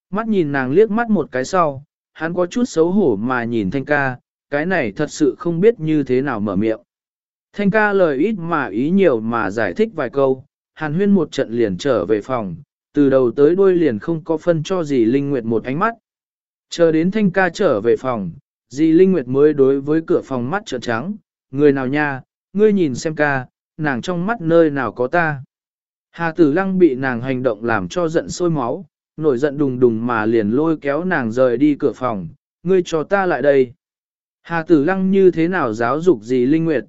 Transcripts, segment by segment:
mắt nhìn nàng liếc mắt một cái sau, hắn có chút xấu hổ mà nhìn Thanh ca, cái này thật sự không biết như thế nào mở miệng. Thanh ca lời ít mà ý nhiều mà giải thích vài câu, Hàn Huyên một trận liền trở về phòng, từ đầu tới đuôi liền không có phân cho dì Linh Nguyệt một ánh mắt. Chờ đến Thanh ca trở về phòng, dì Linh Nguyệt mới đối với cửa phòng mắt trợn trắng, người nào nha, ngươi nhìn xem ca, nàng trong mắt nơi nào có ta. Hà Tử Lăng bị nàng hành động làm cho giận sôi máu, nổi giận đùng đùng mà liền lôi kéo nàng rời đi cửa phòng, ngươi cho ta lại đây. Hà Tử Lăng như thế nào giáo dục dì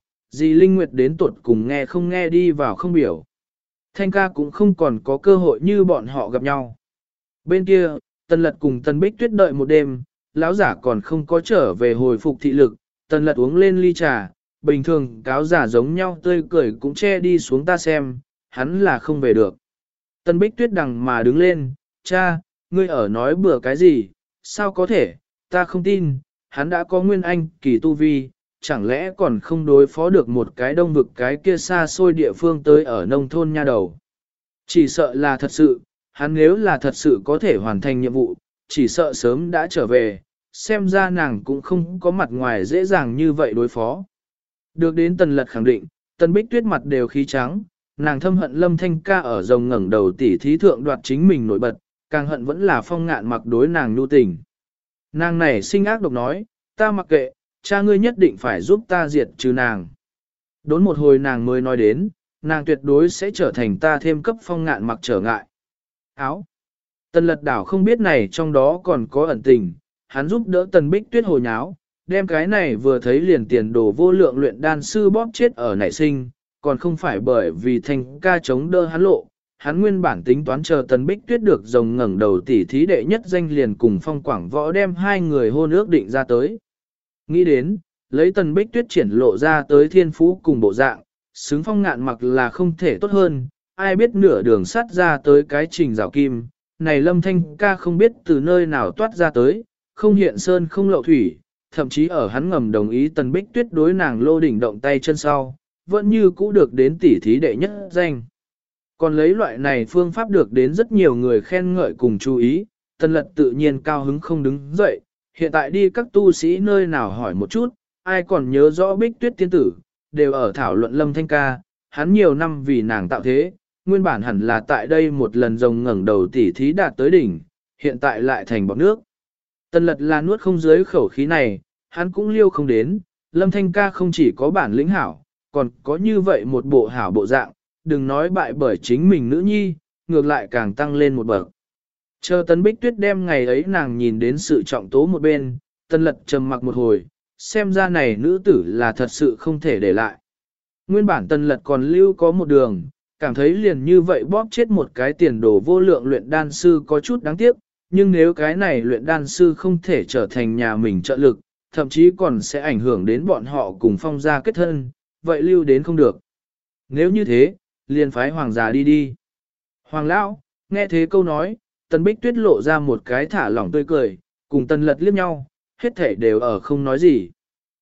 Linh Nguyệt đến tuột cùng nghe không nghe đi vào không biểu. Thanh ca cũng không còn có cơ hội như bọn họ gặp nhau. Bên kia, Tần Lật cùng Tần Bích Tuyết đợi một đêm, lão giả còn không có trở về hồi phục thị lực, Tần Lật uống lên ly trà, bình thường cáo giả giống nhau tươi cười cũng che đi xuống ta xem, hắn là không về được. Tần Bích Tuyết đằng mà đứng lên, cha, ngươi ở nói bừa cái gì, sao có thể, ta không tin, hắn đã có nguyên anh kỳ tu vi, chẳng lẽ còn không đối phó được một cái đông vực cái kia xa xôi địa phương tới ở nông thôn nha đầu. Chỉ sợ là thật sự, hắn nếu là thật sự có thể hoàn thành nhiệm vụ, chỉ sợ sớm đã trở về, xem ra nàng cũng không có mặt ngoài dễ dàng như vậy đối phó. Được đến Tần Lật khẳng định, Tần Bích Tuyết mặt đều khí trắng, nàng thâm hận Lâm Thanh ca ở rồng ngẩng đầu tỉ thí thượng đoạt chính mình nổi bật, càng hận vẫn là Phong Ngạn mặc đối nàng nhu tình. Nàng này sinh ác độc nói, ta mặc kệ, cha ngươi nhất định phải giúp ta diệt trừ nàng. Đốn một hồi nàng mới nói đến, nàng tuyệt đối sẽ trở thành ta thêm cấp Phong Ngạn mặc trở ngại. Áo. Tần Lật đảo không biết này trong đó còn có ẩn tình, hắn giúp đỡ Tần Bích Tuyết hồi nháo, đem cái này vừa thấy liền tiền đồ vô lượng luyện đan sư bóp chết ở nảy sinh, còn không phải bởi vì Thanh ca chống đỡ hắn lộ. Hắn nguyên bản tính toán chờ Tần Bích Tuyết được rồng ngẩng đầu tỉ thí đệ nhất danh liền cùng Phong Quảng Võ đem hai người hôn ước định ra tới. Nghĩ đến, lấy Tần Bích Tuyết triển lộ ra tới thiên phú cùng bộ dạng, xứng Phong Ngạn mặc là không thể tốt hơn, ai biết nửa đường sắt ra tới cái trình rào kim, này Lâm Thanh ca không biết từ nơi nào toát ra tới, không hiện sơn không lậu thủy, thậm chí ở hắn ngầm đồng ý Tần Bích Tuyết đối nàng lô đỉnh động tay chân sau, vẫn như cũ được đến tỉ thí đệ nhất danh. Còn lấy loại này phương pháp được đến rất nhiều người khen ngợi cùng chú ý, Tần Lật tự nhiên cao hứng không đứng dậy, hiện tại đi các tu sĩ nơi nào hỏi một chút, ai còn nhớ rõ Bích Tuyết tiên tử, đều ở thảo luận Lâm Thanh ca, hắn nhiều năm vì nàng tạo thế, nguyên bản hẳn là tại đây một lần rồng ngẩng đầu tỉ thí đạt tới đỉnh, hiện tại lại thành bọt nước. Tần Lật là nuốt không dưới khẩu khí này, hắn cũng liêu không đến, Lâm Thanh ca không chỉ có bản lĩnh hảo, còn có như vậy một bộ hảo bộ dạng, đừng nói bại bởi chính mình nữ nhi, ngược lại càng tăng lên một bậc. Chờ Tần Bích Tuyết đem ngày ấy nàng nhìn đến sự trọng tố một bên, Tần Lật trầm mặc một hồi, xem ra này nữ tử là thật sự không thể để lại. Nguyên bản Tần Lật còn lưu có một đường, cảm thấy liền như vậy bóp chết một cái tiền đồ vô lượng luyện đan sư có chút đáng tiếc, nhưng nếu cái này luyện đan sư không thể trở thành nhà mình trợ lực, thậm chí còn sẽ ảnh hưởng đến bọn họ cùng Phong gia kết thân, vậy lưu đến không được. Nếu như thế, liền phái hoàng gia đi đi. Hoàng lão, nghe thế câu nói, Tần Bích Tuyết lộ ra một cái thả lỏng tươi cười, cùng Tần Lật liếc nhau, hết thể đều ở không nói gì.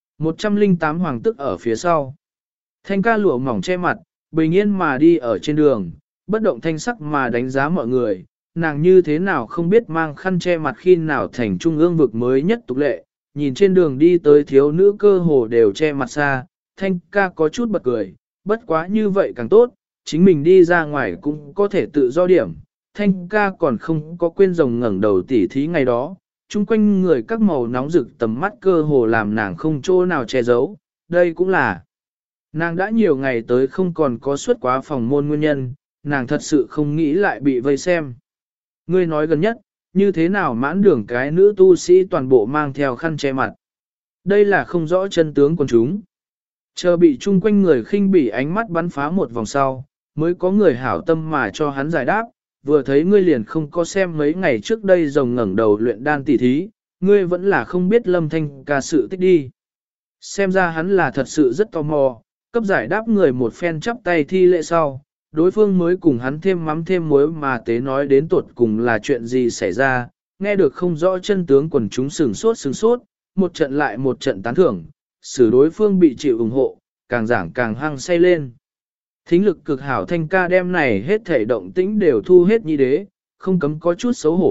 108 hoàng tức ở phía sau. Thanh ca lụa mỏng che mặt, bình yên mà đi ở trên đường, bất động thanh sắc mà đánh giá mọi người, nàng như thế nào không biết mang khăn che mặt khi nào thành trung ương vực mới nhất tục lệ, nhìn trên đường đi tới thiếu nữ cơ hồ đều che mặt xa, Thanh ca có chút bật cười, bất quá như vậy càng tốt, chính mình đi ra ngoài cũng có thể tự do điểm. Thanh ca còn không có quên rồng ngẩng đầu tỉ thí ngày đó, chung quanh người các màu nóng rực tầm mắt cơ hồ làm nàng không chỗ nào che giấu, đây cũng là nàng đã nhiều ngày tới không còn có suốt quá phòng môn nguyên nhân, nàng thật sự không nghĩ lại bị vây xem. Ngươi nói gần nhất, như thế nào mãn đường cái nữ tu sĩ toàn bộ mang theo khăn che mặt. Đây là không rõ chân tướng của chúng. Chờ bị chung quanh người khinh bỉ ánh mắt bắn phá một vòng sau, mới có người hảo tâm mà cho hắn giải đáp, vừa thấy ngươi liền không có xem mấy ngày trước đây rồng ngẩng đầu luyện đan tỉ thí, ngươi vẫn là không biết Lâm Thanh ca sự tích đi. Xem ra hắn là thật sự rất tò mò, cấp giải đáp người một phen chắp tay thi lễ sau, đối phương mới cùng hắn thêm mắm thêm muối mà tế nói đến tuột cùng là chuyện gì xảy ra, nghe được không rõ chân tướng quần chúng sửng sốt, một trận lại một trận tán thưởng, xử đối phương bị chịu ủng hộ, càng giảng càng hăng say lên. Thính lực cực hảo Thanh ca đem này hết thể động tĩnh đều thu hết như đế, không cấm có chút xấu hổ,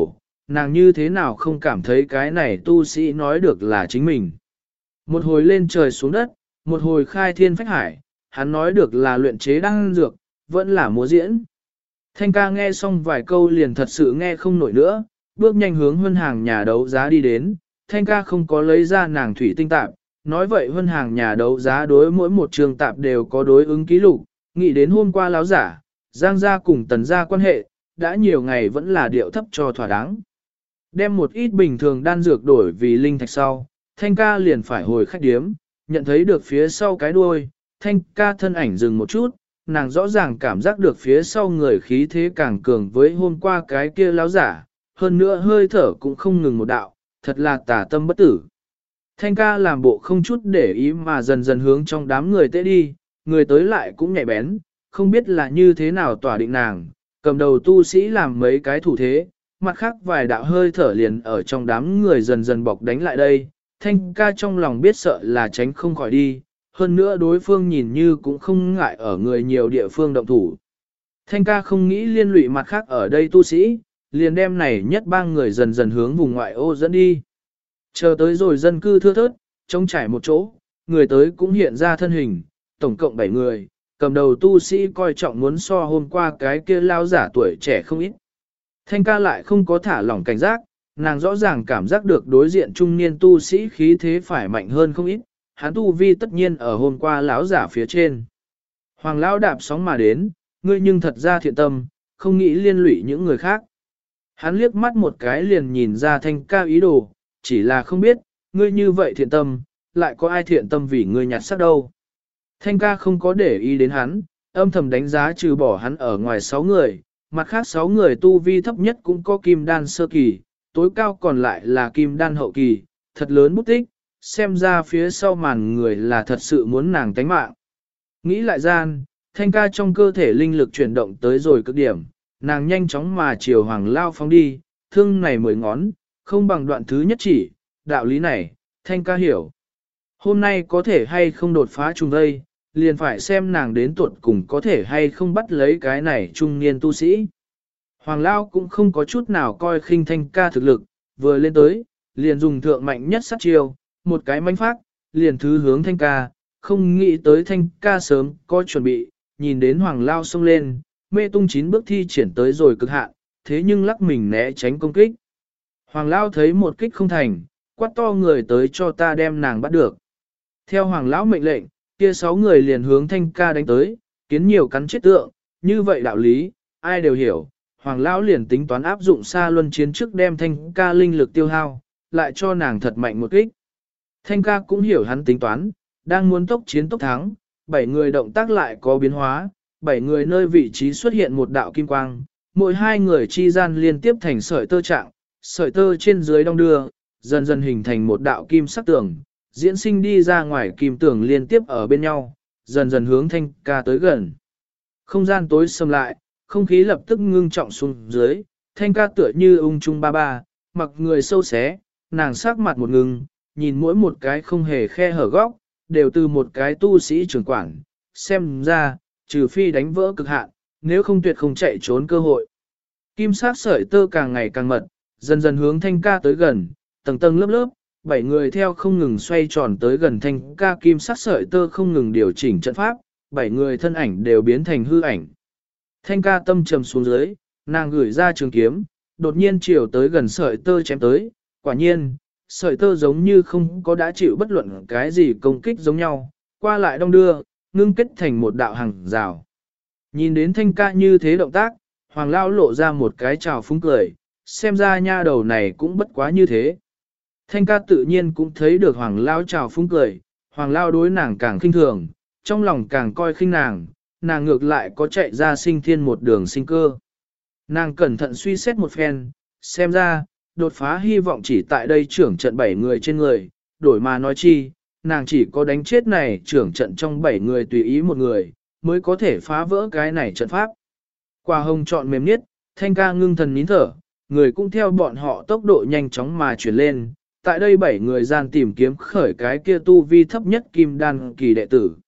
nàng như thế nào không cảm thấy cái này tu sĩ nói được là chính mình. Một hồi lên trời xuống đất, một hồi khai thiên phách hải, hắn nói được là luyện chế đan dược, vẫn là múa diễn. Thanh ca nghe xong vài câu liền thật sự nghe không nổi nữa, bước nhanh hướng Huân hàng nhà đấu giá đi đến, Thanh ca không có lấy ra nàng thủy tinh tạp, nói vậy Huân hàng nhà đấu giá đối mỗi một trường tạp đều có đối ứng ký lục, nghĩ đến hôm qua láo giả, Giang gia cùng Tần gia quan hệ, đã nhiều ngày vẫn là điệu thấp cho thỏa đáng. Đem một ít bình thường đan dược đổi vì linh thạch sau, Thanh ca liền phải hồi khách điếm, nhận thấy được phía sau cái đuôi, Thanh ca thân ảnh dừng một chút, nàng rõ ràng cảm giác được phía sau người khí thế càng cường với hôm qua cái kia láo giả, hơn nữa hơi thở cũng không ngừng một đạo, thật là tà tâm bất tử. Thanh ca làm bộ không chút để ý mà dần dần hướng trong đám người tệ đi, người tới lại cũng nhạy bén, không biết là như thế nào tỏa định nàng, cầm đầu tu sĩ làm mấy cái thủ thế, mặt khác vài đạo hơi thở liền ở trong đám người dần dần bọc đánh lại đây, Thanh ca trong lòng biết sợ là tránh không khỏi đi, hơn nữa đối phương nhìn như cũng không ngại ở người nhiều địa phương động thủ. Thanh ca không nghĩ liên lụy mặt khác ở đây tu sĩ, liền đem này nhất ba người dần dần hướng vùng ngoại ô dẫn đi. Chờ tới rồi dân cư thưa thớt, trống trải một chỗ, người tới cũng hiện ra thân hình, tổng cộng 7 người, cầm đầu tu sĩ coi trọng muốn so hôm qua cái kia lao giả tuổi trẻ không ít. Thanh ca lại không có thả lỏng cảnh giác, nàng rõ ràng cảm giác được đối diện trung niên tu sĩ khí thế phải mạnh hơn không ít, hắn tu vi tất nhiên ở hôm qua lão giả phía trên. Hoàng lão đạp sóng mà đến, ngươi nhưng thật ra thiện tâm, không nghĩ liên lụy những người khác. Hắn liếc mắt một cái liền nhìn ra Thanh ca ý đồ, chỉ là không biết, ngươi như vậy thiện tâm, lại có ai thiện tâm vì ngươi nhặt sắc đâu. Thanh ca không có để ý đến hắn, âm thầm đánh giá trừ bỏ hắn ở ngoài 6 người, mặt khác 6 người tu vi thấp nhất cũng có kim đan sơ kỳ, tối cao còn lại là kim đan hậu kỳ, thật lớn bút tích, xem ra phía sau màn người là thật sự muốn nàng tánh mạng. Nghĩ lại gian, Thanh ca trong cơ thể linh lực chuyển động tới rồi cực điểm, nàng nhanh chóng mà chiều Hoàng Lao phóng đi, thương này 10 ngón, không bằng đoạn thứ nhất chỉ, đạo lý này, Thanh ca hiểu. Hôm nay có thể hay không đột phá trùng vây, liền phải xem nàng đến tuột cùng có thể hay không bắt lấy cái này trung niên tu sĩ. Hoàng Lao cũng không có chút nào coi khinh Thanh ca thực lực, vừa lên tới, liền dùng thượng mạnh nhất sát chiêu, một cái mánh phát, liền thứ hướng Thanh ca, không nghĩ tới Thanh ca sớm có chuẩn bị, nhìn đến Hoàng Lao xông lên, mê tung 9 bước thi triển tới rồi cực hạn, thế nhưng lắc mình né tránh công kích. Hoàng Lao thấy một kích không thành, quát to người tới cho ta đem nàng bắt được. Theo Hoàng Lão mệnh lệnh, kia 6 người liền hướng Thanh ca đánh tới, kiến nhiều cắn chết tượng, như vậy đạo lý, ai đều hiểu. Hoàng Lão liền tính toán áp dụng xa luân chiến trước đem Thanh ca linh lực tiêu hao, lại cho nàng thật mạnh một kích. Thanh ca cũng hiểu hắn tính toán, đang muốn tốc chiến tốc thắng, 7 người động tác lại có biến hóa, 7 người nơi vị trí xuất hiện một đạo kim quang, mỗi 2 người chi gian liên tiếp thành sợi tơ trạng, sợi tơ trên dưới đong đưa, dần dần hình thành một đạo kim sắc tường, diễn sinh đi ra ngoài kim tường liên tiếp ở bên nhau, dần dần hướng Thanh ca tới gần. Không gian tối sầm lại, không khí lập tức ngưng trọng xuống dưới, Thanh ca tựa như ung trung ba ba, mặc người sâu xé, nàng sắc mặt một ngừng, nhìn mỗi một cái không hề khe hở góc, đều từ một cái tu sĩ trưởng quản, xem ra, trừ phi đánh vỡ cực hạn, nếu không tuyệt không chạy trốn cơ hội. Kim sắc sợi tơ càng ngày càng mật, dần dần hướng Thanh ca tới gần, tầng tầng lớp lớp, 7 người theo không ngừng xoay tròn tới gần Thanh ca kim sắc sợi tơ không ngừng điều chỉnh trận pháp, 7 người thân ảnh đều biến thành hư ảnh. Thanh ca tâm trầm xuống dưới, nàng gửi ra trường kiếm, đột nhiên chiều tới gần sợi tơ chém tới, quả nhiên, sợi tơ giống như không có đã chịu bất luận cái gì công kích giống nhau, qua lại đong đưa, ngưng kết thành một đạo hàng rào. Nhìn đến Thanh ca như thế động tác, Hoàng Lao lộ ra một cái trào phúng cười, xem ra nha đầu này cũng bất quá như thế. Thanh ca tự nhiên cũng thấy được Hoàng Lao trào phúng cười, Hoàng Lao đối nàng càng khinh thường, trong lòng càng coi khinh nàng, nàng ngược lại có chạy ra sinh thiên một đường sinh cơ. Nàng cẩn thận suy xét một phen, xem ra, đột phá hy vọng chỉ tại đây trưởng trận 7 người trên người, đổi mà nói chi, nàng chỉ có đánh chết này trưởng trận trong 7 người tùy ý một người, mới có thể phá vỡ cái này trận pháp. Quả hồng chọn mềm nhất, Thanh ca ngưng thần nín thở, người cũng theo bọn họ tốc độ nhanh chóng mà chuyển lên, tại đây 7 người gian tìm kiếm khởi cái kia tu vi thấp nhất kim đan kỳ đệ tử.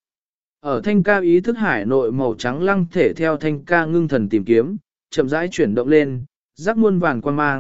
Ở Thanh ca ý thức hải nội màu trắng lăng thể theo Thanh ca ngưng thần tìm kiếm, chậm rãi chuyển động lên, rắc muôn vàng quan mang,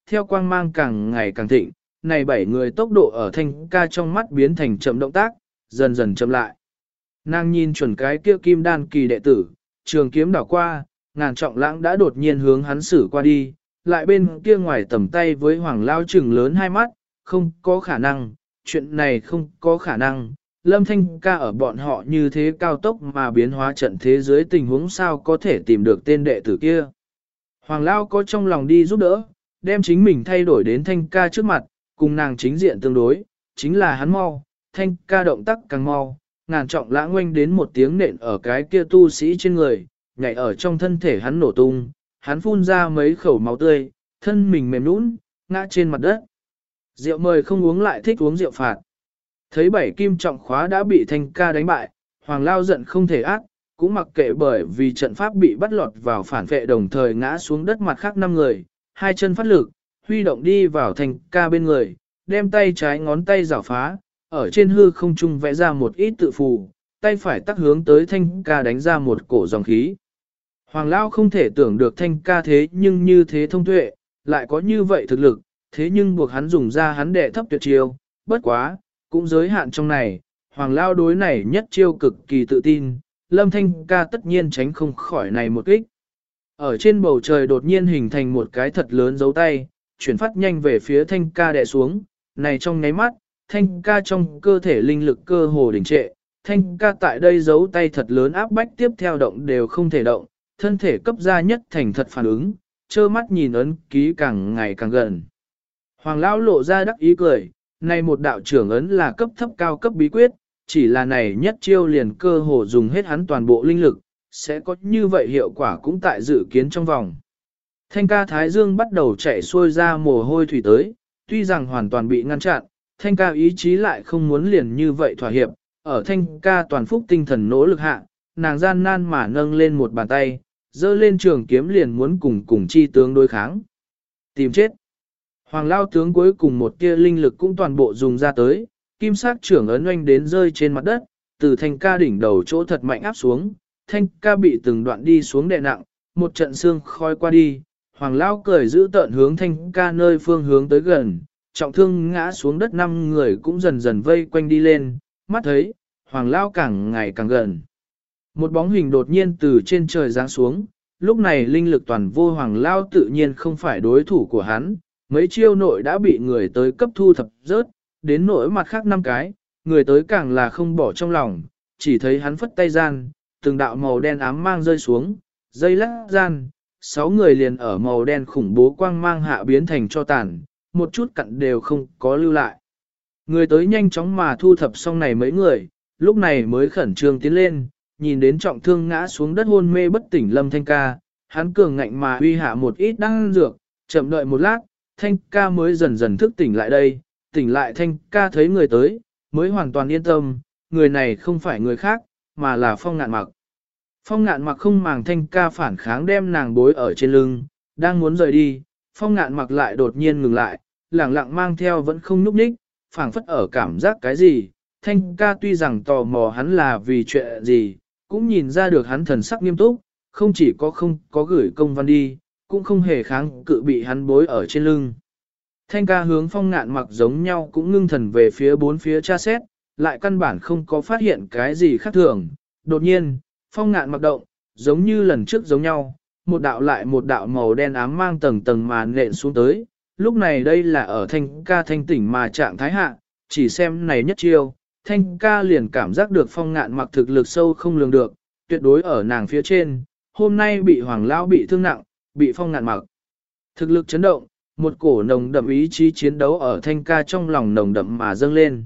theo quang mang càng ngày càng thịnh, này 7 người tốc độ ở thanh ca trong mắt biến thành chậm động tác, dần dần chậm lại. Nàng nhìn chuẩn cái kia kim đan kỳ đệ tử, trường kiếm đảo qua, Ngàn Trọng Lãng đã đột nhiên hướng hắn xử qua đi, lại bên kia ngoài tầm tay với Hoàng Lao trừng lớn hai mắt, không có khả năng, chuyện này không có khả năng. Lâm Thanh ca ở bọn họ như thế cao tốc mà biến hóa trận thế giới tình huống sao có thể tìm được tên đệ tử kia. Hoàng Lao có trong lòng đi giúp đỡ, đem chính mình thay đổi đến Thanh ca trước mặt, cùng nàng chính diện tương đối, chính là hắn mau, Thanh ca động tác càng mau, Ngàn Trọng Lãng oanh đến một tiếng nện ở cái kia tu sĩ trên người, nhảy ở trong thân thể hắn nổ tung, hắn phun ra mấy khẩu máu tươi, thân mình mềm nhũn, ngã trên mặt đất. Rượu mời không uống lại thích uống rượu phạt. Thấy 7 kim trọng khóa đã bị Thanh ca đánh bại, Hoàng Lao giận không thể ác, cũng mặc kệ bởi vì trận pháp bị bắt lọt vào phản vệ đồng thời ngã xuống đất mặt khác 5 người, hai chân phát lực, huy động đi vào Thanh ca bên người, đem tay trái ngón tay giảo phá, ở trên hư không trung vẽ ra một ít tự phù, tay phải tắc hướng tới Thanh ca đánh ra một cổ dòng khí. Hoàng Lao không thể tưởng được Thanh ca thế nhưng như thế thông tuệ, lại có như vậy thực lực, thế nhưng buộc hắn dùng ra hắn đệ thấp tuyệt chiêu, bất quá, cũng giới hạn trong này, Hoàng Lao đối này nhất chiêu cực kỳ tự tin, Lâm Thanh ca tất nhiên tránh không khỏi này một kích. Ở trên bầu trời đột nhiên hình thành một cái thật lớn dấu tay, chuyển phát nhanh về phía Thanh ca đè xuống, này trong nháy mắt, Thanh ca trong cơ thể linh lực cơ hồ đình trệ, Thanh ca tại đây dấu tay thật lớn áp bách tiếp theo động đều không thể động, thân thể cấp ra nhất thành thật phản ứng, trơ mắt nhìn ấn ký càng ngày càng gần. Hoàng Lão lộ ra đắc ý cười, này một đạo trưởng ấn là cấp thấp cao cấp bí quyết, chỉ là này nhất chiêu liền cơ hồ dùng hết hắn toàn bộ linh lực, sẽ có như vậy hiệu quả cũng tại dự kiến trong vòng. Thanh ca thái dương bắt đầu chảy xuôi ra mồ hôi thủy tới, tuy rằng hoàn toàn bị ngăn chặn, thanh ca ý chí lại không muốn liền như vậy thỏa hiệp, ở thanh ca toàn phúc tinh thần nỗ lực hạ, nàng gian nan mà nâng lên một bàn tay, dơ lên trường kiếm liền muốn cùng chi tướng đối kháng. Tìm chết. Hoàng Lao tướng cuối cùng một tia linh lực cũng toàn bộ dùng ra tới, kim sắc trưởng ấn oanh đến rơi trên mặt đất, từ thanh ca đỉnh đầu chỗ thật mạnh áp xuống, thanh ca bị từng đoạn đi xuống đè nặng, một trận xương khói qua đi, Hoàng Lao cười giữ tợn hướng thanh ca nơi phương hướng tới gần, trọng thương ngã xuống đất 5 người cũng dần dần vây quanh đi lên, mắt thấy, Hoàng Lao càng ngày càng gần. Một bóng hình đột nhiên từ trên trời giáng xuống, lúc này linh lực toàn vô Hoàng Lao tự nhiên không phải đối thủ của hắn, mấy chiêu nội đã bị người tới cấp thu thập rớt, đến nỗi mặt khác 5 cái, người tới càng là không bỏ trong lòng, chỉ thấy hắn phất tay gian, từng đạo màu đen ám mang rơi xuống, dây lắc gian, 6 người liền ở màu đen khủng bố quang mang hạ biến thành cho tàn, một chút cặn đều không có lưu lại. Người tới nhanh chóng mà thu thập xong này mấy người, lúc này mới khẩn trương tiến lên, nhìn đến trọng thương ngã xuống đất hôn mê bất tỉnh Lâm Thanh ca, hắn cường ngạnh mà uy hạ một ít đan dược, chậm đợi một lát, Thanh ca mới dần dần thức tỉnh lại đây, tỉnh lại Thanh ca thấy người tới, mới hoàn toàn yên tâm, người này không phải người khác, mà là Phong Ngạn Mặc. Phong Ngạn Mặc không màng Thanh ca phản kháng đem nàng bối ở trên lưng, đang muốn rời đi, Phong Ngạn Mặc lại đột nhiên ngừng lại, lẳng lặng mang theo vẫn không núp ních, phảng phất ở cảm giác cái gì. Thanh ca tuy rằng tò mò hắn là vì chuyện gì, cũng nhìn ra được hắn thần sắc nghiêm túc, không chỉ không có gửi công văn đi, cũng không hề kháng cự bị hắn bối ở trên lưng. Thanh ca hướng Phong Ngạn Mặc giống nhau cũng ngưng thần về phía bốn phía tra xét, lại căn bản không có phát hiện cái gì khác thường. Đột nhiên, Phong Ngạn Mặc động, giống như lần trước giống nhau, một đạo lại một đạo màu đen ám mang tầng tầng mà nện xuống tới. Lúc này đây là ở Thanh ca thanh tỉnh mà trạng thái hạ, chỉ xem này nhất chiêu, Thanh ca liền cảm giác được Phong Ngạn Mặc thực lực sâu không lường được, tuyệt đối ở nàng phía trên, hôm nay bị Hoàng Lão bị thương nặng, bị Phong Ngạn Mặc thực lực chấn động, một cổ nồng đậm ý chí chiến đấu ở Thanh ca trong lòng nồng đậm mà dâng lên.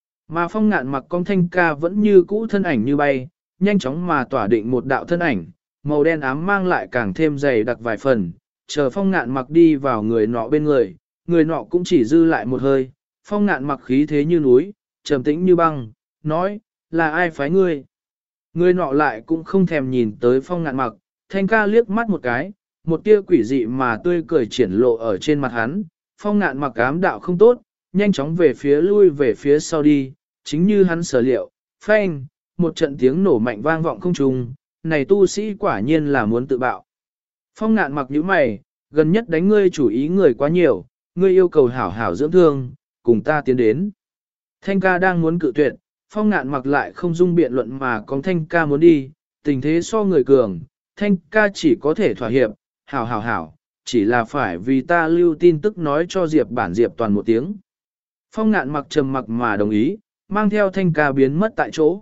Mà Phong Ngạn Mặc con Thanh ca vẫn như cũ thân ảnh như bay, nhanh chóng mà tỏa định một đạo thân ảnh, màu đen ám mang lại càng thêm dày đặc vài phần, chờ Phong Ngạn Mặc đi vào người nọ bên người nọ cũng chỉ dư lại một hơi, Phong Ngạn Mặc khí thế như núi, trầm tĩnh như băng, nói, là ai phái ngươi? Người nọ lại cũng không thèm nhìn tới Phong Ngạn Mặc, Thanh ca liếc mắt một cái, một tia quỷ dị mà tươi cười triển lộ ở trên mặt hắn, Phong Ngạn Mặc ám đạo không tốt, nhanh chóng lui về phía sau đi, chính như hắn sở liệu, phanh, một trận tiếng nổ mạnh vang vọng không trung, này tu sĩ quả nhiên là muốn tự bạo. Phong Ngạn Mặc nhíu mày, gần nhất đánh ngươi chủ ý người quá nhiều, ngươi yêu cầu hảo hảo dưỡng thương, cùng ta tiến đến. Thanh ca đang muốn cự tuyệt, Phong Ngạn Mặc lại không dung biện luận mà có Thanh ca muốn đi, tình thế so người cường, Thanh ca chỉ có thể thỏa hiệp, hảo, chỉ là phải vì ta lưu tin tức nói cho Diệp Toàn một tiếng. Phong Ngạn Mặc trầm mặc mà đồng ý, mang theo Thanh ca biến mất tại chỗ.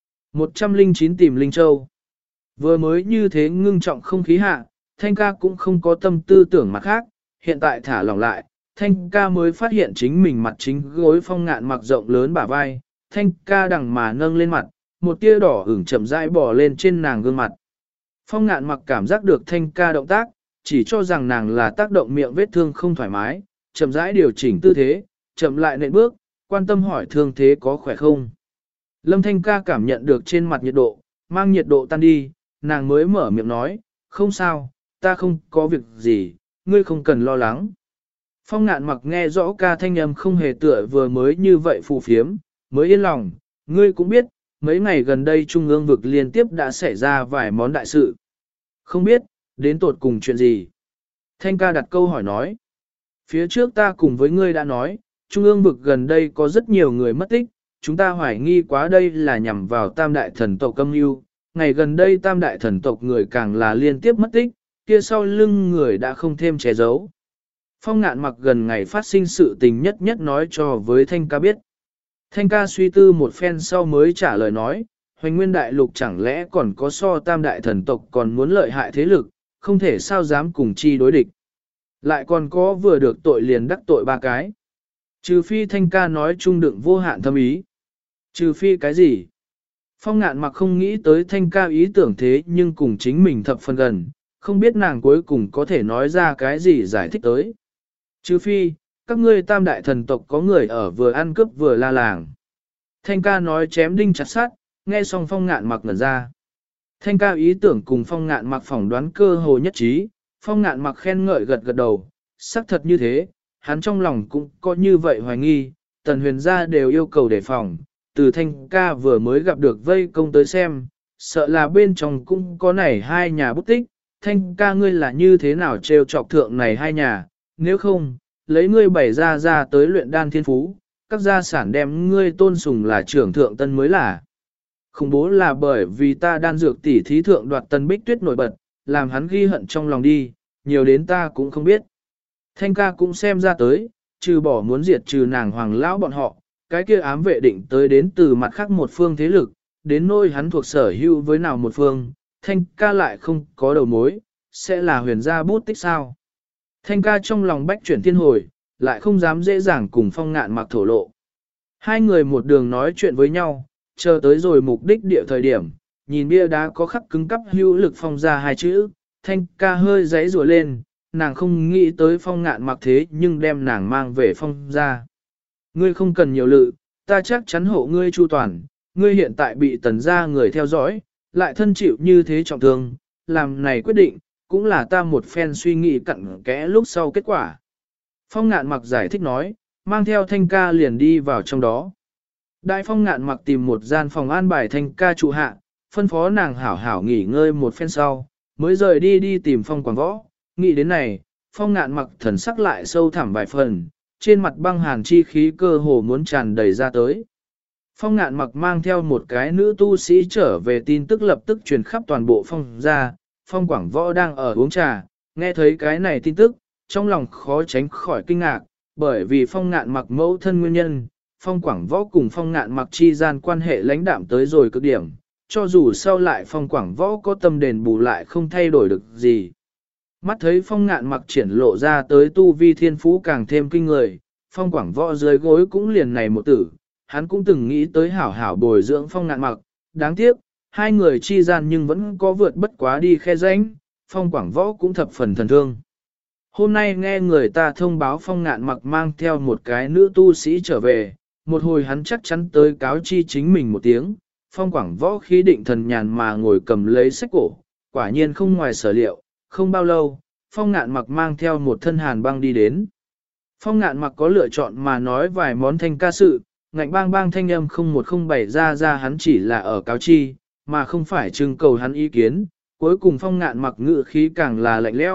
109 tìm Linh Châu. Vừa mới như thế ngưng trọng không khí hạ, Thanh ca cũng không có tâm tư tưởng mặt khác, hiện tại thả lỏng lại, Thanh ca mới phát hiện chính mình mặt chính gối Phong Ngạn Mặc rộng lớn bả vai, Thanh ca đằng mà nâng lên mặt, một tia đỏ ửng chậm rãi bò lên trên nàng gương mặt. Phong Ngạn Mặc cảm giác được Thanh ca động tác, chỉ cho rằng nàng là tác động miệng vết thương không thoải mái, chậm rãi điều chỉnh tư thế, chậm lại nện bước, quan tâm hỏi thương thế có khỏe không. Lâm Thanh ca cảm nhận được trên mặt nhiệt độ, mang nhiệt độ tan đi, nàng mới mở miệng nói, không sao, ta không có việc gì, ngươi không cần lo lắng. Phong Ngạn Mặc nghe rõ ca thanh âm không hề tựa vừa mới như vậy phù phiếm, mới yên lòng, ngươi cũng biết, mấy ngày gần đây Trung ương vực liên tiếp đã xảy ra vài món đại sự. Không biết, đến tột cùng chuyện gì? Thanh ca đặt câu hỏi nói. Phía trước ta cùng với ngươi đã nói, Trung ương vực gần đây có rất nhiều người mất tích, chúng ta hoài nghi quá đây là nhằm vào tam đại thần tộc âm mưu. Ngày gần đây tam đại thần tộc người càng là liên tiếp mất tích, kia sau lưng người đã không thêm che giấu. Phong Ngạn Mặc gần ngày phát sinh sự tình nhất nói cho với Thanh ca biết. Thanh ca suy tư một phen sau mới trả lời nói, Hoành Nguyên Đại Lục chẳng lẽ còn có so tam đại thần tộc còn muốn lợi hại thế lực, không thể sao dám cùng chi đối địch. Lại còn có vừa được tội liền đắc tội ba cái. Trừ phi Thanh ca nói trung đựng vô hạn thâm ý. Trừ phi cái gì? Phong Ngạn Mặc không nghĩ tới Thanh ca ý tưởng thế nhưng cùng chính mình thập phần gần, không biết nàng cuối cùng có thể nói ra cái gì giải thích tới. Trừ phi, các ngươi tam đại thần tộc có người ở vừa ăn cướp vừa la làng. Thanh ca nói chém đinh chặt sắt, nghe xong Phong Ngạn Mặc ngẩn ra. Thanh ca ý tưởng cùng Phong Ngạn Mặc phỏng đoán cơ hồ nhất trí, Phong Ngạn Mặc khen ngợi gật đầu, xác thật như thế, hắn trong lòng cũng có như vậy hoài nghi, Tần Huyền gia đều yêu cầu đề phòng, từ Thanh ca vừa mới gặp được vây công tới xem, sợ là bên trong cũng có này hai nhà bút tích, Thanh ca ngươi là như thế nào trêu chọc thượng này hai nhà, nếu không, lấy ngươi bày ra tới luyện đan thiên phú, các gia sản đem ngươi tôn sùng là trưởng thượng tân mới là. Khủng bố là bởi vì ta đan dược tỉ thí thượng đoạt Tân Bích Tuyết nổi bật, làm hắn ghi hận trong lòng đi, nhiều đến ta cũng không biết. Thanh ca cũng xem ra tới, trừ bỏ muốn diệt trừ nàng hoàng lão bọn họ, cái kia ám vệ định tới đến từ mặt khác một phương thế lực, đến nôi hắn thuộc sở hữu với nào một phương, Thanh ca lại không có đầu mối, sẽ là huyền gia bút tích sao. Thanh ca trong lòng bách chuyển thiên hồi, lại không dám dễ dàng cùng Phong Ngạn Mặc thổ lộ. Hai người một đường nói chuyện với nhau, chờ tới rồi mục đích địa thời điểm, nhìn bia đá có khắc cứng cắp hữu lực Phong ra hai chữ, Thanh ca hơi giãy rùa lên, nàng không nghĩ tới Phong Ngạn Mặc thế nhưng đem nàng mang về Phong ra. Ngươi không cần nhiều lự, ta chắc chắn hộ ngươi chu toàn, ngươi hiện tại bị Tần gia người theo dõi, lại thân chịu như thế trọng thương, làm này quyết định, cũng là ta một phen suy nghĩ cặn kẽ lúc sau kết quả. Phong Ngạn Mặc giải thích nói, mang theo Thanh ca liền đi vào trong đó. Đại Phong Ngạn Mặc tìm một gian phòng an bài Thanh ca trụ hạ, phân phó nàng hảo hảo nghỉ ngơi một phen sau, mới rời đi tìm Phong Quảng Võ. Nghĩ đến này, Phong Ngạn Mặc thần sắc lại sâu thẳm vài phần, trên mặt băng hàn chi khí cơ hồ muốn tràn đầy ra tới. Phong Ngạn Mặc mang theo một cái nữ tu sĩ trở về tin tức lập tức truyền khắp toàn bộ Phong ra, Phong Quảng Võ đang ở uống trà, nghe thấy cái này tin tức, trong lòng khó tránh khỏi kinh ngạc, bởi vì Phong Ngạn Mặc mẫu thân nguyên nhân, Phong Quảng Võ cùng Phong Ngạn Mặc chi gian quan hệ lãnh đạm tới rồi cực điểm, cho dù sau lại Phong Quảng Võ có tâm đền bù lại không thay đổi được gì. Mắt thấy Phong Ngạn Mặc triển lộ ra tới tu vi thiên phú càng thêm kinh người, Phong Quảng Võ dưới gối cũng liền này một tử, hắn cũng từng nghĩ tới hảo hảo bồi dưỡng Phong Ngạn Mặc, đáng tiếc, hai người chi gian nhưng vẫn có vượt bất quá đi khe rãnh, Phong Quảng Võ cũng thập phần thần thương. Hôm nay nghe người ta thông báo Phong Ngạn Mặc mang theo một cái nữ tu sĩ trở về, một hồi hắn chắc chắn tới cáo chi chính mình một tiếng, Phong Quảng Võ khí định thần nhàn mà ngồi cầm lấy sách cổ, quả nhiên không ngoài sở liệu, không bao lâu, Phong Ngạn Mặc mang theo một thân hàn băng đi đến. Phong Ngạn Mặc có lựa chọn mà nói vài món thanh ca sự, ngạnh bang bang thanh âm không một không bảy ra hắn chỉ là ở cáo chi, mà không phải trưng cầu hắn ý kiến, cuối cùng Phong Ngạn Mặc ngự khí càng là lạnh lẽo,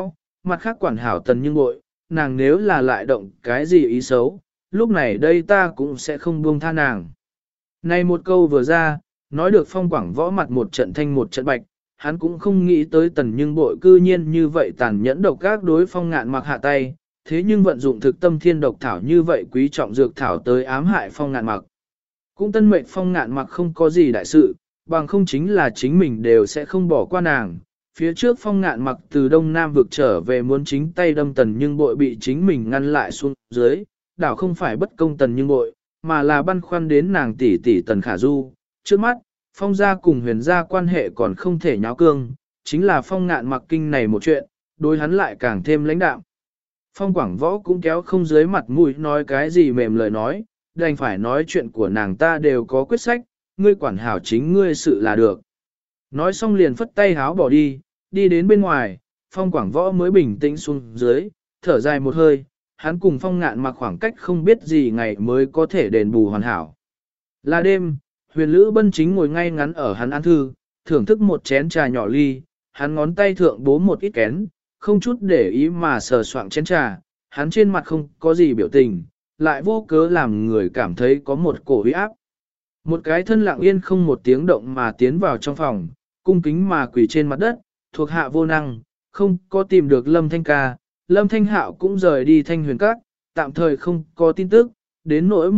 mặt khác quản hảo tần nhưng bội, nàng nếu là lại động cái gì ý xấu, lúc này đây ta cũng sẽ không buông tha nàng. Này một câu vừa ra, nói được Phong Quảng Võ mặt một trận thanh một trận bạch, hắn cũng không nghĩ tới tần nhưng bội cư nhiên như vậy tàn nhẫn độc các đối Phong Ngạn Mặc hạ tay, thế nhưng vận dụng thực tâm thiên độc thảo như vậy quý trọng dược thảo tới ám hại Phong Ngạn Mặc. Cũng tân mệnh Phong Ngạn Mặc không có gì đại sự, bằng không chính là chính mình đều sẽ không bỏ qua nàng. Phía trước Phong Ngạn Mặc từ Đông Nam vực trở về muốn chính tay đâm tần nhưng bội bị chính mình ngăn lại xuống dưới, đảo không phải bất công tần nhưng bội, mà là băn khoăn đến nàng tỷ tỷ tần khả du. Trước mắt, Phong gia cùng huyền gia quan hệ còn không thể nháo cương, chính là Phong Ngạn Mặc kinh này một chuyện, đối hắn lại càng thêm lãnh đạm. Phong Quảng Võ cũng kéo không dưới mặt mũi nói cái gì mềm lời nói, đành phải nói chuyện của nàng ta đều có quyết sách, ngươi quản hảo chính ngươi sự là được. Nói xong liền phất tay háo bỏ đi, đi đến bên ngoài, Phong Quảng Võ mới bình tĩnh xuống dưới, thở dài một hơi, hắn cùng Phong Ngạn Mặc khoảng cách không biết gì ngày mới có thể đền bù hoàn hảo. Là đêm, Huyền Lữ Bân chính ngồi ngay ngắn ở hắn ăn thư, thưởng thức một chén trà nhỏ ly, hắn ngón tay thượng bố một ít kén, không chút để ý mà sờ soạng chén trà, hắn trên mặt không có gì biểu tình, lại vô cớ làm người cảm thấy có một cổ uy áp. Một cái thân lặng yên không một tiếng động mà tiến vào trong phòng, cung kính mà quỳ trên mặt đất, thuộc hạ vô năng, không có tìm được Lâm Thanh ca, Lâm Thanh Hạo cũng rời đi Thanh Huyền Các, tạm thời không có tin tức, đến nỗi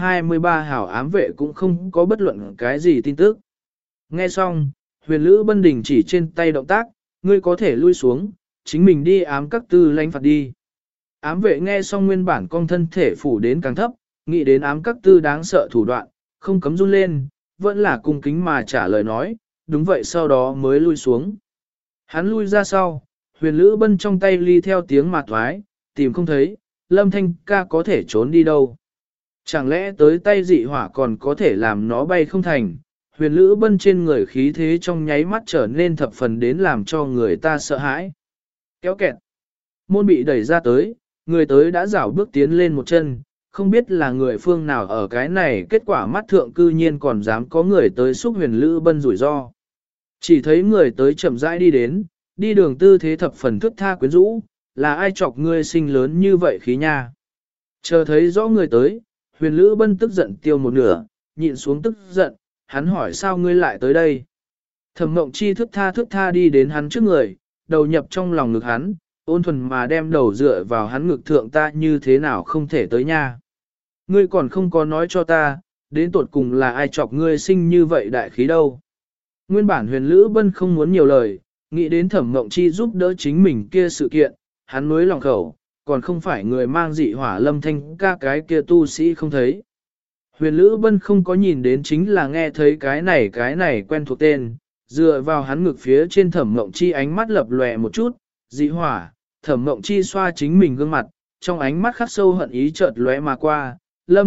123 hảo ám vệ cũng không có bất luận cái gì tin tức. Nghe xong, Huyền Lữ Bân đình chỉ trên tay động tác, ngươi có thể lui xuống, chính mình đi ám các tư lãnh phạt đi. Ám vệ nghe xong nguyên bản con thân thể phủ đến càng thấp, nghĩ đến ám các tư đáng sợ thủ đoạn, không cấm run lên, vẫn là cung kính mà trả lời nói, đúng vậy sau đó mới lui xuống. Hắn lui ra sau, Huyền Lữ Bân trong tay ly theo tiếng mà thoái, tìm không thấy, Lâm Thanh ca có thể trốn đi đâu. Chẳng lẽ tới tay dị hỏa còn có thể làm nó bay không thành, Huyền Lữ Bân trên người khí thế trong nháy mắt trở nên thập phần đến làm cho người ta sợ hãi. Kéo kẹt. Môn bị đẩy ra tới, người tới đã rảo bước tiến lên một chân, không biết là người phương nào ở cái này kết quả mắt thượng cư nhiên còn dám có người tới xúc Huyền Lữ Bân rủi ro. Chỉ thấy người tới chậm rãi đi đến, đi đường tư thế thập phần thước tha quyến rũ, là ai chọc ngươi sinh lớn như vậy khí nha. Chờ thấy rõ người tới, Huyền Lữ Bân tức giận tiêu một nửa, nhịn xuống tức giận, hắn hỏi sao ngươi lại tới đây. Thẩm Mộng Chi thước tha đi đến hắn trước người, đầu nhập trong lòng ngực hắn, ôn thuần mà đem đầu dựa vào hắn ngực thượng ta như thế nào không thể tới nha. Ngươi còn không có nói cho ta, đến tột cùng là ai chọc ngươi sinh như vậy đại khí đâu. Nguyên bản Huyền Lữ Bân không muốn nhiều lời, nghĩ đến Thẩm Mộng Chi giúp đỡ chính mình kia sự kiện, hắn nuối lòng khẩu, còn không phải người mang dị hỏa Lâm Thanh ca cái kia tu sĩ không thấy. Huyền Lữ Bân không có nhìn đến chính là nghe thấy cái này quen thuộc tên, dựa vào hắn ngực phía trên Thẩm Mộng Chi ánh mắt lập lòe một chút, dị hỏa, Thẩm Mộng Chi xoa chính mình gương mặt, trong ánh mắt khắc sâu hận ý chợt lóe mà qua, Lâm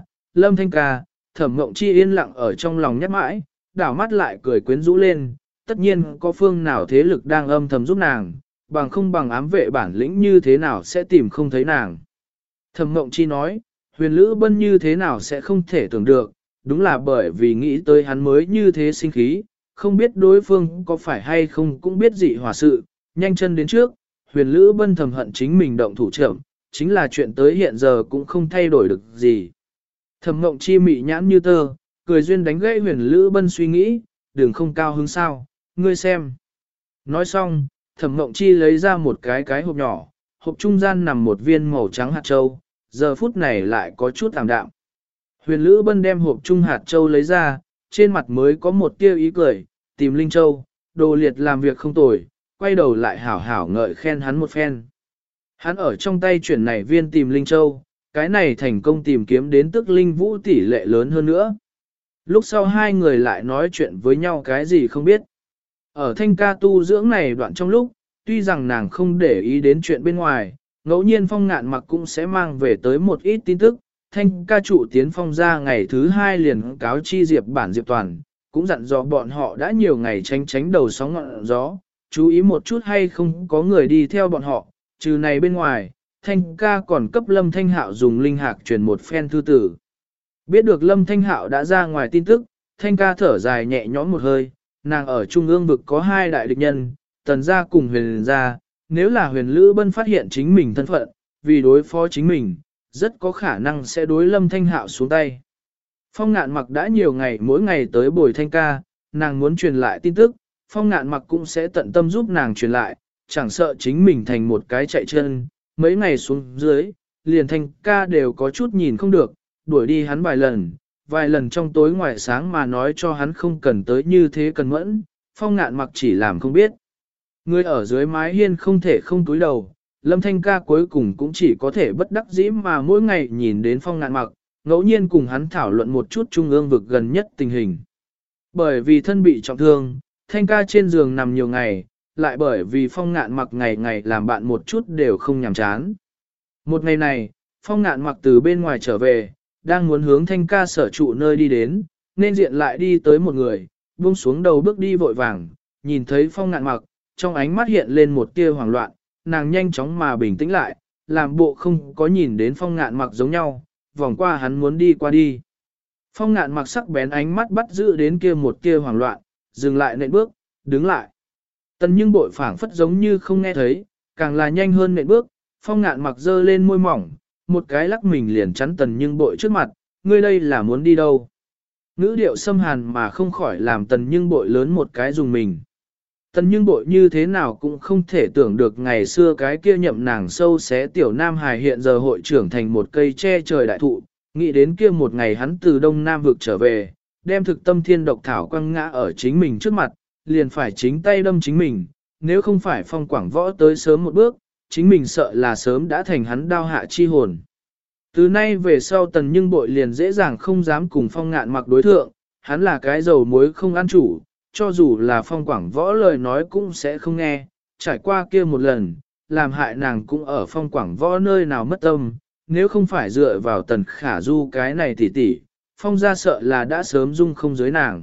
Thanh ca, Thẩm Mộng Chi yên lặng ở trong lòng nhắc mãi, đảo mắt lại cười quyến rũ lên, tất nhiên có phương nào thế lực đang âm thầm giúp nàng, bằng không bằng ám vệ bản lĩnh như thế nào sẽ tìm không thấy nàng. Thẩm Mộng Chi nói, Huyền Lữ Bân như thế nào sẽ không thể tưởng được, đúng là bởi vì nghĩ tới hắn mới như thế sinh khí, không biết đối phương có phải hay không cũng biết dị hỏa sự, nhanh chân đến trước, Huyền Lữ Bân thầm hận chính mình động thủ trưởng, chính là chuyện tới hiện giờ cũng không thay đổi được gì. Thẩm Mộng Chi mị nhãn như tơ, cười duyên đánh gãy Huyền Lữ Bân suy nghĩ, đừng không cao hứng sao, ngươi xem. Nói xong, Thẩm Mộng Chi lấy ra một cái hộp nhỏ, hộp trung gian nằm một viên màu trắng hạt châu, giờ phút này lại có chút tạm đạm. Huyền Lữ Bân đem hộp trung hạt châu lấy ra, trên mặt mới có một tia ý cười, tìm Linh Châu, Đồ Liệt làm việc không tồi, quay đầu lại hảo hảo ngợi khen hắn một phen. Hắn ở trong tay chuyển này viên tìm Linh Châu, cái này thành công tìm kiếm đến tức Linh Vũ tỷ lệ lớn hơn nữa. Lúc sau hai người lại nói chuyện với nhau cái gì không biết. Ở thanh ca tu dưỡng này đoạn trong lúc, tuy rằng nàng không để ý đến chuyện bên ngoài, ngẫu nhiên Phong Ngạn Mặc cũng sẽ mang về tới một ít tin tức. Thanh ca trụ tiến Phong ra ngày thứ hai liền cáo chi Diệp Bản Diệp Toàn, cũng dặn dò bọn họ đã nhiều ngày tránh đầu sóng ngọn gió, chú ý một chút hay không có người đi theo bọn họ, trừ này bên ngoài, Thanh ca còn cấp Lâm Thanh Hạo dùng linh hạc truyền một phen thư tử. Biết được Lâm Thanh Hạo đã ra ngoài tin tức, Thanh ca thở dài nhẹ nhõm một hơi, nàng ở Trung ương vực có hai đại địch nhân, Tần gia cùng Huyền gia, nếu là huyền lữ bân phát hiện chính mình thân phận, vì đối phó chính mình, rất có khả năng sẽ đối Lâm Thanh Hạo xuống tay. Phong Ngạn Mặc đã nhiều ngày mỗi ngày tới bồi Thanh ca, nàng muốn truyền lại tin tức, Phong Ngạn Mặc cũng sẽ tận tâm giúp nàng truyền lại, chẳng sợ chính mình thành một cái chạy chân, mấy ngày xuống dưới, liền Thanh ca đều có chút nhìn không được, đuổi đi hắn vài lần trong tối ngoài sáng mà nói cho hắn không cần tới như thế cần mẫn, Phong Ngạn Mặc chỉ làm không biết. Người ở dưới mái hiên không thể không túi đầu, Lâm Thanh ca cuối cùng cũng chỉ có thể bất đắc dĩ mà mỗi ngày nhìn đến Phong Ngạn Mặc, ngẫu nhiên cùng hắn thảo luận một chút trung ương vực gần nhất tình hình. Bởi vì thân bị trọng thương, Thanh ca trên giường nằm nhiều ngày, lại bởi vì Phong Ngạn Mặc ngày ngày làm bạn một chút đều không nhàm chán. Một ngày này, Phong Ngạn Mặc từ bên ngoài trở về, đang muốn hướng Thanh ca sở trụ nơi đi đến, nên diện lại đi tới một người, buông xuống đầu bước đi vội vàng, nhìn thấy Phong Ngạn Mặc, trong ánh mắt hiện lên một tia hoảng loạn, nàng nhanh chóng mà bình tĩnh lại, làm bộ không có nhìn đến Phong Ngạn Mặc giống nhau, vòng qua hắn muốn đi qua đi. Phong Ngạn Mặc sắc bén ánh mắt bắt giữ đến kia một tia hoảng loạn, dừng lại nện bước, đứng lại. Tần Nhưng Bội phảng phất giống như không nghe thấy, càng là nhanh hơn nện bước, Phong Ngạn Mặc giơ lên môi mỏng, một cái lắc mình liền chắn Tần Nhưng Bội trước mặt, ngươi đây là muốn đi đâu? Ngữ điệu xâm hàn mà không khỏi làm Tần Nhưng Bội lớn một cái dùng mình. Tần Nhưng Bội như thế nào cũng không thể tưởng được ngày xưa cái kia nhậm nàng sâu xé tiểu nam hài hiện giờ hội trưởng thành một cây che trời đại thụ, nghĩ đến kia một ngày hắn từ đông nam vực trở về, đem thực tâm thiên độc thảo quăng ngã ở chính mình trước mặt, liền phải chính tay đâm chính mình, nếu không phải Phong Quảng Võ tới sớm một bước, chính mình sợ là sớm đã thành hắn đao hạ chi hồn. Từ nay về sau Tần Nhưng Bội liền dễ dàng không dám cùng Phong Ngạn Mặc đối thượng, hắn là cái dầu muối không ăn chủ, cho dù là Phong Quảng Võ lời nói cũng sẽ không nghe, trải qua kia một lần, làm hại nàng cũng ở Phong Quảng Võ nơi nào mất tâm, nếu không phải dựa vào Tần Khả Du cái này tỉ tỉ, Phong ra sợ là đã sớm dung không giới nàng.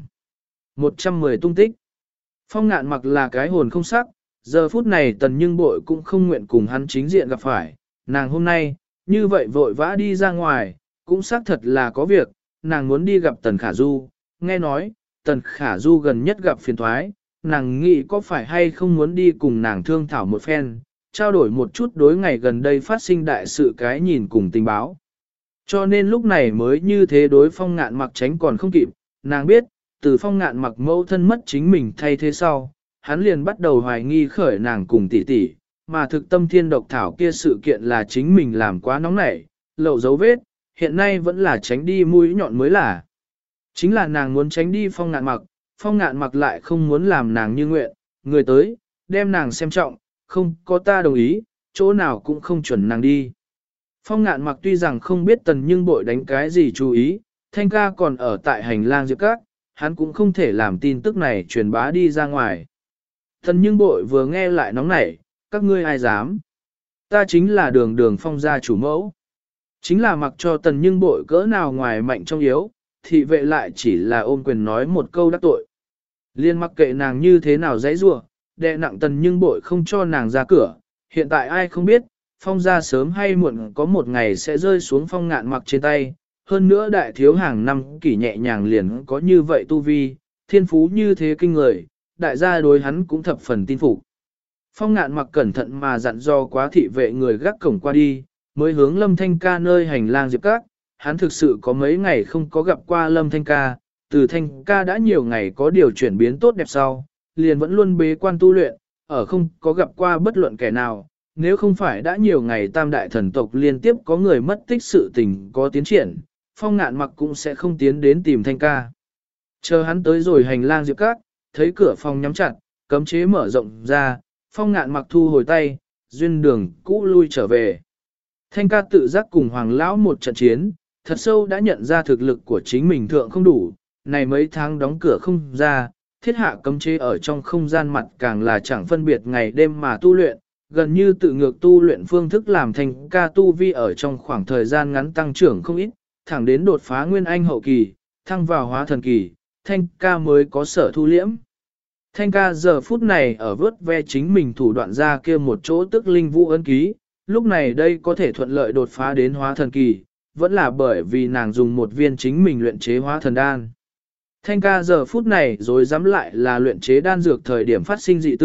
110 tung tích. Phong Ngạn Mặc là cái hồn không sắc, giờ phút này Tần Nhưng Bội cũng không nguyện cùng hắn chính diện gặp phải, nàng hôm nay, như vậy vội vã đi ra ngoài, cũng xác thật là có việc, nàng muốn đi gặp Tần Khả Du, nghe nói, Tần Khả Du gần nhất gặp phiền thoái, nàng nghĩ có phải hay không muốn đi cùng nàng thương thảo một phen, trao đổi một chút đối ngày gần đây phát sinh đại sự cái nhìn cùng tình báo. Cho nên lúc này mới như thế đối Phong Ngạn Mặc tránh còn không kịp, nàng biết, từ Phong Ngạn Mặc mẫu thân mất chính mình thay thế sau, hắn liền bắt đầu hoài nghi khởi nàng cùng tỷ tỷ, mà thực tâm thiên độc thảo kia sự kiện là chính mình làm quá nóng nảy, lộ dấu vết, hiện nay vẫn là tránh đi mũi nhọn mới là. Chính là nàng muốn tránh đi Phong Ngạn Mặc lại không muốn làm nàng như nguyện, người tới, đem nàng xem trọng, không có ta đồng ý, chỗ nào cũng không chuẩn nàng đi. Phong Ngạn Mặc tuy rằng không biết Tần Nhưng Bội đánh cái gì chú ý, Thanh ca còn ở tại hành lang Diệp Các, hắn cũng không thể làm tin tức này truyền bá đi ra ngoài. Tần Nhưng Bội vừa nghe lại nóng nảy, các ngươi ai dám? Ta chính là đường Phong gia chủ mẫu. Chính là mặc cho Tần Nhưng Bội cỡ nào ngoài mạnh trong yếu, thị vệ lại chỉ là ôm quyền nói một câu đắc tội. Liên mặc kệ nàng như thế nào dãy rủa, đè nặng Tần Nhưng Bội không cho nàng ra cửa, hiện tại ai không biết, Phong gia sớm hay muộn có một ngày sẽ rơi xuống Phong Ngạn Mặc trên tay, hơn nữa đại thiếu hàng năm kỷ nhẹ nhàng liền có như vậy tu vi, thiên phú như thế kinh người, đại gia đối hắn cũng thập phần tin phục. Phong Ngạn Mặc cẩn thận mà dặn dò quá thị vệ người gác cổng qua đi, mới hướng Lâm Thanh ca nơi hành lang Diệp Các, hắn thực sự có mấy ngày không có gặp qua Lâm Thanh ca, từ Thanh ca đã nhiều ngày có điều chuyển biến tốt đẹp sau, liền vẫn luôn bế quan tu luyện, ở không có gặp qua bất luận kẻ nào, nếu không phải đã nhiều ngày tam đại thần tộc liên tiếp có người mất tích sự tình có tiến triển, Phong Ngạn Mặc cũng sẽ không tiến đến tìm Thanh ca. Chờ hắn tới rồi hành lang Diệp Các, thấy cửa phòng nhắm chặt, cấm chế mở rộng ra, Phong Ngạn Mặc thu hồi tay, duyên đường cũ lui trở về. Thanh ca tự giác cùng Hoàng Lão một trận chiến, thật sâu đã nhận ra thực lực của chính mình thượng không đủ, này mấy tháng đóng cửa không ra, thiết hạ cấm chế ở trong không gian mặt càng là chẳng phân biệt ngày đêm mà tu luyện, gần như tự ngược tu luyện phương thức làm Thanh ca tu vi ở trong khoảng thời gian ngắn tăng trưởng không ít, thẳng đến đột phá nguyên anh hậu kỳ, thăng vào hóa thần kỳ, Thanh ca mới có sở thu liễm. Thanh ca giờ phút này ở vớt ve chính mình thủ đoạn ra kia một chỗ tức linh vũ ấn ký, lúc này đây có thể thuận lợi đột phá đến hóa thần kỳ, vẫn là bởi vì nàng dùng một viên chính mình luyện chế hóa thần đan. Thanh ca giờ phút này rồi dám lại là luyện chế đan dược thời điểm phát sinh dị tượng,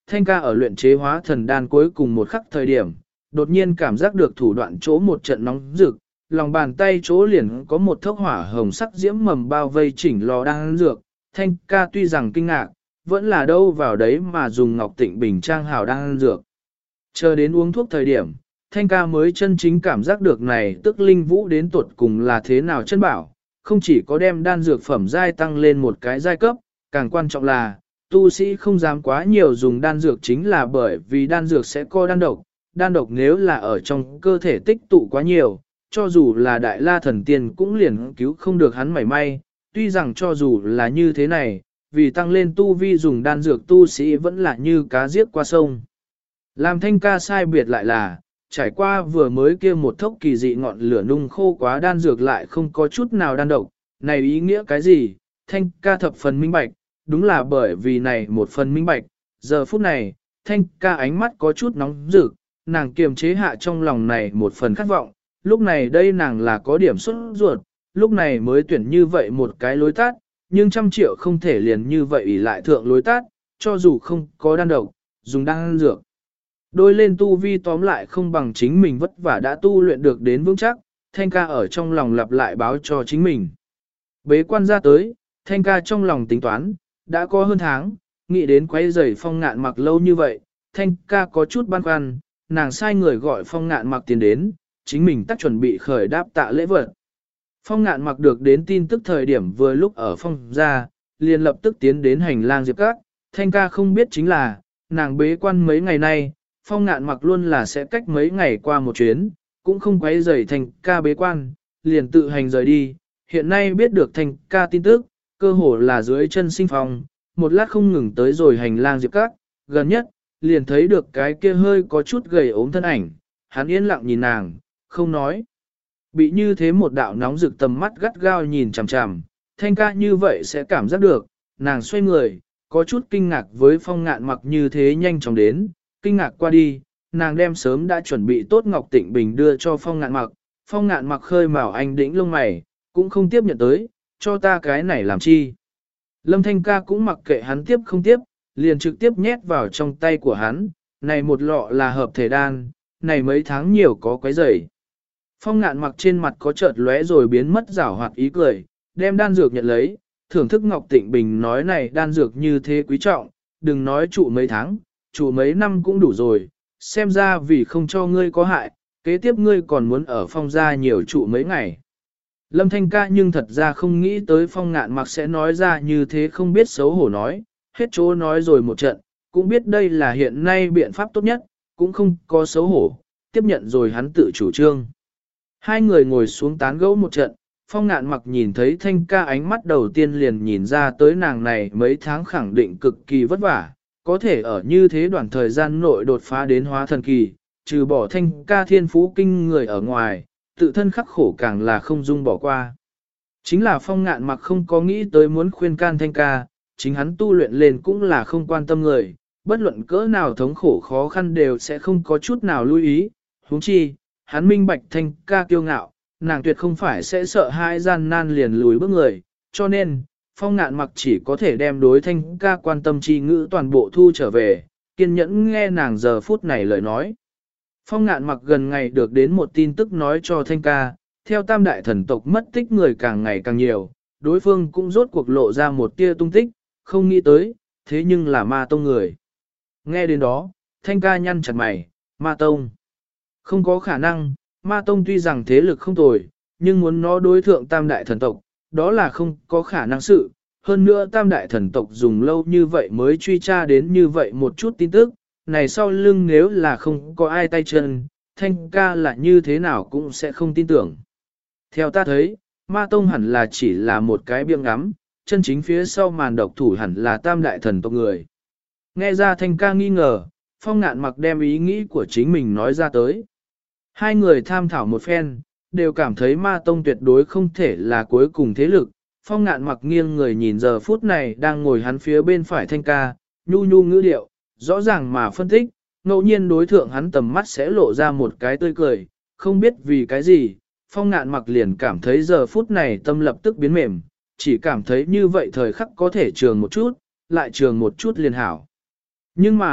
Thanh ca ở luyện chế hóa thần đan cuối cùng một khắc thời điểm, đột nhiên cảm giác được thủ đoạn chỗ một trận nóng rực, lòng bàn tay chỗ liền có một thốc hỏa hồng sắc diễm mầm bao vây chỉnh lò đan dược. Thanh ca tuy rằng kinh ngạc, vẫn là đâu vào đấy mà dùng ngọc tịnh bình trang hào đan dược. Chờ đến uống thuốc thời điểm, Thanh ca mới chân chính cảm giác được này tức linh vũ đến tuột cùng là thế nào chân bảo, không chỉ có đem đan dược phẩm giai tăng lên một cái giai cấp, càng quan trọng là, tu sĩ không dám quá nhiều dùng đan dược chính là bởi vì đan dược sẽ co đan độc nếu là ở trong cơ thể tích tụ quá nhiều, cho dù là đại la thần tiên cũng liền cứu không được hắn mảy may, tuy rằng cho dù là như thế này, vì tăng lên tu vi dùng đan dược tu sĩ vẫn là như cá giết qua sông. Làm Thanh ca sai biệt lại là, trải qua vừa mới kia một thốc kỳ dị ngọn lửa nung khô quá đan dược lại không có chút nào đan độc, này ý nghĩa cái gì? Thanh ca thập phần minh bạch, đúng là bởi vì này một phần minh bạch, giờ phút này, Thanh ca ánh mắt có chút nóng rực, nàng kiềm chế hạ trong lòng này một phần khát vọng, lúc này đây nàng là có điểm xuất ruột, lúc này mới tuyển như vậy một cái lối tát, nhưng 100 triệu không thể liền như vậy ỷ lại thượng lối tát, cho dù không có đan độc, dùng đan dược. Đôi lên tu vi tóm lại không bằng chính mình vất vả đã tu luyện được đến vững chắc, Thanh ca ở trong lòng lặp lại báo cho chính mình. Bế quan ra tới, Thanh ca trong lòng tính toán, đã có hơn tháng, nghĩ đến quấy rầy Phong Ngạn Mặc lâu như vậy, Thanh ca có chút băn khoăn, nàng sai người gọi Phong Ngạn Mặc tiến đến, chính mình tắt chuẩn bị khởi đáp tạ lễ vật. Phong Ngạn Mặc được đến tin tức thời điểm vừa lúc ở phong ra, liền lập tức tiến đến hành lang Diệp Các, Thanh ca không biết chính là, nàng bế quan mấy ngày nay, Phong Ngạn Mặc luôn là sẽ cách mấy ngày qua một chuyến, cũng không quấy rầy Thanh ca bế quan, liền tự hành rời đi, hiện nay biết được Thanh ca tin tức, cơ hồ là dưới chân sinh phong, một lát không ngừng tới rồi hành lang Diệp Các, gần nhất, liền thấy được cái kia hơi có chút gầy ốm thân ảnh, hắn yên lặng nhìn nàng, không nói. Bị như thế một đạo nóng rực tầm mắt gắt gao nhìn chằm chằm, Thanh ca như vậy sẽ cảm giác được, nàng xoay người, có chút kinh ngạc với Phong Ngạn Mặc như thế nhanh chóng đến, kinh ngạc qua đi, nàng đem sớm đã chuẩn bị tốt ngọc tịnh bình đưa cho Phong Ngạn Mặc, Phong Ngạn Mặc khơi mào anh đĩnh lông mày, cũng không tiếp nhận tới, cho ta cái này làm chi. Lâm Thanh ca cũng mặc kệ hắn tiếp không tiếp, liền trực tiếp nhét vào trong tay của hắn, này một lọ là hợp thể đan, này mấy tháng nhiều có quấy rầy. Phong Ngạn Mặc trên mặt có chợt lóe rồi biến mất giảo hoạt ý cười, đem đan dược nhận lấy, thưởng thức Ngọc Tịnh Bình nói này đan dược như thế quý trọng, đừng nói trụ mấy tháng, trụ mấy năm cũng đủ rồi, xem ra vì không cho ngươi có hại, kế tiếp ngươi còn muốn ở phong gia nhiều trụ mấy ngày. Lâm Thanh ca nhưng thật ra không nghĩ tới Phong Ngạn Mặc sẽ nói ra như thế không biết xấu hổ nói, hết chỗ nói rồi một trận, cũng biết đây là hiện nay biện pháp tốt nhất, cũng không có xấu hổ, tiếp nhận rồi hắn tự chủ trương. Hai người ngồi xuống tán gẫu một trận, Phong Ngạn Mặc nhìn thấy Thanh ca ánh mắt đầu tiên liền nhìn ra tới nàng này mấy tháng khẳng định cực kỳ vất vả, có thể ở như thế đoạn thời gian nội đột phá đến hóa thần kỳ, trừ bỏ Thanh ca thiên phú kinh người ở ngoài, tự thân khắc khổ càng là không dung bỏ qua. Chính là Phong Ngạn Mặc không có nghĩ tới muốn khuyên can Thanh ca, chính hắn tu luyện lên cũng là không quan tâm người, bất luận cỡ nào thống khổ khó khăn đều sẽ không có chút nào lưu ý, huống chi, hắn minh bạch Thanh ca kiêu ngạo, nàng tuyệt không phải sẽ sợ hai gian nan liền lùi bước người, cho nên, Phong Ngạn Mặc chỉ có thể đem đối Thanh ca quan tâm chi ngữ toàn bộ thu trở về, kiên nhẫn nghe nàng giờ phút này lời nói. Phong Ngạn Mặc gần ngày được đến một tin tức nói cho Thanh ca, theo tam đại thần tộc mất tích người càng ngày càng nhiều, đối phương cũng rốt cuộc lộ ra một tia tung tích, không nghĩ tới, thế nhưng là ma tông người. Nghe đến đó, Thanh ca nhăn chặt mày, ma tông. Không có khả năng, ma tông tuy rằng thế lực không tồi, nhưng muốn nó đối thượng tam đại thần tộc, đó là không có khả năng sự. Hơn nữa tam đại thần tộc dùng lâu như vậy mới truy tra đến như vậy một chút tin tức, này sau lưng nếu là không có ai tay chân, Thanh ca là như thế nào cũng sẽ không tin tưởng. Theo ta thấy, ma tông hẳn là chỉ là một cái biếng ngắm, chân chính phía sau màn độc thủ hẳn là tam đại thần tộc người. Nghe ra Thanh ca nghi ngờ, Phong Ngạn Mặc đem ý nghĩ của chính mình nói ra tới. Hai người tham thảo một phen, đều cảm thấy ma tông tuyệt đối không thể là cuối cùng thế lực. Phong Ngạn Mặc nghiêng người nhìn giờ phút này đang ngồi hắn phía bên phải Thanh ca, nhu nhu ngữ điệu, rõ ràng mà phân tích, ngẫu nhiên đối thượng hắn tầm mắt sẽ lộ ra một cái tươi cười, không biết vì cái gì, Phong Ngạn Mặc liền cảm thấy giờ phút này tâm lập tức biến mềm, chỉ cảm thấy như vậy thời khắc có thể trường một chút, lại trường một chút liền hảo. Nhưng mà,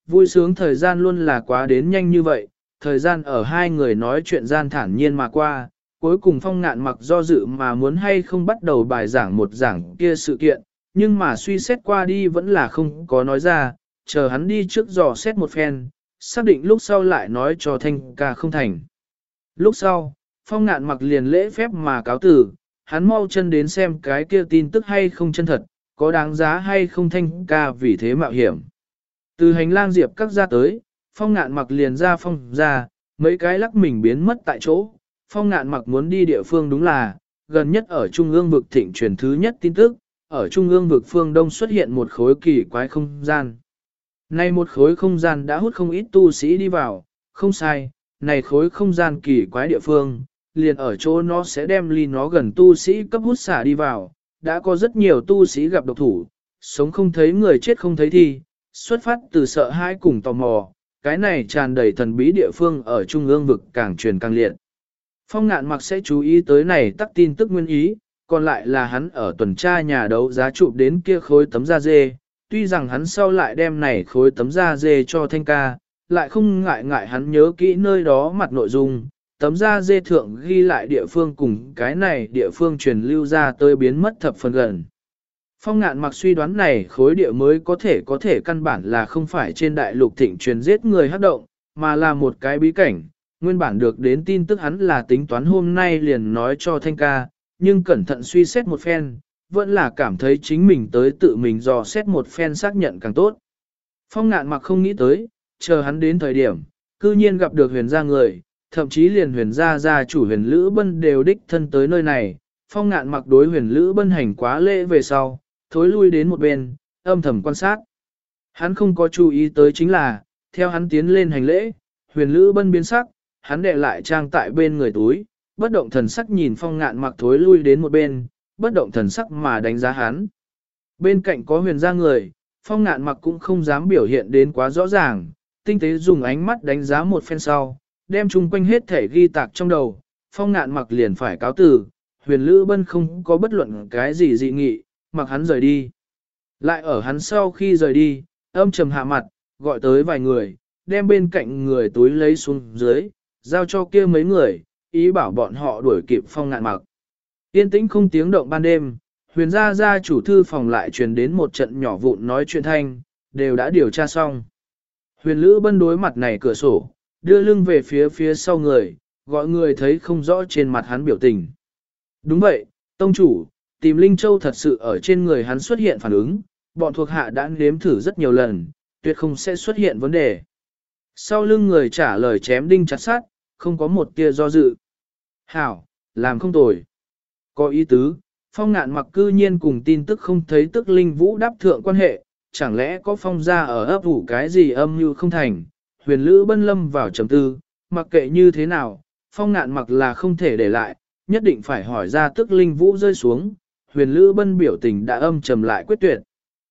Vui sướng thời gian luôn là quá đến nhanh như vậy, thời gian ở hai người nói chuyện gian thản nhiên mà qua, cuối cùng Phong Ngạn Mặc do dự mà muốn hay không bắt đầu bài giảng một giảng kia sự kiện, nhưng mà suy xét qua đi vẫn là không có nói ra, chờ hắn đi trước dò xét một phen, xác định lúc sau lại nói cho Thanh ca không thành. Lúc sau, Phong Ngạn Mặc liền lễ phép mà cáo tử, hắn mau chân đến xem cái kia tin tức hay không chân thật, có đáng giá hay không Thanh ca vì thế mạo hiểm. Từ hành lang diệp các ra tới, Phong Ngạn Mặc liền ra phong ra, mấy cái lắc mình biến mất tại chỗ. Phong Ngạn Mặc muốn đi địa phương đúng là, gần nhất ở Trung ương vực thịnh truyền thứ nhất tin tức, ở Trung ương vực phương Đông xuất hiện một khối kỳ quái không gian. Nay một khối không gian đã hút không ít tu sĩ đi vào, không sai, này khối không gian kỳ quái địa phương, liền ở chỗ nó sẽ đem ly nó gần tu sĩ cấp hút xả đi vào, đã có rất nhiều tu sĩ gặp độc thủ, sống không thấy người chết không thấy thi, xuất phát từ sợ hãi cùng tò mò, cái này tràn đầy thần bí địa phương ở Trung ương vực càng truyền càng liệt. Phong Ngạn Mặc sẽ chú ý tới này tắc tin tức nguyên ý, còn lại là hắn ở tuần tra nhà đấu giá chụp đến kia khối tấm da dê, tuy rằng hắn sau lại đem này khối tấm da dê cho Thanh ca, lại không ngại hắn nhớ kỹ nơi đó mặt nội dung, tấm da dê thượng ghi lại địa phương cùng cái này địa phương truyền lưu ra tới biến mất thập phần gần. Phong Ngạn Mặc suy đoán này khối địa mới có thể căn bản là không phải trên đại lục thịnh truyền giết người hắc động, mà là một cái bí cảnh. Nguyên bản được đến tin tức hắn là tính toán hôm nay liền nói cho Thanh ca, nhưng cẩn thận suy xét một phen, vẫn là cảm thấy chính mình tới tự mình dò xét một phen xác nhận càng tốt. Phong Ngạn Mặc không nghĩ tới, chờ hắn đến thời điểm, cư nhiên gặp được huyền gia người, thậm chí liền huyền gia gia chủ huyền Lữ Bân đều đích thân tới nơi này. Phong Ngạn Mặc đối huyền Lữ Bân hành quá lễ về sau, thối lui đến một bên, âm thầm quan sát. Hắn không có chú ý tới chính là, theo hắn tiến lên hành lễ, huyền Lữ Bân biến sắc, hắn đệ lại trang tại bên người túi, bất động thần sắc nhìn Phong Ngạn Mặc thối lui đến một bên, bất động thần sắc mà đánh giá hắn. Bên cạnh có huyền gia người, Phong Ngạn Mặc cũng không dám biểu hiện đến quá rõ ràng, tinh tế dùng ánh mắt đánh giá một phen sau, đem chung quanh hết thể ghi tạc trong đầu, Phong Ngạn Mặc liền phải cáo từ, huyền Lữ Bân không có bất luận cái gì dị nghị, mặc hắn rời đi. Lại ở hắn sau khi rời đi, âm trầm hạ mặt, gọi tới vài người, đem bên cạnh người túi lấy xuống dưới, giao cho kia mấy người, ý bảo bọn họ đuổi kịp Phong Ngạn Mặc. Yên tĩnh không tiếng động ban đêm, huyền gia gia chủ thư phòng lại truyền đến một trận nhỏ vụn nói chuyện thanh, đều đã điều tra xong. Huyền Lữ Bân đối mặt này cửa sổ, đưa lưng về phía sau người, gọi người thấy không rõ trên mặt hắn biểu tình. Đúng vậy, tông chủ, tìm Linh Châu thật sự ở trên người hắn xuất hiện phản ứng, bọn thuộc hạ đã nếm thử rất nhiều lần, tuyệt không sẽ xuất hiện vấn đề. Sau lưng người trả lời chém đinh chặt sắt, không có một tia do dự. Hảo, làm không tồi. Có ý tứ, Phong Ngạn Mặc cư nhiên cùng tin tức không thấy tức Linh Vũ đáp thượng quan hệ, chẳng lẽ có Phong gia ở ấp ủ cái gì âm mưu không thành. Huyền Lữ Bân lâm vào trầm tư, mặc kệ như thế nào, Phong Ngạn Mặc là không thể để lại, nhất định phải hỏi ra tức Linh Vũ rơi xuống. Huyền Lữ Bân biểu tình đã âm trầm lại quyết tuyệt.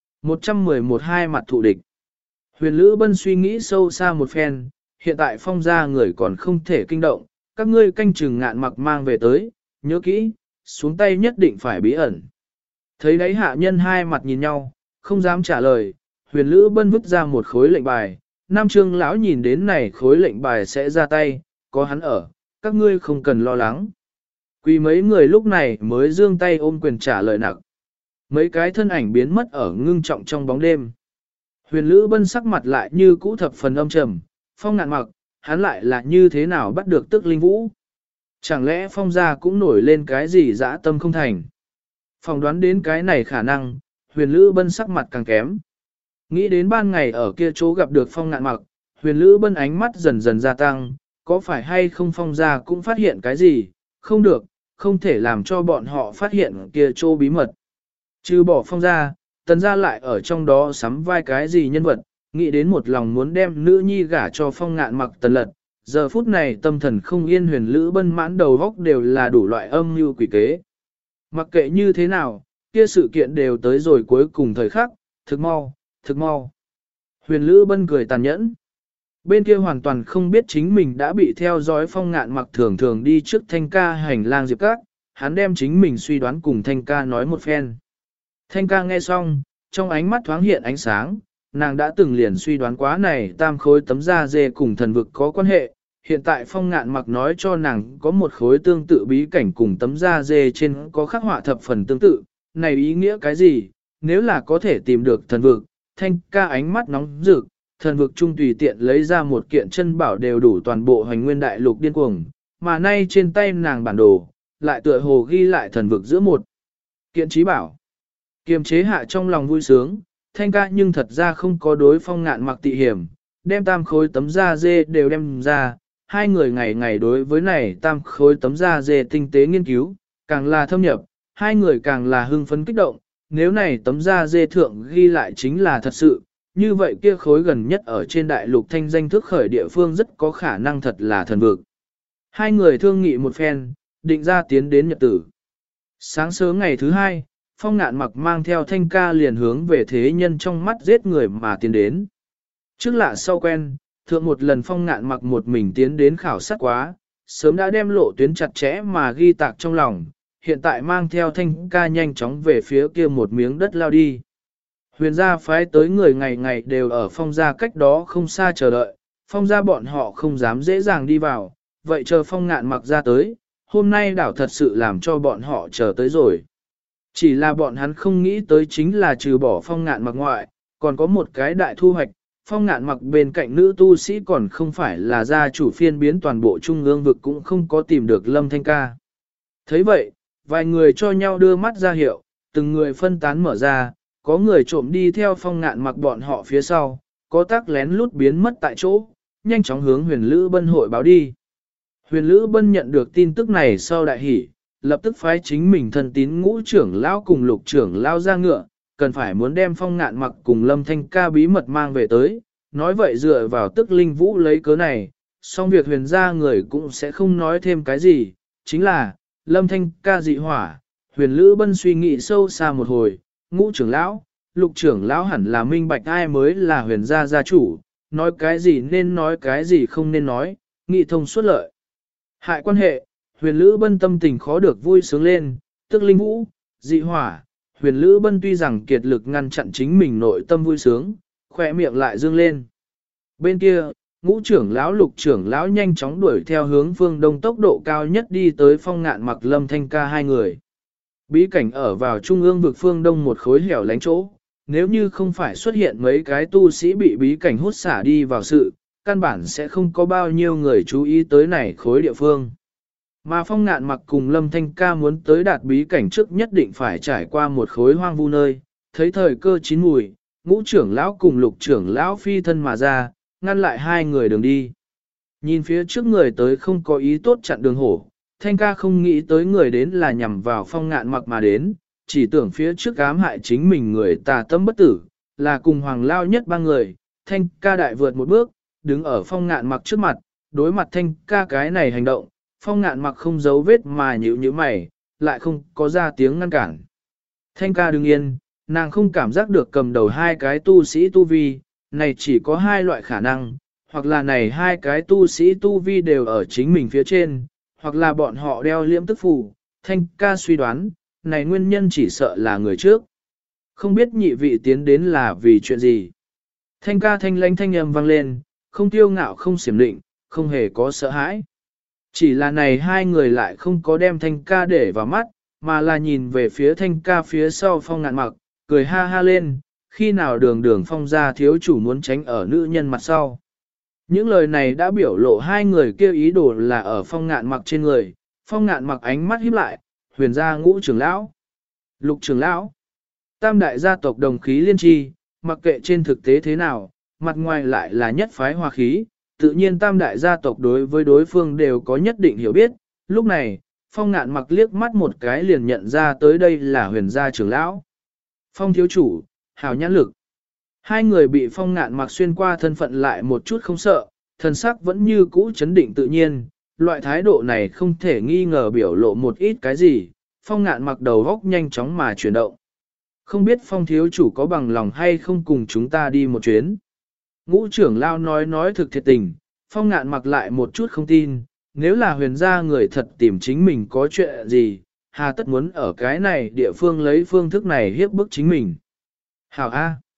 111 hai mặt thù địch. Huyền Lữ Bân suy nghĩ sâu xa một phen, hiện tại Phong gia người còn không thể kinh động, các ngươi canh chừng Ngạn Mặc mang về tới, nhớ kỹ, xuống tay nhất định phải bí ẩn. Thấy đấy hạ nhân hai mặt nhìn nhau, không dám trả lời, Huyền Lữ Bân vứt ra một khối lệnh bài, Nam Trương lão nhìn đến này khối lệnh bài sẽ ra tay, có hắn ở, các ngươi không cần lo lắng. Quỳ mấy người lúc này mới giương tay ôm quyền trả lời nặng. Mấy cái thân ảnh biến mất ở ngưng trọng trong bóng đêm. Huyền Lữ Bân sắc mặt lại như cũ thập phần âm trầm, Phong Ngạn Mặc, hắn lại là như thế nào bắt được tức Linh Vũ? Chẳng lẽ Phong gia cũng nổi lên cái gì dã tâm không thành? Phòng đoán đến cái này khả năng, Huyền Lữ Bân sắc mặt càng kém. Nghĩ đến ban ngày ở kia chỗ gặp được Phong Ngạn Mặc, Huyền Lữ Bân ánh mắt dần dần gia tăng, có phải hay không Phong gia cũng phát hiện cái gì? Không được, không thể làm cho bọn họ phát hiện kia chỗ bí mật. Trừ bỏ Phong gia, Tần gia lại ở trong đó sắm vai cái gì nhân vật, nghĩ đến một lòng muốn đem nữ nhi gả cho Phong Ngạn Mặc Tần Lật. Giờ phút này tâm thần không yên, Huyền Lữ Bân mãn đầu góc đều là đủ loại âm mưu quỷ kế. Mặc kệ như thế nào, kia sự kiện đều tới rồi cuối cùng thời khắc, thực mau, thực mau. Huyền Lữ Bân cười tàn nhẫn. Bên kia hoàn toàn không biết chính mình đã bị theo dõi. Phong Ngạn Mặc thường thường đi trước Thanh ca hành lang diệp các, hắn đem chính mình suy đoán cùng Thanh ca nói một phen. Thanh ca nghe xong, trong ánh mắt thoáng hiện ánh sáng, nàng đã từng liền suy đoán quá này tam khối tấm da dê cùng thần vực có quan hệ, hiện tại Phong Ngạn Mặc nói cho nàng có một khối tương tự bí cảnh cùng tấm da dê trên có khắc họa thập phần tương tự, này ý nghĩa cái gì, nếu là có thể tìm được thần vực, Thanh ca ánh mắt nóng rực, thần vực trung tùy tiện lấy ra một kiện chân bảo đều đủ toàn bộ hành nguyên đại lục điên cuồng, mà nay trên tay nàng bản đồ, lại tựa hồ ghi lại thần vực giữa một kiện trí bảo. Kiềm chế hạ trong lòng vui sướng, Thanh ca nhưng thật ra không có đối Phong Ngạn Mặc tị hiểm, đem tam khối tấm da dê đều đem ra, hai người ngày ngày đối với này tam khối tấm da dê tinh tế nghiên cứu, càng là thâm nhập, hai người càng là hưng phấn kích động, nếu này tấm da dê thượng ghi lại chính là thật sự, như vậy kia khối gần nhất ở trên đại lục thanh danh thức khởi địa phương rất có khả năng thật là thần vực. Hai người thương nghị một phen, định ra tiến đến nhật tử. Sáng sớm ngày thứ hai, Phong Ngạn Mặc mang theo Thanh ca liền hướng về thế nhân trong mắt giết người mà tiến đến. Trước lạ sau quen, thượng một lần Phong Ngạn Mặc một mình tiến đến khảo sát quá, sớm đã đem lộ tuyến chặt chẽ mà ghi tạc trong lòng, hiện tại mang theo Thanh ca nhanh chóng về phía kia một miếng đất lao đi. Huyền gia phái tới người ngày ngày đều ở Phong gia cách đó không xa chờ đợi, Phong gia bọn họ không dám dễ dàng đi vào, vậy chờ Phong Ngạn Mặc ra tới, hôm nay đảo thật sự làm cho bọn họ chờ tới rồi. Chỉ là bọn hắn không nghĩ tới chính là trừ bỏ Phong Ngạn Mặc ngoại, còn có một cái đại thu hoạch, Phong Ngạn Mặc bên cạnh nữ tu sĩ còn không phải là gia chủ phiên biến toàn bộ trung ương vực cũng không có tìm được Lâm Thanh ca. Thấy vậy, vài người cho nhau đưa mắt ra hiệu, từng người phân tán mở ra, có người trộm đi theo Phong Ngạn Mặc bọn họ phía sau, có tác lén lút biến mất tại chỗ, nhanh chóng hướng Huyền Lữ Bân hội báo đi. Huyền Lữ Bân nhận được tin tức này sau đại hỉ, lập tức phái chính mình thân tín Ngũ trưởng lão cùng Lục trưởng lão ra ngựa, cần phải muốn đem Phong Ngạn Mặc cùng Lâm Thanh ca bí mật mang về tới, nói vậy dựa vào tức Linh Vũ lấy cớ này, xong việc huyền gia người cũng sẽ không nói thêm cái gì, chính là, Lâm Thanh ca dị hỏa, Huyền Lữ Bân suy nghĩ sâu xa một hồi, Ngũ trưởng lão, Lục trưởng lão hẳn là minh bạch ai mới là huyền gia gia chủ, nói cái gì nên nói cái gì không nên nói, nghị thông suốt lợi. Hại quan hệ, Huyền Lữ Bân tâm tình khó được vui sướng lên, tức Linh Vũ, dị hỏa, Huyền Lữ Bân tuy rằng kiệt lực ngăn chặn chính mình nội tâm vui sướng, khỏe miệng lại dương lên. Bên kia, Ngũ trưởng lão Lục trưởng lão nhanh chóng đuổi theo hướng phương đông tốc độ cao nhất đi tới Phong Ngạn Mặc Lâm Thanh ca hai người. Bí cảnh ở vào trung ương vực phương đông một khối hẻo lánh chỗ, nếu như không phải xuất hiện mấy cái tu sĩ bị bí cảnh hút xả đi vào sự, căn bản sẽ không có bao nhiêu người chú ý tới này khối địa phương. Mà Phong Ngạn Mặc cùng Lâm Thanh ca muốn tới đạt bí cảnh trước nhất định phải trải qua một khối hoang vu nơi, thấy thời cơ chín mùi, Ngũ trưởng lão cùng Lục trưởng lão phi thân mà ra, ngăn lại hai người đường đi. Nhìn phía trước người tới không có ý tốt chặn đường hổ, Thanh ca không nghĩ tới người đến là nhằm vào Phong Ngạn Mặc mà đến, chỉ tưởng phía trước ám hại chính mình người tà tâm bất tử, là cùng Hoàng Lao nhất ba người, Thanh ca đại vượt một bước, đứng ở Phong Ngạn Mặc trước mặt, đối mặt Thanh ca cái này hành động, Phong Ngạn Mặc không giấu vết mà nhíu nhíu mày, lại không có ra tiếng ngăn cản. Thanh ca đứng yên, nàng không cảm giác được cầm đầu hai cái tu sĩ tu vi, này chỉ có hai loại khả năng, hoặc là này hai cái tu sĩ tu vi đều ở chính mình phía trên, hoặc là bọn họ đeo liễm tức phù. Thanh ca suy đoán, này nguyên nhân chỉ sợ là người trước. Không biết nhị vị tiến đến là vì chuyện gì. Thanh ca thanh lãnh thanh âm vang lên, không tiêu ngạo không xiểm định, không hề có sợ hãi. Chỉ là này hai người lại không có đem Thanh ca để vào mắt, mà là nhìn về phía Thanh ca phía sau Phong Ngạn Mặc, cười ha ha lên, khi nào đường đường Phong gia thiếu chủ muốn tránh ở nữ nhân mặt sau. Những lời này đã biểu lộ hai người kêu ý đồ là ở Phong Ngạn Mặc trên người, Phong Ngạn Mặc ánh mắt híp lại, huyền gia Ngũ trưởng lão, Lục trưởng lão, tam đại gia tộc đồng khí liên tri, mặc kệ trên thực tế thế nào, mặt ngoài lại là nhất phái hòa khí, tự nhiên tam đại gia tộc đối với đối phương đều có nhất định hiểu biết. Lúc này, Phong Ngạn Mặc liếc mắt một cái liền nhận ra tới đây là huyền gia trưởng lão. Phong thiếu chủ, hào nhãn lực. Hai người bị Phong Ngạn Mặc xuyên qua thân phận lại một chút không sợ, thần sắc vẫn như cũ chấn định tự nhiên, loại thái độ này không thể nghi ngờ biểu lộ một ít cái gì. Phong Ngạn Mặc đầu góc nhanh chóng mà chuyển động. Không biết Phong thiếu chủ có bằng lòng hay không cùng chúng ta đi một chuyến. Ngũ trưởng lao nói thực thiệt tình, Phong Ngạn Mặc lại một chút không tin, nếu là huyền gia người thật tìm chính mình có chuyện gì, hà tất muốn ở cái này địa phương lấy phương thức này hiếp bức chính mình. Hảo A.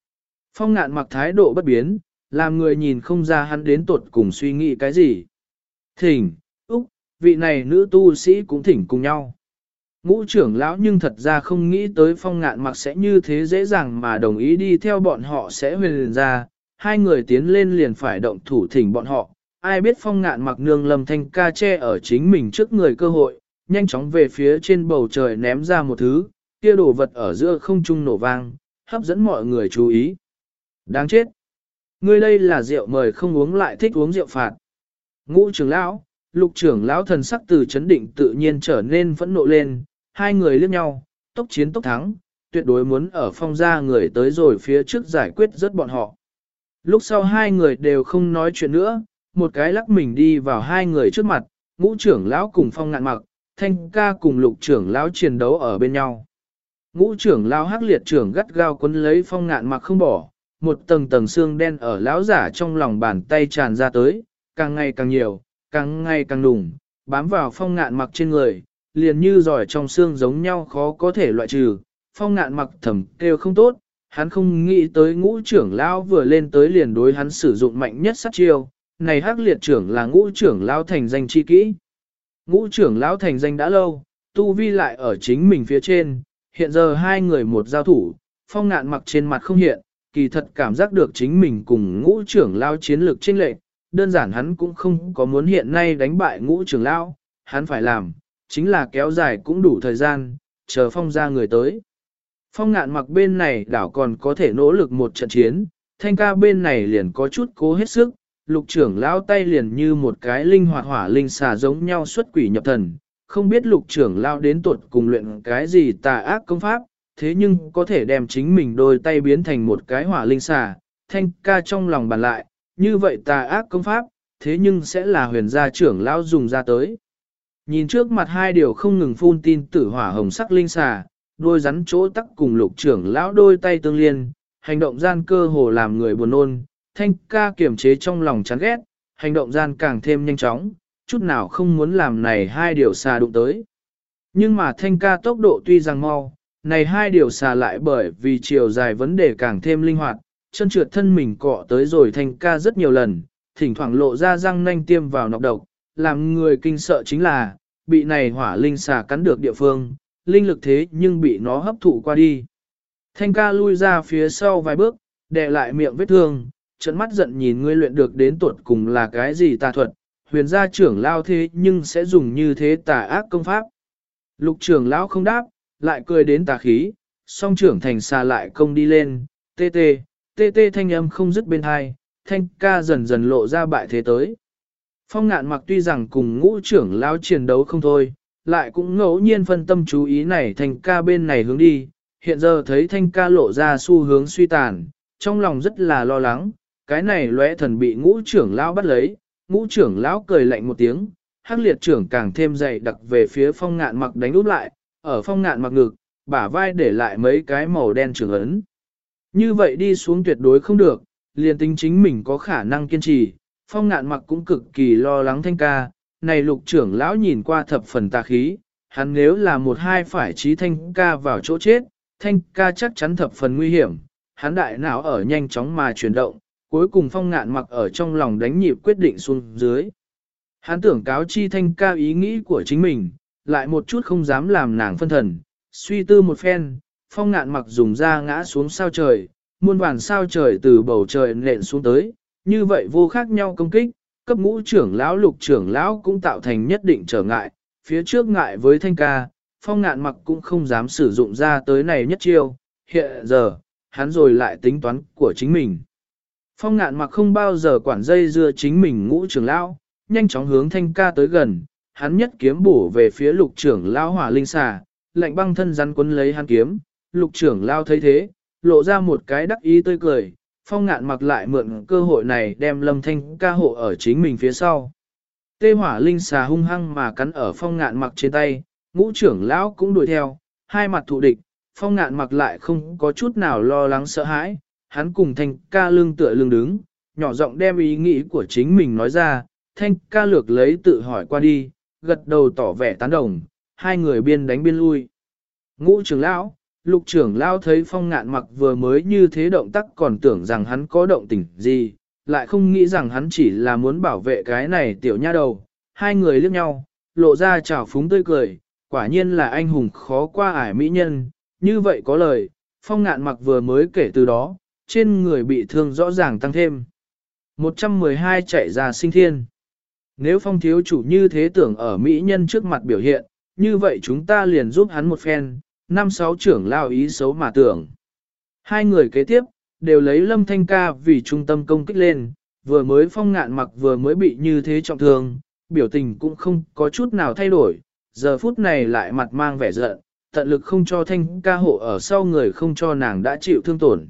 Phong Ngạn mặc thái độ bất biến, làm người nhìn không ra hắn đến tuột cùng suy nghĩ cái gì. Thỉnh, Úc, vị này nữ tu sĩ cũng thỉnh cùng nhau. Ngũ trưởng lão nhưng thật ra không nghĩ tới Phong Ngạn mặc sẽ như thế dễ dàng mà đồng ý đi theo bọn họ sẽ huyền ra, hai người tiến lên liền phải động thủ thỉnh bọn họ. Ai biết Phong Ngạn mặc nương Lâm Thanh Ca che ở chính mình trước người cơ hội, nhanh chóng về phía trên bầu trời ném ra một thứ, kia đồ vật ở giữa không trung nổ vang, hấp dẫn mọi người chú ý. Đáng chết! Ngươi đây là rượu mời không uống lại thích uống rượu phạt. Ngũ trưởng lão, Lục trưởng lão thần sắc từ chấn định tự nhiên trở nên phẫn nộ lên, hai người liếc nhau, tốc chiến tốc thắng, tuyệt đối muốn ở Phong gia người tới rồi phía trước giải quyết rất bọn họ. Lúc sau hai người đều không nói chuyện nữa, một cái lắc mình đi vào hai người trước mặt, Ngũ trưởng lão cùng Phong Ngạn mặc, Thanh ca cùng Lục trưởng lão chiến đấu ở bên nhau. Ngũ trưởng lão hắc liệt trưởng gắt gao quấn lấy Phong Ngạn mặc không bỏ, một tầng tầng xương đen ở lão giả trong lòng bàn tay tràn ra tới, càng ngày càng nhiều, càng ngày càng đùng, bám vào Phong Ngạn mặc trên người, liền như giỏi trong xương giống nhau khó có thể loại trừ. Phong Ngạn mặc thầm kêu không tốt, hắn không nghĩ tới Ngũ trưởng lão vừa lên tới liền đối hắn sử dụng mạnh nhất sát chiêu, này hắc liệt trưởng là Ngũ trưởng lão thành danh chi kỹ. Ngũ trưởng lão thành danh đã lâu, tu vi lại ở chính mình phía trên, hiện giờ hai người một giao thủ, Phong Ngạn mặc trên mặt không hiện, kỳ thật cảm giác được chính mình cùng Ngũ trưởng lão chiến lược chênh lệch, đơn giản hắn cũng không có muốn hiện nay đánh bại Ngũ trưởng lão, hắn phải làm, chính là kéo dài cũng đủ thời gian, chờ Phong ra người tới. Phong Ngạn mặc bên này đảo còn có thể nỗ lực một trận chiến, Thanh ca bên này liền có chút cố hết sức, Lục trưởng lão tay liền như một cái linh hoạt hỏa linh xà giống nhau xuất quỷ nhập thần, không biết Lục trưởng lão đến tuột cùng luyện cái gì tà ác công pháp, thế nhưng có thể đem chính mình đôi tay biến thành một cái hỏa linh xà. Thanh ca trong lòng bàn lại, như vậy tà ác công pháp, thế nhưng sẽ là huyền gia trưởng lão dùng ra tới. Nhìn trước mặt hai điều không ngừng phun tin tử hỏa hồng sắc linh xà, đôi rắn chỗ tắc cùng Lục trưởng lão đôi tay tương liên, hành động gian cơ hồ làm người buồn nôn. Thanh ca kiềm chế trong lòng chán ghét, hành động gian càng thêm nhanh chóng, chút nào không muốn làm này hai điều xà đụng tới. Nhưng mà Thanh ca tốc độ tuy rằng mau, này hai điều xà lại bởi vì chiều dài vấn đề càng thêm linh hoạt, chân trượt thân mình cọ tới rồi Thanh ca rất nhiều lần, thỉnh thoảng lộ ra răng nanh tiêm vào nọc độc, làm người kinh sợ chính là, bị này hỏa linh xà cắn được địa phương, linh lực thế nhưng bị nó hấp thụ qua đi. Thanh ca lui ra phía sau vài bước, đè lại miệng vết thương, trận mắt giận nhìn ngươi luyện được đến tuột cùng là cái gì tà thuật, huyền gia trưởng lao thế nhưng sẽ dùng như thế tà ác công pháp. Lục trưởng lão không đáp, lại cười đến tà khí, song trưởng thành xà lại công đi lên, tê tê thanh âm không dứt bên hai, Thanh ca dần dần lộ ra bại thế tới. Phong Ngạn mặc tuy rằng cùng Ngũ trưởng lão chiến đấu không thôi, lại cũng ngẫu nhiên phân tâm chú ý này Thanh ca bên này hướng đi, hiện giờ thấy Thanh ca lộ ra xu hướng suy tàn, trong lòng rất là lo lắng, cái này lóe thần bị Ngũ trưởng lão bắt lấy, Ngũ trưởng lão cười lạnh một tiếng, hắc liệt trưởng càng thêm dày đặc về phía Phong Ngạn mặc đánh úp lại, ở Phong Ngạn mặc ngực, bả vai để lại mấy cái màu đen trưởng ấn. Như vậy đi xuống tuyệt đối không được, liền tính chính mình có khả năng kiên trì, Phong Ngạn mặc cũng cực kỳ lo lắng Thanh ca, này Lục trưởng lão nhìn qua thập phần tà khí, hắn nếu là một hai phải trí Thanh ca vào chỗ chết, Thanh ca chắc chắn thập phần nguy hiểm, hắn đại não ở nhanh chóng mà chuyển động, cuối cùng Phong Ngạn mặc ở trong lòng đánh nhịp quyết định xuống dưới. Hắn tưởng cáo chi Thanh ca ý nghĩ của chính mình, lại một chút không dám làm nàng phân thần, suy tư một phen, Phong Ngạn mặc dùng ra ngã xuống sao trời, muôn vàn sao trời từ bầu trời nện xuống tới, như vậy vô khác nhau công kích, cấp Ngũ trưởng lão Lục trưởng lão cũng tạo thành nhất định trở ngại, phía trước ngại với Thanh ca, Phong Ngạn mặc cũng không dám sử dụng ra tới này nhất chiêu, hiện giờ, hắn rồi lại tính toán của chính mình. Phong Ngạn mặc không bao giờ quản dây dưa chính mình Ngũ trưởng lão, nhanh chóng hướng Thanh ca tới gần, hắn nhất kiếm bổ về phía Lục trưởng lão hỏa linh xà, lạnh băng thân rắn quấn lấy hắn kiếm, Lục trưởng lão thấy thế, lộ ra một cái đắc ý tươi cười, Phong Ngạn mặc lại mượn cơ hội này đem Lâm Thanh ca hộ ở chính mình phía sau. Tê hỏa linh xà hung hăng mà cắn ở Phong Ngạn mặc trên tay, Ngũ trưởng lão cũng đuổi theo, hai mặt thù địch, Phong Ngạn mặc lại không có chút nào lo lắng sợ hãi, hắn cùng Thanh ca lưng tựa lưng đứng, nhỏ giọng đem ý nghĩ của chính mình nói ra, Thanh ca lược lấy tự hỏi qua đi, gật đầu tỏ vẻ tán đồng, hai người biên đánh biên lui. Ngũ trưởng lão, lục trưởng lao thấy phong ngạn mặc vừa mới như thế động tác còn tưởng rằng hắn có động tình gì, lại không nghĩ rằng hắn chỉ là muốn bảo vệ cái này tiểu nha đầu. Hai người liếc nhau, lộ ra trào phúng tươi cười, quả nhiên là anh hùng khó qua ải mỹ nhân, như vậy có lời, phong ngạn mặc vừa mới kể từ đó, trên người bị thương rõ ràng tăng thêm. 112 chạy ra sinh thiên. Nếu phong thiếu chủ như thế tưởng ở mỹ nhân trước mặt biểu hiện, như vậy chúng ta liền giúp hắn một phen, 5-6 trưởng lao ý xấu mà tưởng. Hai người kế tiếp, đều lấy Lâm Thanh Ca vì trung tâm công kích lên, vừa mới phong ngạn mặc vừa mới bị như thế trọng thương, biểu tình cũng không có chút nào thay đổi, giờ phút này lại mặt mang vẻ giận, tận lực không cho Thanh Ca hộ ở sau người không cho nàng đã chịu thương tổn.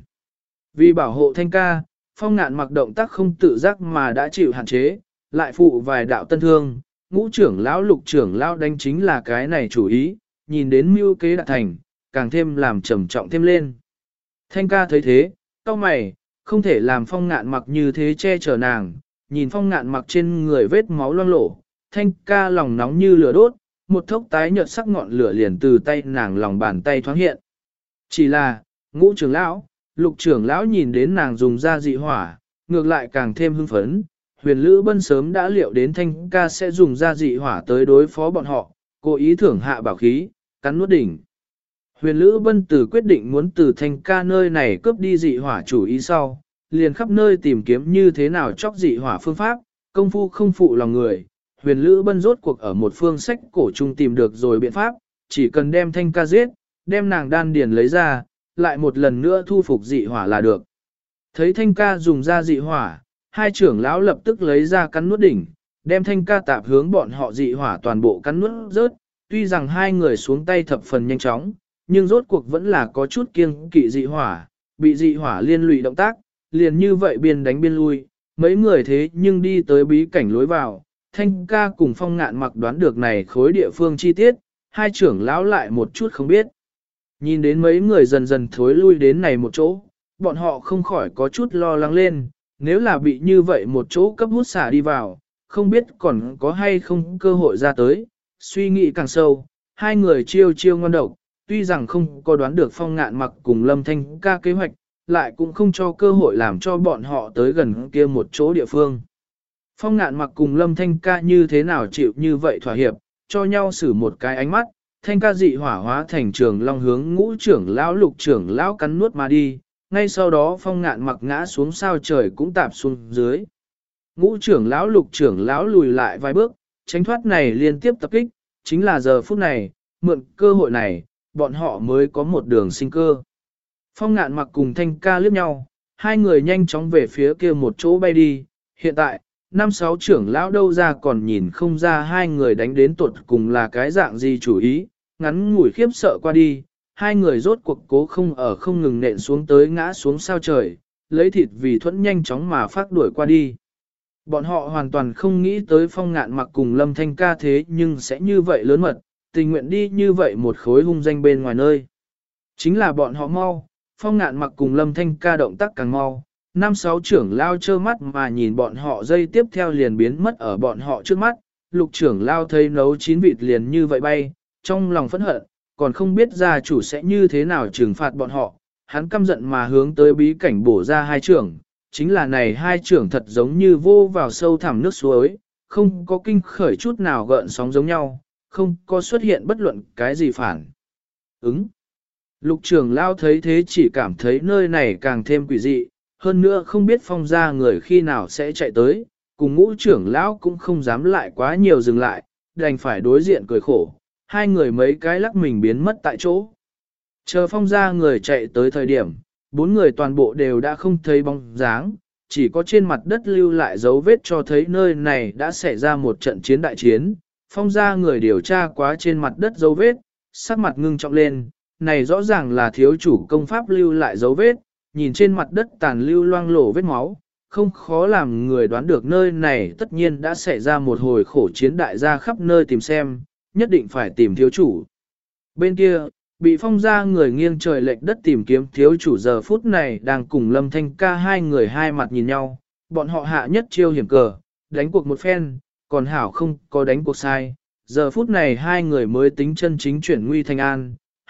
Vì bảo hộ Thanh Ca, phong ngạn mặc động tác không tự giác mà đã chịu hạn chế, lại phụ vài đạo tân thương, ngũ trưởng lão lục trưởng lão đánh chính là cái này chủ ý, nhìn đến mưu kế đã thành, càng thêm làm trầm trọng thêm lên. Thanh Ca thấy thế, cau mày, không thể làm phong ngạn mặc như thế che chở nàng, nhìn phong ngạn mặc trên người vết máu loang lổ, Thanh Ca lòng nóng như lửa đốt, một thốc tái nhợt sắc ngọn lửa liền từ tay nàng lòng bàn tay thoáng hiện. Chỉ là, ngũ trưởng lão, lục trưởng lão nhìn đến nàng dùng ra dị hỏa, ngược lại càng thêm hưng phấn. Huyền Lữ Bân sớm đã liệu đến Thanh Ca sẽ dùng ra dị hỏa tới đối phó bọn họ, cố ý thưởng hạ bảo khí, cắn nuốt đỉnh. Huyền Lữ Bân từ quyết định muốn từ Thanh Ca nơi này cướp đi dị hỏa chủ ý sau, liền khắp nơi tìm kiếm như thế nào chóc dị hỏa phương pháp, công phu không phụ lòng người. Huyền Lữ Bân rốt cuộc ở một phương sách cổ trung tìm được rồi biện pháp, chỉ cần đem Thanh Ca giết, đem nàng đan điền lấy ra, lại một lần nữa thu phục dị hỏa là được. Thấy Thanh Ca dùng ra dị hỏa, hai trưởng lão lập tức lấy ra cắn nuốt đỉnh, đem Thanh Ca tạp hướng bọn họ dị hỏa toàn bộ cắn nuốt rớt. Tuy rằng hai người xuống tay thập phần nhanh chóng, nhưng rốt cuộc vẫn là có chút kiêng kỵ dị hỏa, bị dị hỏa liên lụy động tác, liền như vậy biên đánh biên lui, mấy người thế nhưng đi tới bí cảnh lối vào, Thanh Ca cùng phong ngạn mặc đoán được này khối địa phương chi tiết, hai trưởng lão lại một chút không biết. Nhìn đến mấy người dần dần thối lui đến này một chỗ, bọn họ không khỏi có chút lo lắng lên, nếu là bị như vậy một chỗ cấp hút xả đi vào, không biết còn có hay không cơ hội ra tới, suy nghĩ càng sâu, hai người chiêu chiêu ngon độc, tuy rằng không có đoán được phong ngạn mặc cùng Lâm Thanh Ca kế hoạch, lại cũng không cho cơ hội làm cho bọn họ tới gần kia một chỗ địa phương. Phong ngạn mặc cùng Lâm Thanh Ca như thế nào chịu như vậy thỏa hiệp, cho nhau xử một cái ánh mắt, Thanh Ca dị hỏa hóa thành trường long hướng ngũ trưởng lão lục trưởng lão cắn nuốt mà đi, ngay sau đó phong ngạn mặc ngã xuống sao trời cũng tạp xuống dưới. Ngũ trưởng lão lục trưởng lão lùi lại vài bước, tránh thoát này liên tiếp tập kích, chính là giờ phút này, mượn cơ hội này, bọn họ mới có một đường sinh cơ. Phong ngạn mặc cùng Thanh Ca liếc nhau, hai người nhanh chóng về phía kia một chỗ bay đi, hiện tại, 5-6 trưởng lão đâu ra còn nhìn không ra hai người đánh đến tuột cùng là cái dạng gì chủ ý, ngắn ngủi khiếp sợ qua đi, hai người rốt cuộc cố không ở không ngừng nện xuống tới ngã xuống sao trời, lấy thịt vì thuẫn nhanh chóng mà phát đuổi qua đi. Bọn họ hoàn toàn không nghĩ tới phong ngạn mặc cùng Lâm Thanh Ca thế nhưng sẽ như vậy lớn mật, tình nguyện đi như vậy một khối hung danh bên ngoài nơi. Chính là bọn họ mau, phong ngạn mặc cùng Lâm Thanh Ca động tác càng mau, 5-6 trưởng lao trơ mắt mà nhìn bọn họ dây tiếp theo liền biến mất ở bọn họ trước mắt, lục trưởng lao thấy nấu chín vịt liền như vậy bay, trong lòng phẫn hận, còn không biết gia chủ sẽ như thế nào trừng phạt bọn họ, hắn căm giận mà hướng tới bí cảnh bổ ra hai trưởng, chính là này hai trưởng thật giống như vô vào sâu thẳm nước suối, không có kinh khởi chút nào gợn sóng giống nhau, không có xuất hiện bất luận cái gì phản ứng. Lục trưởng lao thấy thế chỉ cảm thấy nơi này càng thêm quỷ dị, hơn nữa không biết phong ra người khi nào sẽ chạy tới, cùng ngũ trưởng lão cũng không dám lại quá nhiều dừng lại, đành phải đối diện cười khổ, hai người mấy cái lắc mình biến mất tại chỗ. Chờ phong ra người chạy tới thời điểm, bốn người toàn bộ đều đã không thấy bóng dáng, chỉ có trên mặt đất lưu lại dấu vết cho thấy nơi này đã xảy ra một trận chiến đại chiến. Phong ra người điều tra quá trên mặt đất dấu vết, sắc mặt ngưng trọng lên, này rõ ràng là thiếu chủ công pháp lưu lại dấu vết, nhìn trên mặt đất tàn lưu loang lổ vết máu, không khó làm người đoán được nơi này tất nhiên đã xảy ra một hồi khổ chiến đại gia khắp nơi tìm xem, nhất định phải tìm thiếu chủ. Bên kia, bị phong ra người nghiêng trời lệch đất tìm kiếm thiếu chủ giờ phút này đang cùng Lâm Thanh Ca hai người hai mặt nhìn nhau, bọn họ hạ nhất chiêu hiểm cờ, đánh cuộc một phen, còn hảo không có đánh cuộc sai. Giờ phút này hai người mới tính chân chính chuyển nguy thành an,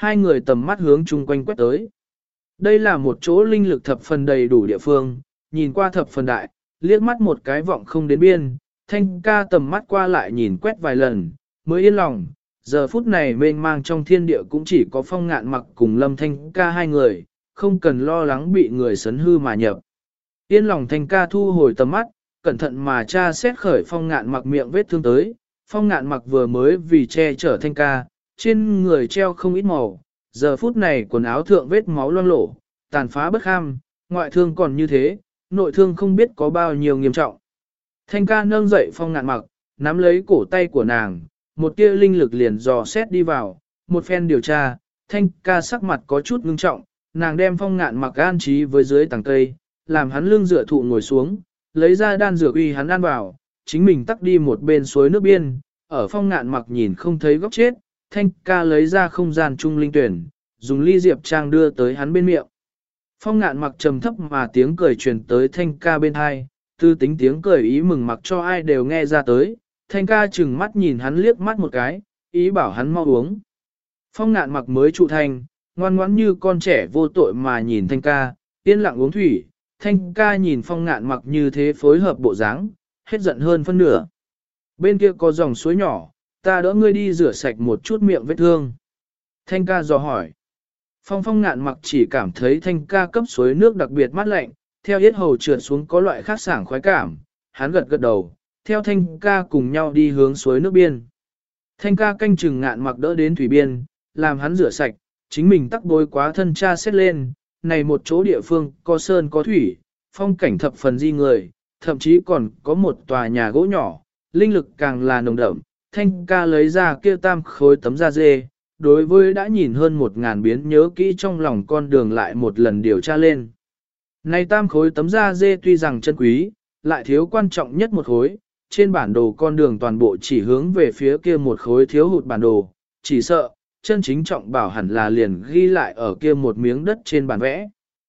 hai người tầm mắt hướng chung quanh quét tới. Đây là một chỗ linh lực thập phần đầy đủ địa phương, nhìn qua thập phần đại, liếc mắt một cái vọng không đến biên, Thanh ca tầm mắt qua lại nhìn quét vài lần, mới yên lòng, giờ phút này mênh mang trong thiên địa cũng chỉ có Phong Ngạn Mặc cùng Lâm Thanh ca hai người, không cần lo lắng bị người sấn hư mà nhập. Yên lòng Thanh ca thu hồi tầm mắt, cẩn thận mà tra xét khởi Phong Ngạn Mặc miệng vết thương tới, Phong Ngạn Mặc vừa mới vì che chở Thanh ca, trên người treo không ít màu, giờ phút này quần áo thượng vết máu loang lổ, tàn phá bất kham, ngoại thương còn như thế, nội thương không biết có bao nhiêu nghiêm trọng. Thanh ca nâng dậy Phong Ngạn Mặc, nắm lấy cổ tay của nàng, một tia linh lực liền dò xét đi vào, một phen điều tra, Thanh ca sắc mặt có chút ngưng trọng, nàng đem Phong Ngạn Mặc an trí với dưới tầng cây, làm hắn lưng dựa thụ ngồi xuống, lấy ra đan dược uy hắn ăn vào, chính mình tắc đi một bên suối nước biên, ở Phong Ngạn Mặc nhìn không thấy góc chết, Thanh ca lấy ra không gian trung linh tuyển, dùng ly diệp trang đưa tới hắn bên miệng. Phong Ngạn Mặc trầm thấp mà tiếng cười truyền tới Thanh ca bên hai, tư tính tiếng cười ý mừng mặc cho ai đều nghe ra tới, Thanh ca chừng mắt nhìn hắn liếc mắt một cái, ý bảo hắn mau uống. Phong Ngạn Mặc mới trụ thành, ngoan ngoãn như con trẻ vô tội mà nhìn Thanh ca, yên lặng uống thủy, Thanh ca nhìn Phong Ngạn Mặc như thế phối hợp bộ dáng, hết giận hơn phân nửa. Bên kia có dòng suối nhỏ, ta đỡ ngươi đi rửa sạch một chút miệng vết thương. Thanh ca dò hỏi. Phong Ngạn Mặc chỉ cảm thấy Thanh ca cấp suối nước đặc biệt mát lạnh, theo yết hầu trượt xuống có loại khác sảng khoái cảm, hắn gật gật đầu, theo Thanh ca cùng nhau đi hướng suối nước biên. Thanh ca canh chừng Ngạn Mặc đỡ đến thủy biên, làm hắn rửa sạch, chính mình tắc bôi quá thân cha xét lên, này một chỗ địa phương có sơn có thủy, phong cảnh thập phần di người, thậm chí còn có một tòa nhà gỗ nhỏ, linh lực càng là nồng đậm. Thanh ca lấy ra kia tam khối tấm da dê, đối với đã nhìn hơn 1000 biến nhớ kỹ trong lòng con đường lại một lần điều tra lên. Này tam khối tấm da dê tuy rằng chân quý, lại thiếu quan trọng nhất một khối, trên bản đồ con đường toàn bộ chỉ hướng về phía kia một khối thiếu hụt bản đồ, chỉ sợ, chân chính trọng bảo hẳn là liền ghi lại ở kia một miếng đất trên bản vẽ.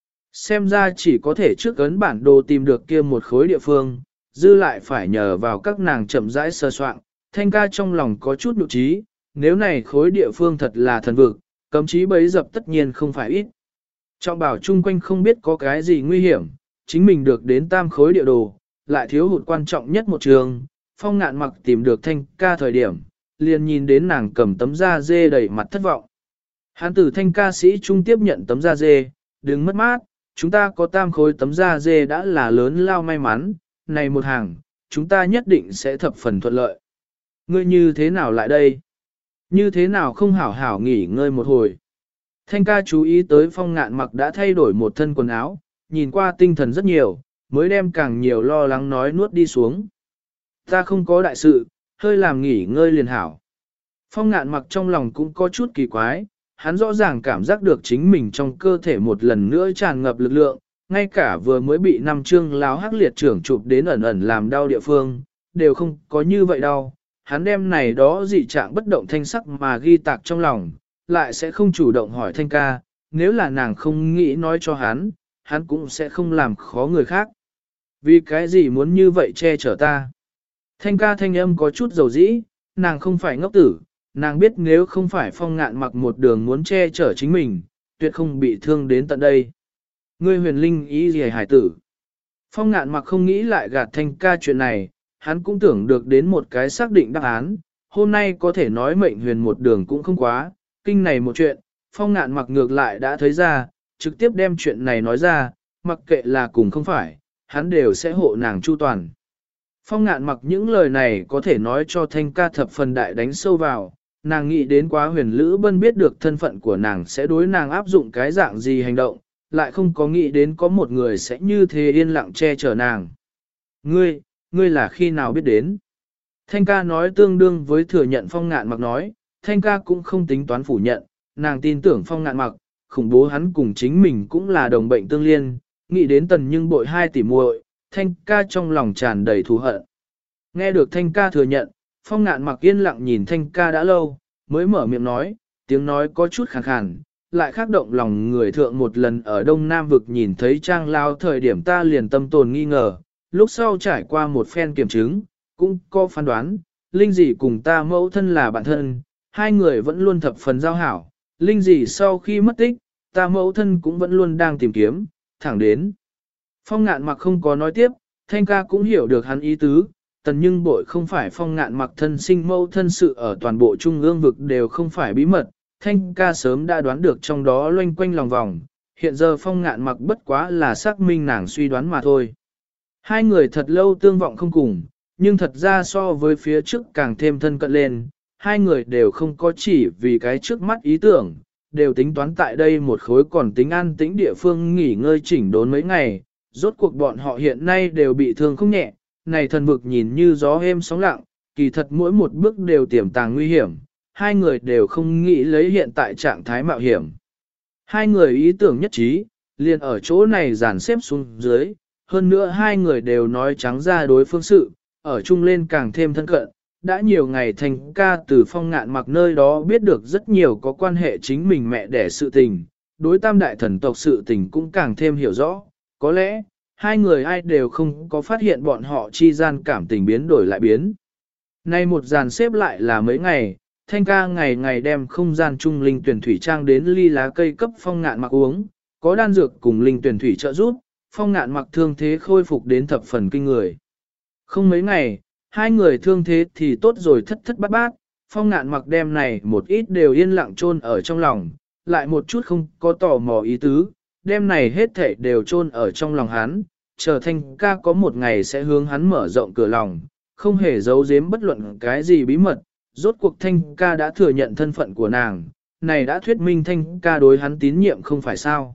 Xem ra chỉ có thể trước ấn bản đồ tìm được kia một khối địa phương, dư lại phải nhờ vào các nàng chậm rãi sơ soạn. Thanh ca trong lòng có chút nhục trí, nếu này khối địa phương thật là thần vực, cấm chí bấy dập tất nhiên không phải ít. Trọng bảo chung quanh không biết có cái gì nguy hiểm, chính mình được đến tam khối địa đồ, lại thiếu hụt quan trọng nhất một trường. Phong Ngạn Mặc tìm được Thanh ca thời điểm, liền nhìn đến nàng cầm tấm da dê đầy mặt thất vọng. Hán tử Thanh ca sĩ trung tiếp nhận tấm da dê, đừng mất mát, chúng ta có tam khối tấm da dê đã là lớn lao may mắn, này một hàng, chúng ta nhất định sẽ thập phần thuận lợi. Ngươi như thế nào lại đây? Như thế nào không hảo hảo nghỉ ngơi một hồi? Thanh ca chú ý tới Phong Ngạn Mặc đã thay đổi một thân quần áo, nhìn qua tinh thần rất nhiều, mới đem càng nhiều lo lắng nói nuốt đi xuống. Ta không có đại sự, hơi làm nghỉ ngơi liền hảo. Phong Ngạn Mặc trong lòng cũng có chút kỳ quái, hắn rõ ràng cảm giác được chính mình trong cơ thể một lần nữa tràn ngập lực lượng, ngay cả vừa mới bị năm chương láo hắc liệt trưởng chụp đến ẩn ẩn làm đau địa phương, đều không có như vậy đâu. Hắn đem này đó dị trạng bất động thanh sắc mà ghi tạc trong lòng, lại sẽ không chủ động hỏi Thanh ca, nếu là nàng không nghĩ nói cho hắn, hắn cũng sẽ không làm khó người khác. Vì cái gì muốn như vậy che chở ta? Thanh ca thanh âm có chút dầu dĩ, nàng không phải ngốc tử, nàng biết nếu không phải Phong Ngạn Mặc một đường muốn che chở chính mình, tuyệt không bị thương đến tận đây. Ngươi huyền linh ý gì hải tử? Phong Ngạn Mặc không nghĩ lại gạt Thanh ca chuyện này, hắn cũng tưởng được đến một cái xác định đáp án, hôm nay có thể nói mệnh huyền một đường cũng không quá, kinh này một chuyện, Phong Ngạn Mặc ngược lại đã thấy ra, trực tiếp đem chuyện này nói ra, mặc kệ là cùng không phải, hắn đều sẽ hộ nàng chu toàn. Phong Ngạn Mặc những lời này có thể nói cho Thanh ca thập phần đại đánh sâu vào, nàng nghĩ đến quá huyền Lữ Bân biết được thân phận của nàng sẽ đối nàng áp dụng cái dạng gì hành động, lại không có nghĩ đến có một người sẽ như thế yên lặng che chở nàng. Ngươi là khi nào biết đến? Thanh ca nói tương đương với thừa nhận Phong Ngạn Mặc nói, Thanh ca cũng không tính toán phủ nhận, nàng tin tưởng Phong Ngạn Mặc, khủng bố hắn cùng chính mình cũng là đồng bệnh tương liên, nghĩ đến tần nhưng bội 2 tỷ muội, Thanh ca trong lòng tràn đầy thù hận. Nghe được Thanh ca thừa nhận, Phong Ngạn Mặc yên lặng nhìn Thanh ca đã lâu, mới mở miệng nói, tiếng nói có chút khàn khàn, lại khắc động lòng người thượng một lần ở Đông Nam vực nhìn thấy Trang Lao thời điểm ta liền tâm tồn nghi ngờ, lúc sau trải qua một phen kiểm chứng, cũng có phán đoán, Linh dị cùng ta mẫu thân là bạn thân, hai người vẫn luôn thập phần giao hảo, Linh dì sau khi mất tích, ta mẫu thân cũng vẫn luôn đang tìm kiếm, thẳng đến. Phong Ngạn Mặc không có nói tiếp, Thanh ca cũng hiểu được hắn ý tứ, tần nhưng bội không phải Phong Ngạn Mặc thân sinh mẫu thân sự ở toàn bộ trung ương vực đều không phải bí mật, Thanh ca sớm đã đoán được trong đó loanh quanh lòng vòng, hiện giờ Phong Ngạn Mặc bất quá là xác minh nàng suy đoán mà thôi. Hai người thật lâu tương vọng không cùng, nhưng thật ra so với phía trước càng thêm thân cận lên, hai người đều không có chỉ vì cái trước mắt ý tưởng, đều tính toán tại đây một khối còn tính an tĩnh địa phương nghỉ ngơi chỉnh đốn mấy ngày, rốt cuộc bọn họ hiện nay đều bị thương không nhẹ, này thần vực nhìn như gió êm sóng lặng, kỳ thật mỗi một bước đều tiềm tàng nguy hiểm, hai người đều không nghĩ lấy hiện tại trạng thái mạo hiểm. Hai người ý tưởng nhất trí, liền ở chỗ này dàn xếp xuống dưới, hơn nữa hai người đều nói trắng ra đối phương sự, ở chung lên càng thêm thân cận. Đã nhiều ngày Thanh ca từ Phong Ngạn Mặc nơi đó biết được rất nhiều có quan hệ chính mình mẹ đẻ sự tình, đối tam đại thần tộc sự tình cũng càng thêm hiểu rõ. Có lẽ, hai người ai đều không có phát hiện bọn họ chi gian cảm tình biến đổi lại biến. Nay một dàn xếp lại là mấy ngày, Thanh ca ngày ngày đem không gian trung linh tuyển thủy trang đến ly lá cây cấp Phong Ngạn Mặc uống, có đan dược cùng linh tuyển thủy trợ giúp, Phong Ngạn Mặc thương thế khôi phục đến thập phần kinh người. Không mấy ngày, hai người thương thế thì tốt rồi thất thất bát bát, Phong Ngạn Mặc đem này một ít đều yên lặng chôn ở trong lòng, lại một chút không có tò mò ý tứ, đem này hết thảy đều chôn ở trong lòng hắn, chờ Thanh ca có một ngày sẽ hướng hắn mở rộng cửa lòng, không hề giấu giếm bất luận cái gì bí mật, rốt cuộc Thanh ca đã thừa nhận thân phận của nàng, này đã thuyết minh Thanh ca đối hắn tín nhiệm không phải sao.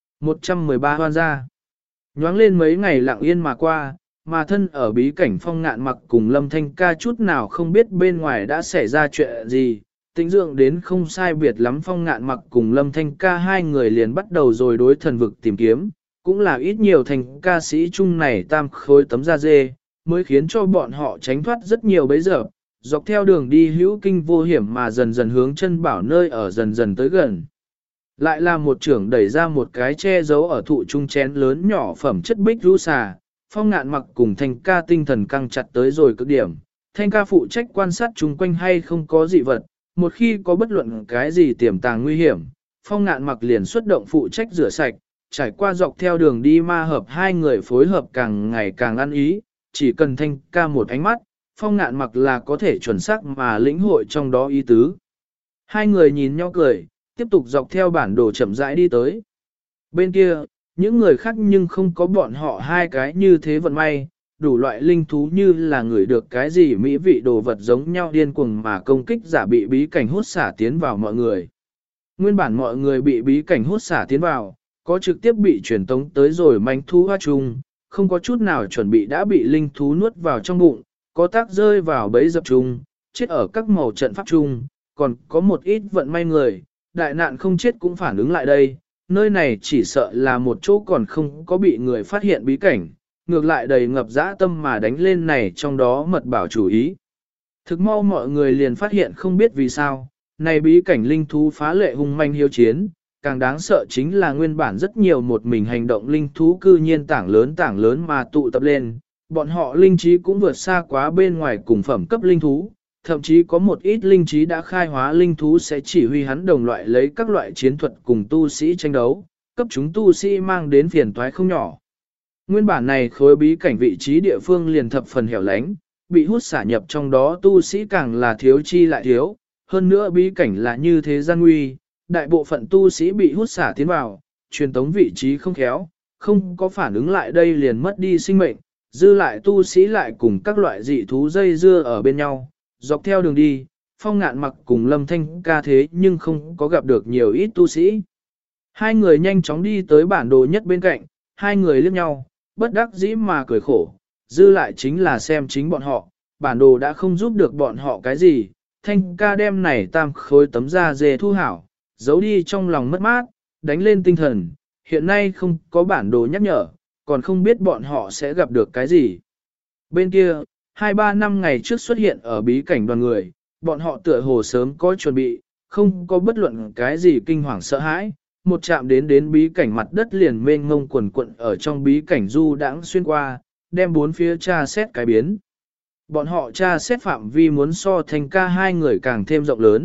113 hoan gia. Nhoáng lên mấy ngày lặng yên mà qua, mà thân ở bí cảnh Phong Ngạn Mặc cùng Lâm Thanh ca chút nào không biết bên ngoài đã xảy ra chuyện gì, tính dưỡng đến không sai biệt lắm Phong Ngạn Mặc cùng Lâm Thanh ca hai người liền bắt đầu rồi đối thần vực tìm kiếm, cũng là ít nhiều thành ca sĩ chung này tam khối tấm da dê, mới khiến cho bọn họ tránh thoát rất nhiều bấy giờ, dọc theo đường đi hữu kinh vô hiểm mà dần dần hướng chân bảo nơi ở dần dần tới gần. Lại là một trưởng đẩy ra một cái che giấu ở thụ trung chén lớn nhỏ phẩm chất bích rũ xà, Phong Ngạn Mặc cùng Thanh ca tinh thần căng chặt tới rồi cực điểm, Thanh ca phụ trách quan sát chung quanh hay không có dị vật, một khi có bất luận cái gì tiềm tàng nguy hiểm, Phong Ngạn Mặc liền xuất động phụ trách rửa sạch, trải qua dọc theo đường đi ma hợp hai người phối hợp càng ngày càng ăn ý, chỉ cần Thanh ca một ánh mắt, Phong Ngạn Mặc là có thể chuẩn xác mà lĩnh hội trong đó ý tứ. Hai người nhìn nhau cười, tiếp tục dọc theo bản đồ chậm rãi đi tới. Bên kia, những người khác nhưng không có bọn họ hai cái như thế vận may, đủ loại linh thú như là người được cái gì mỹ vị đồ vật giống nhau điên cuồng mà công kích giả bị bí cảnh hút xả tiến vào mọi người. Nguyên bản mọi người bị bí cảnh hút xả tiến vào, có trực tiếp bị truyền tống tới rồi manh thú hoa chung, không có chút nào chuẩn bị đã bị linh thú nuốt vào trong bụng, có tác rơi vào bẫy dập chung, chết ở các màu trận pháp chung, còn có một ít vận may người, đại nạn không chết cũng phản ứng lại đây, nơi này chỉ sợ là một chỗ còn không có bị người phát hiện bí cảnh, ngược lại đầy ngập dã tâm mà đánh lên này trong đó mật bảo chủ ý. Thực mau mọi người liền phát hiện không biết vì sao, này bí cảnh linh thú phá lệ hung manh hiếu chiến, càng đáng sợ chính là nguyên bản rất nhiều một mình hành động linh thú cư nhiên tảng lớn mà tụ tập lên, bọn họ linh trí cũng vượt xa quá bên ngoài cùng phẩm cấp linh thú, thậm chí có một ít linh trí đã khai hóa linh thú sẽ chỉ huy hắn đồng loại lấy các loại chiến thuật cùng tu sĩ tranh đấu, cấp chúng tu sĩ mang đến phiền toái không nhỏ. Nguyên bản này khối bí cảnh vị trí địa phương liền thập phần hẻo lánh, bị hút xả nhập trong đó tu sĩ càng là thiếu chi lại thiếu, hơn nữa bí cảnh là như thế gian nguy, đại bộ phận tu sĩ bị hút xả tiến vào, truyền tống vị trí không khéo, không có phản ứng lại đây liền mất đi sinh mệnh, dư lại tu sĩ lại cùng các loại dị thú dây dưa ở bên nhau, dọc theo đường đi, Phong Ngạn Mặc cùng Lâm Thanh ca thế nhưng không có gặp được nhiều ít tu sĩ. Hai người nhanh chóng đi tới bản đồ nhất bên cạnh, hai người liếc nhau, bất đắc dĩ mà cười khổ, dư lại chính là xem chính bọn họ, bản đồ đã không giúp được bọn họ cái gì, Thanh ca đem này tam khối tấm da dê thu hảo, giấu đi trong lòng mất mát, đánh lên tinh thần, hiện nay không có bản đồ nhắc nhở, còn không biết bọn họ sẽ gặp được cái gì. Bên kia, 2-3 năm ngày trước xuất hiện ở bí cảnh đoàn người, bọn họ tựa hồ sớm có chuẩn bị, không có bất luận cái gì kinh hoàng sợ hãi, một chạm đến bí cảnh mặt đất liền mênh ngông quần quận ở trong bí cảnh du đãng xuyên qua, đem bốn phía tra xét cái biến. Bọn họ tra xét phạm vi muốn so Thanh ca hai người càng thêm rộng lớn,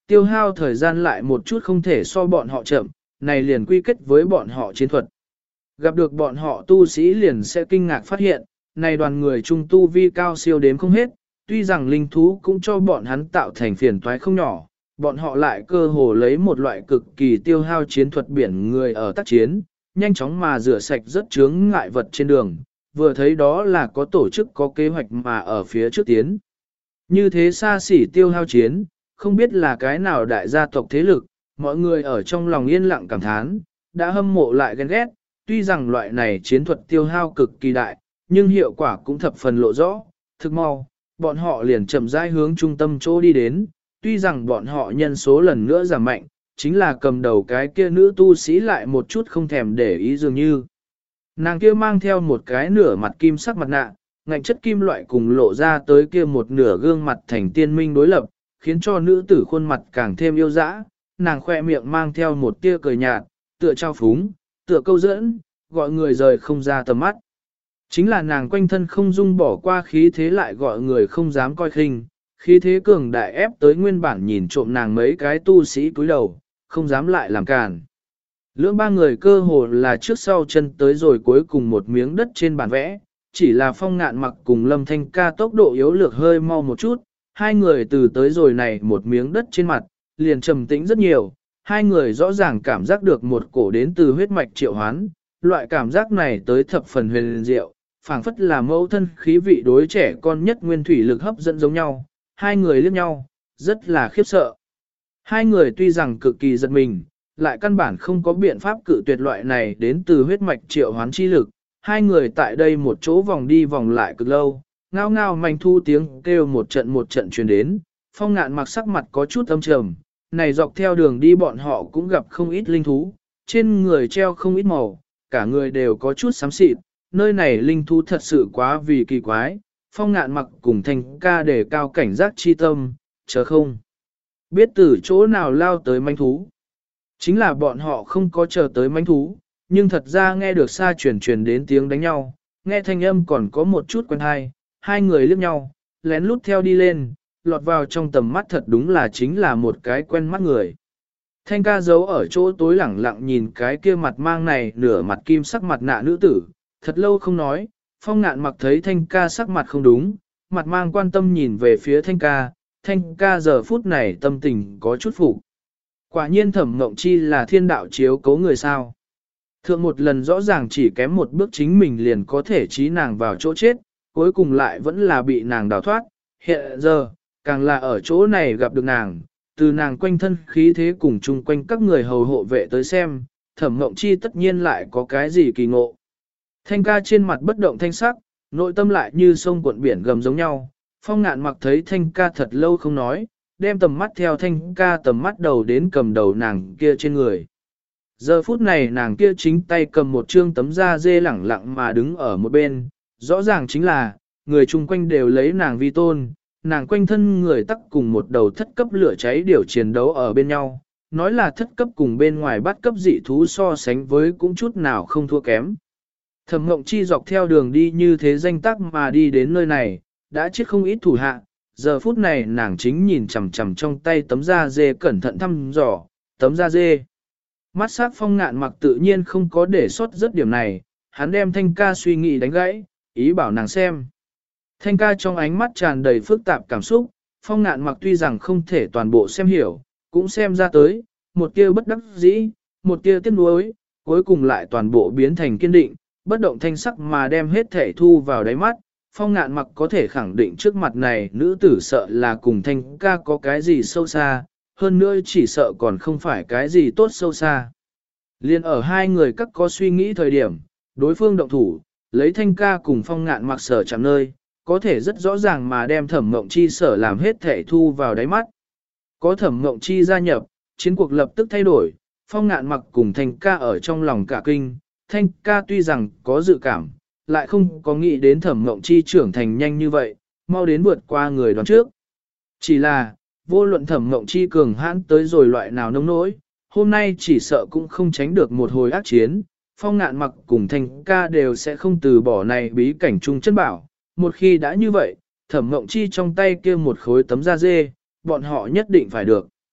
tiêu hao thời gian lại một chút không thể so bọn họ chậm, này liền quy kết với bọn họ chiến thuật. Gặp được bọn họ tu sĩ liền sẽ kinh ngạc phát hiện, này đoàn người trung tu vi cao siêu đếm không hết, tuy rằng linh thú cũng cho bọn hắn tạo thành phiền toái không nhỏ, bọn họ lại cơ hồ lấy một loại cực kỳ tiêu hao chiến thuật biển người ở tác chiến, nhanh chóng mà rửa sạch rất chướng ngại vật trên đường, vừa thấy đó là có tổ chức có kế hoạch mà ở phía trước tiến. Như thế xa xỉ tiêu hao chiến, không biết là cái nào đại gia tộc thế lực, mọi người ở trong lòng yên lặng cảm thán, đã hâm mộ lại ghen ghét, tuy rằng loại này chiến thuật tiêu hao cực kỳ đại, nhưng hiệu quả cũng thập phần lộ rõ, thực mau, bọn họ liền chậm rãi hướng trung tâm chỗ đi đến, tuy rằng bọn họ nhân số lần nữa giảm mạnh, chính là cầm đầu cái kia nữ tu sĩ lại một chút không thèm để ý dường như. Nàng kia mang theo một cái nửa mặt kim sắc mặt nạ, ngạnh chất kim loại cùng lộ ra tới kia một nửa gương mặt thành tiên minh đối lập, khiến cho nữ tử khuôn mặt càng thêm yêu dã. Nàng khoe miệng mang theo một tia cười nhạt, tựa trao phúng, tựa câu dẫn, gọi người rời không ra tầm mắt. Chính là nàng quanh thân không dung bỏ qua khí thế lại gọi người không dám coi khinh, khí thế cường đại ép tới nguyên bản nhìn trộm nàng mấy cái tu sĩ cúi đầu, không dám lại làm càn. Lưỡng ba người cơ hồ là trước sau chân tới rồi cuối cùng một miếng đất trên bản vẽ, chỉ là Phong Ngạn Mặc cùng Lâm Thanh Ca tốc độ yếu lược hơi mau một chút, hai người từ tới rồi này một miếng đất trên mặt, liền trầm tĩnh rất nhiều, hai người rõ ràng cảm giác được một cổ đến từ huyết mạch triệu hoán, loại cảm giác này tới thập phần huyền diệu, phảng phất là mẫu thân khí vị đối trẻ con nhất nguyên thủy lực hấp dẫn giống nhau, hai người liếc nhau, rất là khiếp sợ. Hai người tuy rằng cực kỳ giật mình, lại căn bản không có biện pháp cự tuyệt loại này đến từ huyết mạch triệu hoán chi lực, hai người tại đây một chỗ vòng đi vòng lại cực lâu, ngao ngao manh thu tiếng kêu một trận truyền đến, Phong Ngạn Mặc sắc mặt có chút âm trầm, này dọc theo đường đi bọn họ cũng gặp không ít linh thú, trên người treo không ít màu, cả người đều có chút xám xịt, nơi này linh thú thật sự quá vì kỳ quái, Phong Ngạn Mặc cùng Thanh Ca để cao cảnh giác chi tâm, chờ không biết từ chỗ nào lao tới manh thú. Chính là bọn họ không có chờ tới manh thú, nhưng thật ra nghe được xa truyền đến tiếng đánh nhau, nghe thanh âm còn có một chút quen hay, hai người liếc nhau, lén lút theo đi lên, lọt vào trong tầm mắt thật đúng là chính là một cái quen mắt người. Thanh Ca giấu ở chỗ tối lẳng lặng nhìn cái kia mặt mang này nửa mặt kim sắc mặt nạ nữ tử, thật lâu không nói, Phong Ngạn Mặc thấy Thanh Ca sắc mặt không đúng, mặt mang quan tâm nhìn về phía Thanh Ca giờ phút này tâm tình có chút phụ. Quả nhiên Thẩm Ngộng Chi là thiên đạo chiếu cố người sao. Thượng một lần rõ ràng chỉ kém một bước chính mình liền có thể trí nàng vào chỗ chết, cuối cùng lại vẫn là bị nàng đào thoát, hiện giờ, càng là ở chỗ này gặp được nàng, từ nàng quanh thân khí thế cùng chung quanh các người hầu hộ vệ tới xem, Thẩm Ngộng Chi tất nhiên lại có cái gì kỳ ngộ. Thanh Ca trên mặt bất động thanh sắc, nội tâm lại như sông cuộn biển gầm giống nhau, Phong Ngạn Mặc thấy Thanh Ca thật lâu không nói, đem tầm mắt theo Thanh Ca tầm mắt đầu đến cầm đầu nàng kia trên người. Giờ phút này nàng kia chính tay cầm một trương tấm da dê lẳng lặng mà đứng ở một bên, rõ ràng chính là, người chung quanh đều lấy nàng vi tôn, nàng quanh thân người tắc cùng một đầu thất cấp lửa cháy điều chiến đấu ở bên nhau, nói là thất cấp cùng bên ngoài bắt cấp dị thú so sánh với cũng chút nào không thua kém. Thẩm Ngộng Chi dọc theo đường đi như thế danh tác mà đi đến nơi này, đã chết không ít thủ hạ, giờ phút này nàng chính nhìn chằm chằm trong tay tấm da dê cẩn thận thăm dò, tấm da dê. Mắt sắc Phong Ngạn Mặc tự nhiên không có để sót rất điểm này, hắn đem Thanh Ca suy nghĩ đánh gãy, ý bảo nàng xem. Thanh Ca trong ánh mắt tràn đầy phức tạp cảm xúc, Phong Ngạn Mặc tuy rằng không thể toàn bộ xem hiểu, cũng xem ra tới, một tia bất đắc dĩ, một tia tiếc nuối, cuối cùng lại toàn bộ biến thành kiên định, bất động thanh sắc mà đem hết thể thu vào đáy mắt. Phong Ngạn Mặc có thể khẳng định trước mặt này nữ tử sợ là cùng Thanh Ca có cái gì sâu xa, hơn nữa chỉ sợ còn không phải cái gì tốt sâu xa. Liên ở hai người các có suy nghĩ thời điểm, đối phương động thủ, lấy Thanh Ca cùng Phong Ngạn Mặc sở chạm nơi, có thể rất rõ ràng mà đem Thẩm Ngộng Chi sở làm hết thể thu vào đáy mắt. Có Thẩm Ngộng Chi gia nhập, chiến cuộc lập tức thay đổi, Phong Ngạn Mặc cùng Thanh Ca ở trong lòng cả kinh, Thanh Ca tuy rằng có dự cảm, lại không có nghĩ đến Thẩm Ngộng Chi trưởng thành nhanh như vậy, mau đến vượt qua người đoán trước. Chỉ là, vô luận Thẩm Ngộng Chi cường hãn tới rồi loại nào nông nỗi, hôm nay chỉ sợ cũng không tránh được một hồi ác chiến, Phong Ngạn Mặc cùng Thanh Ca đều sẽ không từ bỏ này bí cảnh chung chân bảo. Một khi đã như vậy, Thẩm Ngộng Chi trong tay kia một khối tấm da dê, bọn họ nhất định phải được.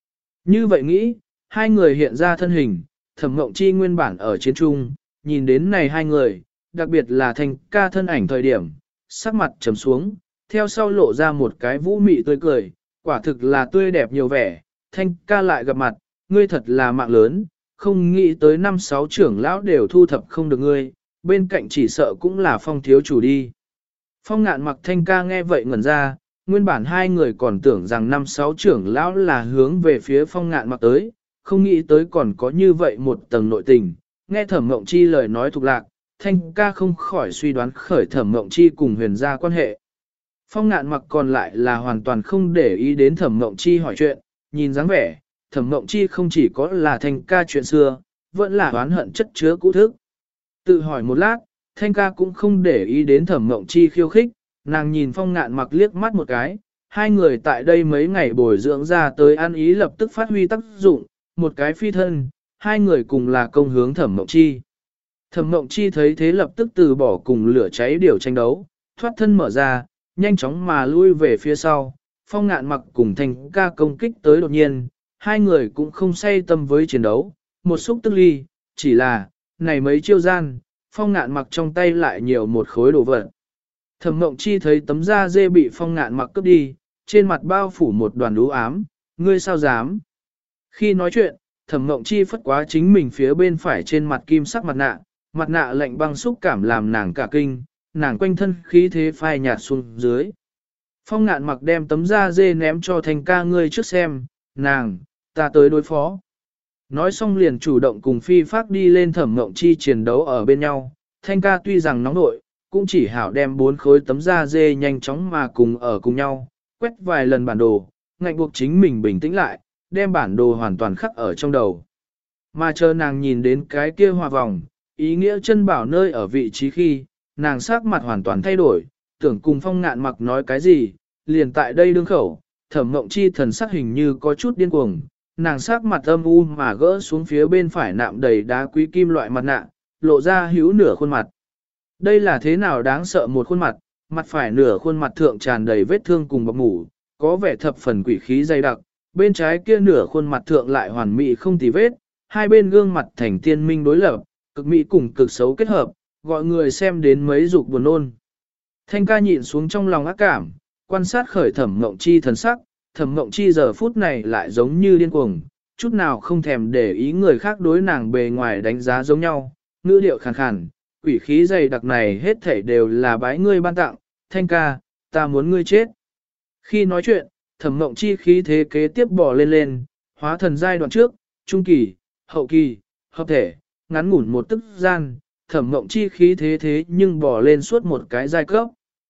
Như vậy nghĩ, hai người hiện ra thân hình, Thẩm Mộng Chi nguyên bản ở chiến trung, nhìn đến này hai người, đặc biệt là Thanh ca thân ảnh thời điểm, sắc mặt trầm xuống, theo sau lộ ra một cái vũ mị tươi cười, quả thực là tươi đẹp nhiều vẻ, Thanh ca lại gặp mặt, ngươi thật là mạng lớn, không nghĩ tới 5-6 trưởng lão đều thu thập không được ngươi, bên cạnh chỉ sợ cũng là Phong thiếu chủ đi. Phong Ngạn Mặc Thanh ca nghe vậy ngẩn ra, nguyên bản hai người còn tưởng rằng 5-6 trưởng lão là hướng về phía Phong Ngạn Mặc tới, không nghĩ tới còn có như vậy một tầng nội tình. Nghe Thẩm Mộng Chi lời nói thuộc lạc, Thanh ca không khỏi suy đoán khởi Thẩm Mộng Chi cùng huyền gia quan hệ. Phong Ngạn Mặc còn lại là hoàn toàn không để ý đến Thẩm Mộng Chi hỏi chuyện, nhìn dáng vẻ, Thẩm Mộng Chi không chỉ có là Thanh ca chuyện xưa, vẫn là oán hận chất chứa cũ thức. Tự hỏi một lát, Thanh ca cũng không để ý đến Thẩm Mộng Chi khiêu khích, nàng nhìn Phong Ngạn Mặc liếc mắt một cái, hai người tại đây mấy ngày bồi dưỡng ra tới ăn ý lập tức phát huy tác dụng, một cái phi thân, hai người cùng là công hướng Thẩm Mộng Chi. Thẩm Mộng Chi thấy thế lập tức từ bỏ cùng lửa cháy điều tranh đấu, thoát thân mở ra, nhanh chóng mà lui về phía sau, Phong Ngạn Mặc cùng Thanh ca công kích tới đột nhiên, hai người cũng không say tâm với chiến đấu, một xúc tức ly, chỉ là, này mấy chiêu gian, Phong Ngạn Mặc trong tay lại nhiều một khối đồ vật. Thẩm Mộng Chi thấy tấm da dê bị Phong Ngạn Mặc cướp đi, trên mặt bao phủ một đoàn u ám, ngươi sao dám? Khi nói chuyện, Thẩm Mộng Chi phất quá chính mình phía bên phải trên mặt kim sắc mặt nạ lạnh băng xúc cảm làm nàng cả kinh, nàng quanh thân khí thế phai nhạt xuống dưới. Phong Ngạn Mặc đem tấm da dê ném cho Thanh ca ngươi trước xem, nàng, ta tới đối phó. Nói xong liền chủ động cùng phi phát đi lên Thẩm Mộng Chi chiến đấu ở bên nhau, Thanh ca tuy rằng nóng nội, cũng chỉ hảo đem 4 khối tấm da dê nhanh chóng mà cùng ở cùng nhau, quét vài lần bản đồ, ngạnh buộc chính mình bình tĩnh lại, đem bản đồ hoàn toàn khắc ở trong đầu. Mà chờ nàng nhìn đến cái kia hòa vòng, ý nghĩa chân bảo nơi ở vị trí khi, nàng sắc mặt hoàn toàn thay đổi, tưởng cùng Phong Ngạn Mặc nói cái gì, liền tại đây đương khẩu, Thẩm Mộng Chi thần sắc hình như có chút điên cuồng, nàng sắc mặt âm u mà gỡ xuống phía bên phải nạm đầy đá quý kim loại mặt nạ, lộ ra hữu nửa khuôn mặt. Đây là thế nào đáng sợ một khuôn mặt, mặt phải nửa khuôn mặt thượng tràn đầy vết thương cùng bọc mủ, có vẻ thập phần quỷ khí dày đặc, bên trái kia nửa khuôn mặt thượng lại hoàn mỹ không tì vết, hai bên gương mặt thành tiên minh đối lập, cực mỹ cùng cực xấu kết hợp, gọi người xem đến mấy dục buồn nôn. Thanh ca nhịn xuống trong lòng ác cảm, quan sát khởi Thẩm Mộng Chi thần sắc, Thẩm Mộng Chi giờ phút này lại giống như điên cuồng, chút nào không thèm để ý người khác đối nàng bề ngoài đánh giá giống nhau, ngữ điệu khàn khàn, quỷ khí dày đặc này hết thảy đều là bái ngươi ban tặng, Thanh ca, ta muốn ngươi chết. Khi nói chuyện, Thẩm Mộng Chi khí thế kế tiếp bò lên, hóa thần giai đoạn trước, trung kỳ, hậu kỳ, hợp thể, ngắn ngủn một tức gian, Thẩm Mộng Chi khí thế nhưng bò lên suốt một cái giai cấp.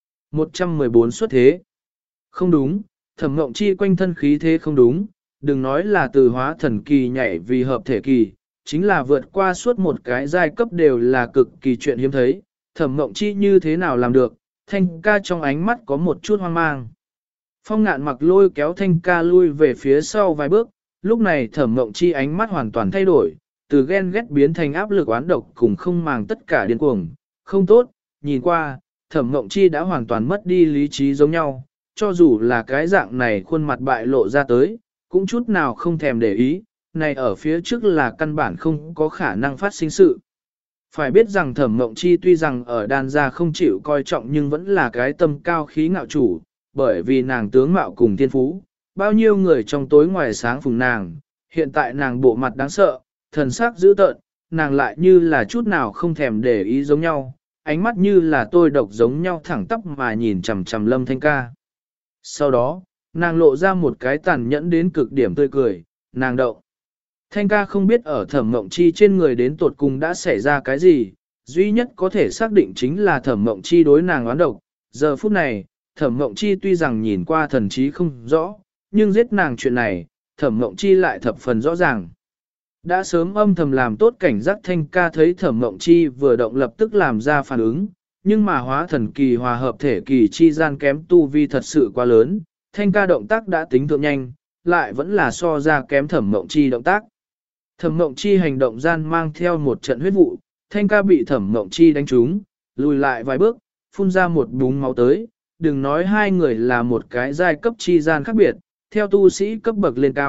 114 xuất thế. Không đúng, Thẩm Mộng Chi quanh thân khí thế không đúng, đừng nói là từ hóa thần kỳ nhảy vì hợp thể kỳ, chính là vượt qua suốt một cái giai cấp đều là cực kỳ chuyện hiếm thấy. Thẩm Mộng Chi như thế nào làm được, Thanh ca trong ánh mắt có một chút hoang mang. Phong Ngạn Mặc lôi kéo Thanh ca lui về phía sau vài bước, lúc này Thẩm Mộng Chi ánh mắt hoàn toàn thay đổi, từ ghen ghét biến thành áp lực oán độc cùng không màng tất cả điên cuồng, không tốt, nhìn qua, Thẩm Mộng Chi đã hoàn toàn mất đi lý trí giống nhau, cho dù là cái dạng này khuôn mặt bại lộ ra tới, cũng chút nào không thèm để ý, này ở phía trước là căn bản không có khả năng phát sinh sự. Phải biết rằng Thẩm Mộng Chi tuy rằng ở đan gia không chịu coi trọng nhưng vẫn là cái tâm cao khí ngạo chủ, bởi vì nàng tướng mạo cùng thiên phú, bao nhiêu người trong tối ngoài sáng phùng nàng, hiện tại nàng bộ mặt đáng sợ, thần sắc dữ tợn, nàng lại như là chút nào không thèm để ý giống nhau, ánh mắt như là tôi độc giống nhau thẳng tắp mà nhìn chằm chằm Lâm Thanh ca. Sau đó, nàng lộ ra một cái tàn nhẫn đến cực điểm tươi cười, nàng động. Thanh ca không biết ở Thẩm Mộng Chi trên người đến tột cùng đã xảy ra cái gì, duy nhất có thể xác định chính là Thẩm Mộng Chi đối nàng oán độc. Giờ phút này, Thẩm Mộng Chi tuy rằng nhìn qua thần trí không rõ, nhưng giết nàng chuyện này, Thẩm Mộng Chi lại thập phần rõ ràng. Đã sớm âm thầm làm tốt cảnh giác Thanh ca thấy Thẩm Mộng Chi vừa động lập tức làm ra phản ứng, nhưng mà hóa thần kỳ hòa hợp thể kỳ chi gian kém tu vi thật sự quá lớn, Thanh ca động tác đã tính thượng nhanh, lại vẫn là so ra kém Thẩm Mộng Chi động tác. Thẩm Mộng Chi hành động gian mang theo một trận huyết vụ, Thanh ca bị Thẩm Mộng Chi đánh trúng, lùi lại vài bước, phun ra một búng máu tới, đừng nói hai người là một cái giai cấp chi gian khác biệt, theo tu sĩ cấp bậc lên cao,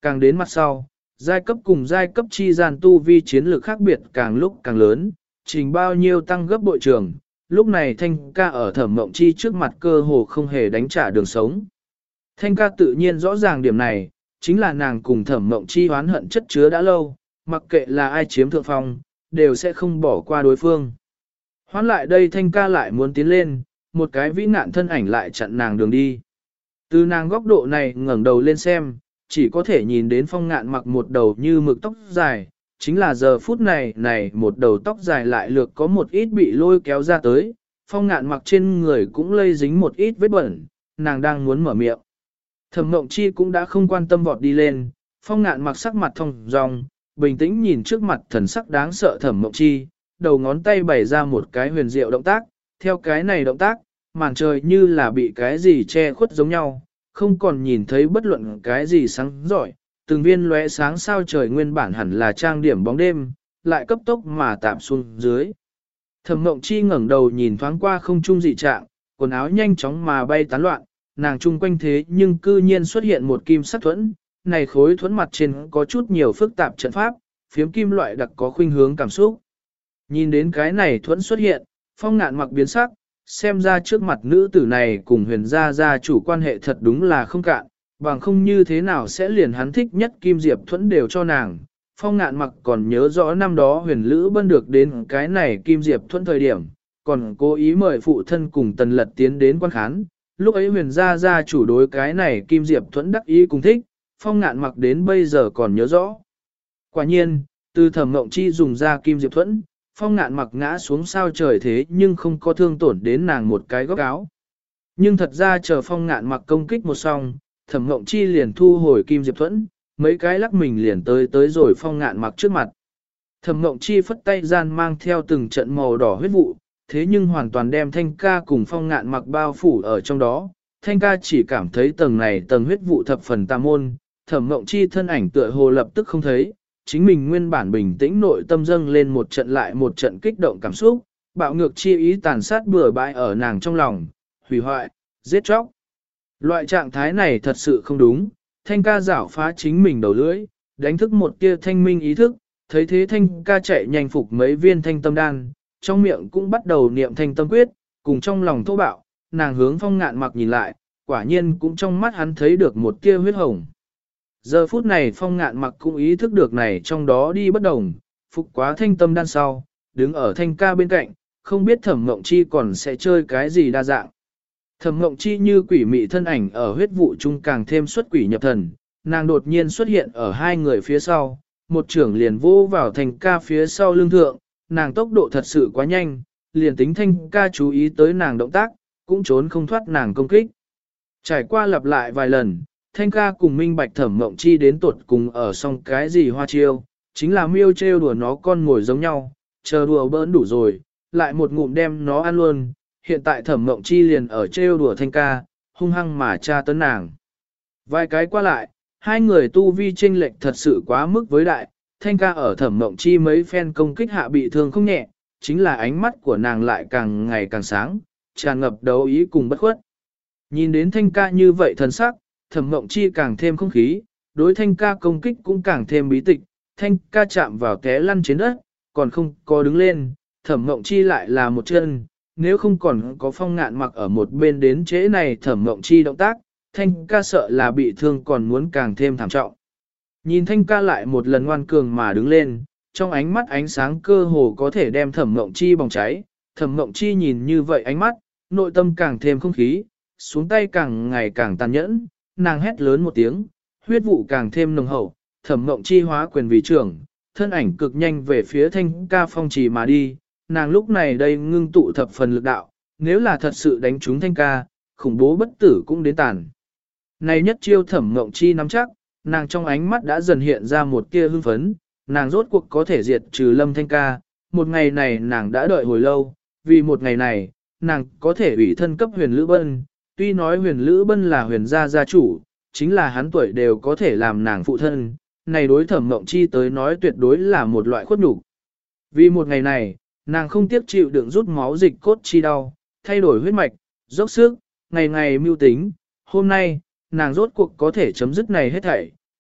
càng đến mặt sau, giai cấp cùng giai cấp chi gian tu vi chiến lược khác biệt càng lúc càng lớn, trình bao nhiêu tăng gấp bội trường, lúc này Thanh ca ở Thẩm Mộng Chi trước mặt cơ hồ không hề đánh trả đường sống. Thanh ca tự nhiên rõ ràng điểm này, chính là nàng cùng Thẩm Mộng Chi oán hận chất chứa đã lâu, mặc kệ là ai chiếm thượng phong, đều sẽ không bỏ qua đối phương. Hoán lại đây Thanh ca lại muốn tiến lên, một cái vĩ nạn thân ảnh lại chặn nàng đường đi. Từ nàng góc độ này ngẩng đầu lên xem, chỉ có thể nhìn đến Phong Ngạn mặc một đầu như mực tóc dài, chính là giờ phút này một đầu tóc dài lại lược có một ít bị lôi kéo ra tới, Phong Ngạn mặc trên người cũng lây dính một ít vết bẩn, nàng đang muốn mở miệng. Thẩm Mộng Chi cũng đã không quan tâm vọt đi lên, Phong Ngạn mặc sắc mặt thông dong, bình tĩnh nhìn trước mặt thần sắc đáng sợ Thẩm Mộng Chi, đầu ngón tay bày ra một cái huyền diệu động tác, theo cái này động tác, màn trời như là bị cái gì che khuất giống nhau, không còn nhìn thấy bất luận cái gì sáng giỏi, từng viên lóe sáng sao trời nguyên bản hẳn là trang điểm bóng đêm, lại cấp tốc mà tạm xuống dưới. Thẩm Mộng Chi ngẩng đầu nhìn thoáng qua không trung dị trạng, quần áo nhanh chóng mà bay tán loạn, nàng chung quanh thế nhưng cư nhiên xuất hiện một kim sắc thuẫn, này khối thuẫn mặt trên có chút nhiều phức tạp trận pháp, phiếm kim loại đặc có khuynh hướng cảm xúc. Nhìn đến cái này thuẫn xuất hiện, Phong Ngạn mặc biến sắc, xem ra trước mặt nữ tử này cùng huyền gia gia chủ quan hệ thật đúng là không cạn, bằng không như thế nào sẽ liền hắn thích nhất Kim Diệp thuẫn đều cho nàng. Phong Ngạn mặc còn nhớ rõ năm đó huyền lữ bân được đến cái này Kim Diệp thuẫn thời điểm, còn cố ý mời phụ thân cùng Tần Lật tiến đến quan khán, lúc ấy huyền gia gia chủ đối cái này Kim Diệp thuẫn đắc ý cùng thích, Phong Ngạn mặc đến bây giờ còn nhớ rõ. Quả nhiên, từ Thẩm Mộng Chi dùng ra Kim Diệp thuẫn, Phong Ngạn mặc ngã xuống sao trời thế nhưng không có thương tổn đến nàng một cái góc áo. Nhưng thật ra chờ Phong Ngạn mặc công kích một song, Thẩm Mộng Chi liền thu hồi Kim Diệp thuẫn, mấy cái lắc mình liền tới rồi Phong Ngạn mặc trước mặt. Thẩm Mộng Chi phất tay gian mang theo từng trận màu đỏ huyết vụ, thế nhưng hoàn toàn đem Thanh ca cùng Phong Ngạn mặc bao phủ ở trong đó. Thanh ca chỉ cảm thấy tầng này tầng huyết vụ thập phần tà môn, Thẩm Mộng Chi thân ảnh tựa hồ lập tức không thấy, chính mình nguyên bản bình tĩnh nội tâm dâng lên một trận lại một trận kích động cảm xúc, bạo ngược chi ý tàn sát bừa bãi ở nàng trong lòng, hủy hoại, giết chóc. Loại trạng thái này thật sự không đúng, Thanh ca giảo phá chính mình đầu lưỡi, đánh thức một tia thanh minh ý thức, thấy thế Thanh ca chạy nhanh phục mấy viên thanh tâm đan, trong miệng cũng bắt đầu niệm thanh tâm quyết, cùng trong lòng thô bạo, nàng hướng Phong Ngạn mặc nhìn lại, quả nhiên cũng trong mắt hắn thấy được một tia huyết hồng. Giờ phút này Phong Ngạn mặc cũng ý thức được này trong đó đi bất đồng, phục quá thanh tâm đan sau, đứng ở Thanh ca bên cạnh, không biết Thẩm Mộng Chi còn sẽ chơi cái gì đa dạng. Thẩm Mộng Chi như quỷ mị thân ảnh ở huyết vụ chung càng thêm xuất quỷ nhập thần, nàng đột nhiên xuất hiện ở hai người phía sau, một trưởng liền vô vào Thanh ca phía sau lưng thượng, nàng tốc độ thật sự quá nhanh, liền tính Thanh ca chú ý tới nàng động tác, cũng trốn không thoát nàng công kích. Trải qua lặp lại vài lần, Thanh ca cùng minh bạch Thẩm Mộng Chi đến tuột cùng ở xong cái gì hoa chiêu, chính là miêu trêu đùa nó con ngồi giống nhau, chờ đùa bỡn đủ rồi, lại một ngụm đem nó ăn luôn, hiện tại Thẩm Mộng Chi liền ở trêu đùa Thanh ca, hung hăng mà tra tấn nàng. Vài cái qua lại, hai người tu vi chênh lệch thật sự quá mức với đại, Thanh ca ở Thẩm Mộng Chi mấy phen công kích hạ bị thương không nhẹ, chính là ánh mắt của nàng lại càng ngày càng sáng, tràn ngập đấu ý cùng bất khuất. Nhìn đến Thanh ca như vậy thần sắc, Thẩm Mộng Chi càng thêm không khí, đối Thanh ca công kích cũng càng thêm bí tịch, Thanh ca chạm vào té lăn trên đất, còn không có đứng lên, Thẩm Mộng Chi lại là một chân, nếu không còn có Phong Ngạn mặc ở một bên đến trễ này Thẩm Mộng Chi động tác, Thanh ca sợ là bị thương còn muốn càng thêm thảm trọng. Nhìn Thanh ca lại một lần ngoan cường mà đứng lên, trong ánh mắt ánh sáng cơ hồ có thể đem Thẩm Mộng Chi bỏng cháy, Thẩm Mộng Chi nhìn như vậy ánh mắt, nội tâm càng thêm không khí, xuống tay càng ngày càng tàn nhẫn, nàng hét lớn một tiếng, huyết vụ càng thêm nồng hậu, Thẩm Mộng Chi hóa quyền vì trưởng, thân ảnh cực nhanh về phía Thanh ca phong trì mà đi, nàng lúc này đây ngưng tụ thập phần lực đạo, nếu là thật sự đánh trúng Thanh ca, khủng bố bất tử cũng đến tàn. Này nhất chiêu Thẩm Mộng Chi nắm chắc, nàng trong ánh mắt đã dần hiện ra một tia hưng phấn, nàng rốt cuộc có thể diệt trừ Lâm Thanh ca, một ngày này nàng đã đợi hồi lâu, vì một ngày này, nàng có thể ủy thân cấp huyền Lữ Bân, tuy nói huyền Lữ Bân là huyền gia gia chủ, chính là hắn tuổi đều có thể làm nàng phụ thân, này đối Thẩm Mộng Chi tới nói tuyệt đối là một loại khuất nhục. Vì một ngày này, nàng không tiếc chịu đựng rút máu dịch cốt chi đau, thay đổi huyết mạch, dốc sức, ngày ngày mưu tính, hôm nay, nàng rốt cuộc có thể chấm dứt này hết thảy,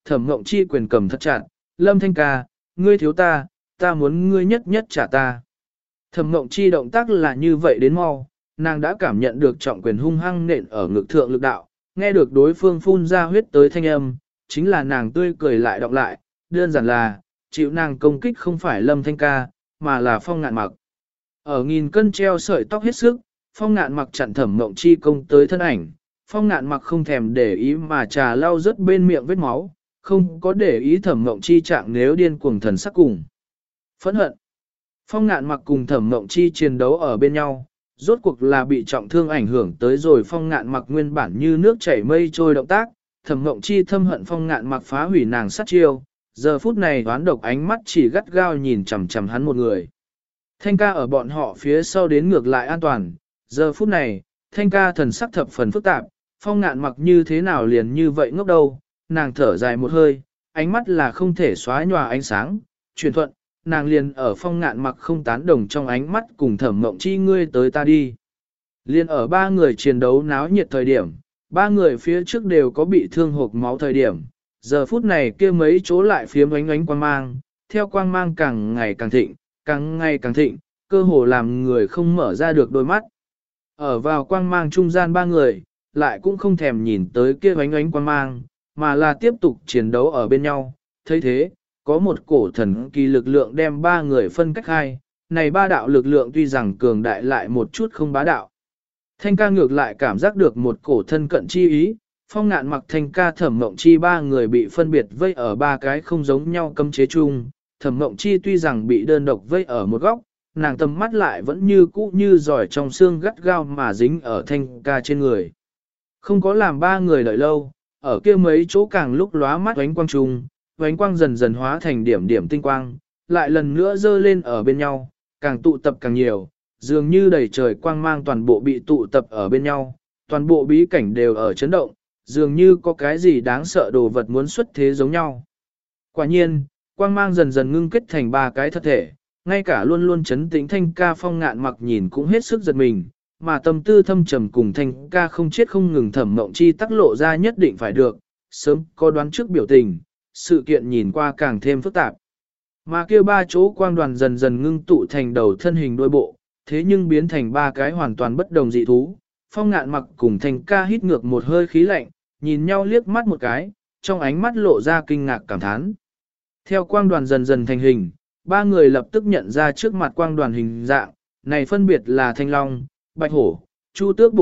Thẩm Ngộng Chi quyền cầm thật chặt, Lâm Thanh ca, ngươi thiếu ta, ta muốn ngươi nhất nhất trả ta. Thẩm Ngộng Chi động tác là như vậy đến mau, nàng đã cảm nhận được trọng quyền hung hăng nện ở ngực thượng lực đạo, nghe được đối phương phun ra huyết tới thanh âm, chính là nàng tươi cười lại đọc lại, đơn giản là, chịu nàng công kích không phải Lâm Thanh ca, mà là Phong Ngạn Mặc. Ở nghìn cân treo sợi tóc hết sức, Phong Ngạn Mặc chặn Thẩm Ngộng Chi công tới thân ảnh, Phong Ngạn Mặc không thèm để ý mà trà lau rớt bên miệng vết máu, không có để ý Thẩm Ngộng Chi trạng nếu điên cuồng thần sắc cùng. Phẫn hận. Phong Ngạn Mặc cùng Thẩm Ngộng Chi chiến đấu ở bên nhau, rốt cuộc là bị trọng thương ảnh hưởng tới rồi Phong Ngạn Mặc nguyên bản như nước chảy mây trôi động tác, Thẩm Ngộng Chi thâm hận Phong Ngạn Mặc phá hủy nàng sát chiêu, giờ phút này đoán độc ánh mắt chỉ gắt gao nhìn chằm chằm hắn một người. Thanh ca ở bọn họ phía sau đến ngược lại an toàn, giờ phút này, Thanh ca thần sắc thập phần phức tạp, Phong Ngạn Mặc như thế nào liền như vậy ngốc đâu, nàng thở dài một hơi, ánh mắt là không thể xóa nhòa ánh sáng, truyền thuận, nàng liền ở Phong Ngạn Mặc không tán đồng trong ánh mắt cùng Thẩm Ngộng Chi ngươi tới ta đi. Liên ở ba người chiến đấu náo nhiệt thời điểm, ba người phía trước đều có bị thương hộc máu thời điểm, giờ phút này kia mấy chỗ lại phiếm ánh ánh quang mang, theo quang mang càng ngày càng thịnh, càng ngày càng thịnh, cơ hồ làm người không mở ra được đôi mắt. Ở vào quang mang trung gian ba người, lại cũng không thèm nhìn tới kia ánh ánh quang mang, mà là tiếp tục chiến đấu ở bên nhau, thấy thế, có một cổ thần kỳ lực lượng đem ba người phân cách hai, này ba đạo lực lượng tuy rằng cường đại lại một chút không bá đạo. Thanh ca ngược lại cảm giác được một cổ thân cận chi ý, Phong Ngạn Mặc Thanh ca Thẩm Ngộng Chi ba người bị phân biệt vây ở ba cái không giống nhau cấm chế chung, Thẩm Ngộng Chi tuy rằng bị đơn độc vây ở một góc, nàng tầm mắt lại vẫn như cũ như giỏi trong xương gắt gao mà dính ở Thanh ca trên người. Không có làm ba người đợi lâu, ở kia mấy chỗ càng lúc lóa mắt ánh quang trùng, ánh quang dần dần hóa thành điểm điểm tinh quang, lại lần nữa dơ lên ở bên nhau, càng tụ tập càng nhiều, dường như đầy trời quang mang toàn bộ bị tụ tập ở bên nhau, toàn bộ bí cảnh đều ở chấn động, dường như có cái gì đáng sợ đồ vật muốn xuất thế giống nhau. Quả nhiên, quang mang dần dần ngưng kết thành ba cái thật thể, ngay cả luôn luôn chấn tĩnh Thanh ca Phong Ngạn Mặc nhìn cũng hết sức giật mình, mà tâm tư thâm trầm cùng Thanh ca không chết không ngừng Thẩm Ngộng Chi tác lộ ra nhất định phải được, sớm có đoán trước biểu tình, sự kiện nhìn qua càng thêm phức tạp. Mà kia ba chỗ quang đoàn dần dần ngưng tụ thành đầu thân hình đôi bộ, thế nhưng biến thành ba cái hoàn toàn bất đồng dị thú. Phong Ngạn Mặc cùng Thanh ca hít ngược một hơi khí lạnh, nhìn nhau liếc mắt một cái, trong ánh mắt lộ ra kinh ngạc cảm thán. Theo quang đoàn dần dần thành hình, ba người lập tức nhận ra trước mặt quang đoàn hình dạng, này phân biệt là Thanh Long, Bạch Hổ, Chu Tước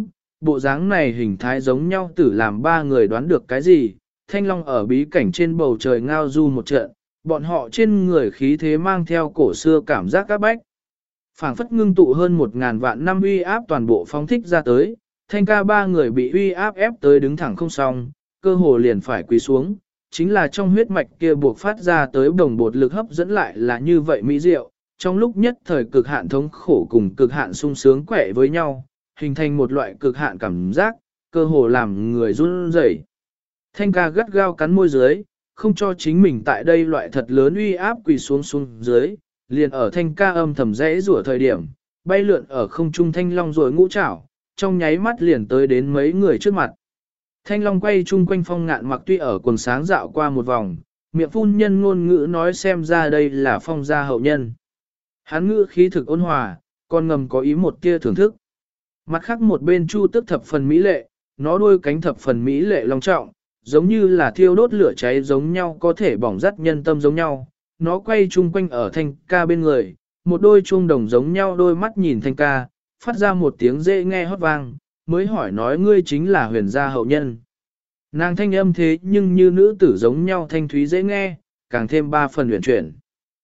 bộ dáng này hình thái giống nhau tử làm ba người đoán được cái gì. Thanh Long ở bí cảnh trên bầu trời ngao du một trận, bọn họ trên người khí thế mang theo cổ xưa cảm giác các bách. Phảng phất ngưng tụ hơn 1.000 vạn năm uy áp toàn bộ phóng thích ra tới, Thanh ca ba người bị uy áp ép tới đứng thẳng không xong, cơ hồ liền phải quỳ xuống, chính là trong huyết mạch kia buộc phát ra tới đồng bột lực hấp dẫn lại là như vậy mỹ diệu, trong lúc nhất thời cực hạn thống khổ cùng cực hạn sung sướng quẹ với nhau, hình thành một loại cực hạn cảm giác, cơ hồ làm người run rẩy. Thanh ca gắt gao cắn môi dưới, không cho chính mình tại đây loại thật lớn uy áp quỳ xuống dưới, liền ở Thanh ca âm thầm rẽ rủa thời điểm, bay lượn ở không trung Thanh Long rồi ngũ trảo, trong nháy mắt liền tới đến mấy người trước mặt. Thanh Long quay chung quanh Phong Ngạn Mặc tuy ở quần sáng dạo qua một vòng, miệng phun nhân ngôn ngữ nói xem ra đây là Phong gia hậu nhân. Hắn ngữ khí thực ôn hòa, còn ngầm có ý một tia thưởng thức. Mặt khác một bên Chu Tước thập phần mỹ lệ, nó đuôi cánh thập phần mỹ lệ long trọng, giống như là thiêu đốt lửa cháy giống nhau có thể bỏng rát nhân tâm giống nhau. Nó quay chung quanh ở Thanh ca bên người, một đôi chuông đồng giống nhau đôi mắt nhìn Thanh ca, phát ra một tiếng dễ nghe hót vang, mới hỏi nói ngươi chính là Huyền gia hậu nhân. Nàng thanh âm thế nhưng như nữ tử giống nhau thanh thúy dễ nghe, càng thêm 3 phần huyền chuyển.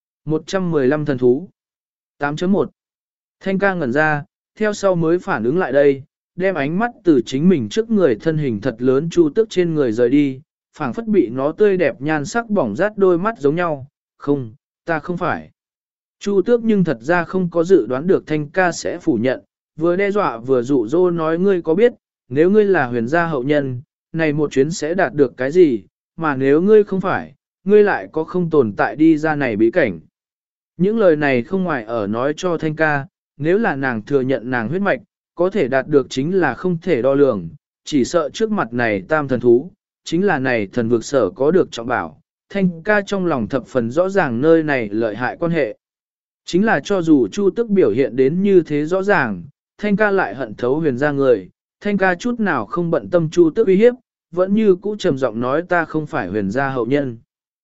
115 thần thú 8.1 Thanh ca ngẩn ra, theo sau mới phản ứng lại đây, đem ánh mắt từ chính mình trước người thân hình thật lớn Chu Tước trên người rời đi, phảng phất bị nó tươi đẹp nhan sắc bỏng rát đôi mắt giống nhau. Không, ta không phải. Chu Tước nhưng thật ra không có dự đoán được Thanh ca sẽ phủ nhận, vừa đe dọa vừa dụ dỗ nói ngươi có biết, nếu ngươi là Huyền gia hậu nhân, này một chuyến sẽ đạt được cái gì, mà nếu ngươi không phải, ngươi lại có không tồn tại đi ra này bí cảnh. Những lời này không ngoài ở nói cho Thanh ca, nếu là nàng thừa nhận nàng huyết mạch, có thể đạt được chính là không thể đo lường, chỉ sợ trước mặt này tam thần thú, chính là này thần vực sở có được trọng bảo, thanh ca trong lòng thập phần rõ ràng nơi này lợi hại quan hệ. Chính là cho dù Chu Tức biểu hiện đến như thế rõ ràng, thanh ca lại hận thấu huyền ra người, thanh ca chút nào không bận tâm Chu Tức uy hiếp, vẫn như cũ trầm giọng nói ta không phải huyền gia hậu nhân.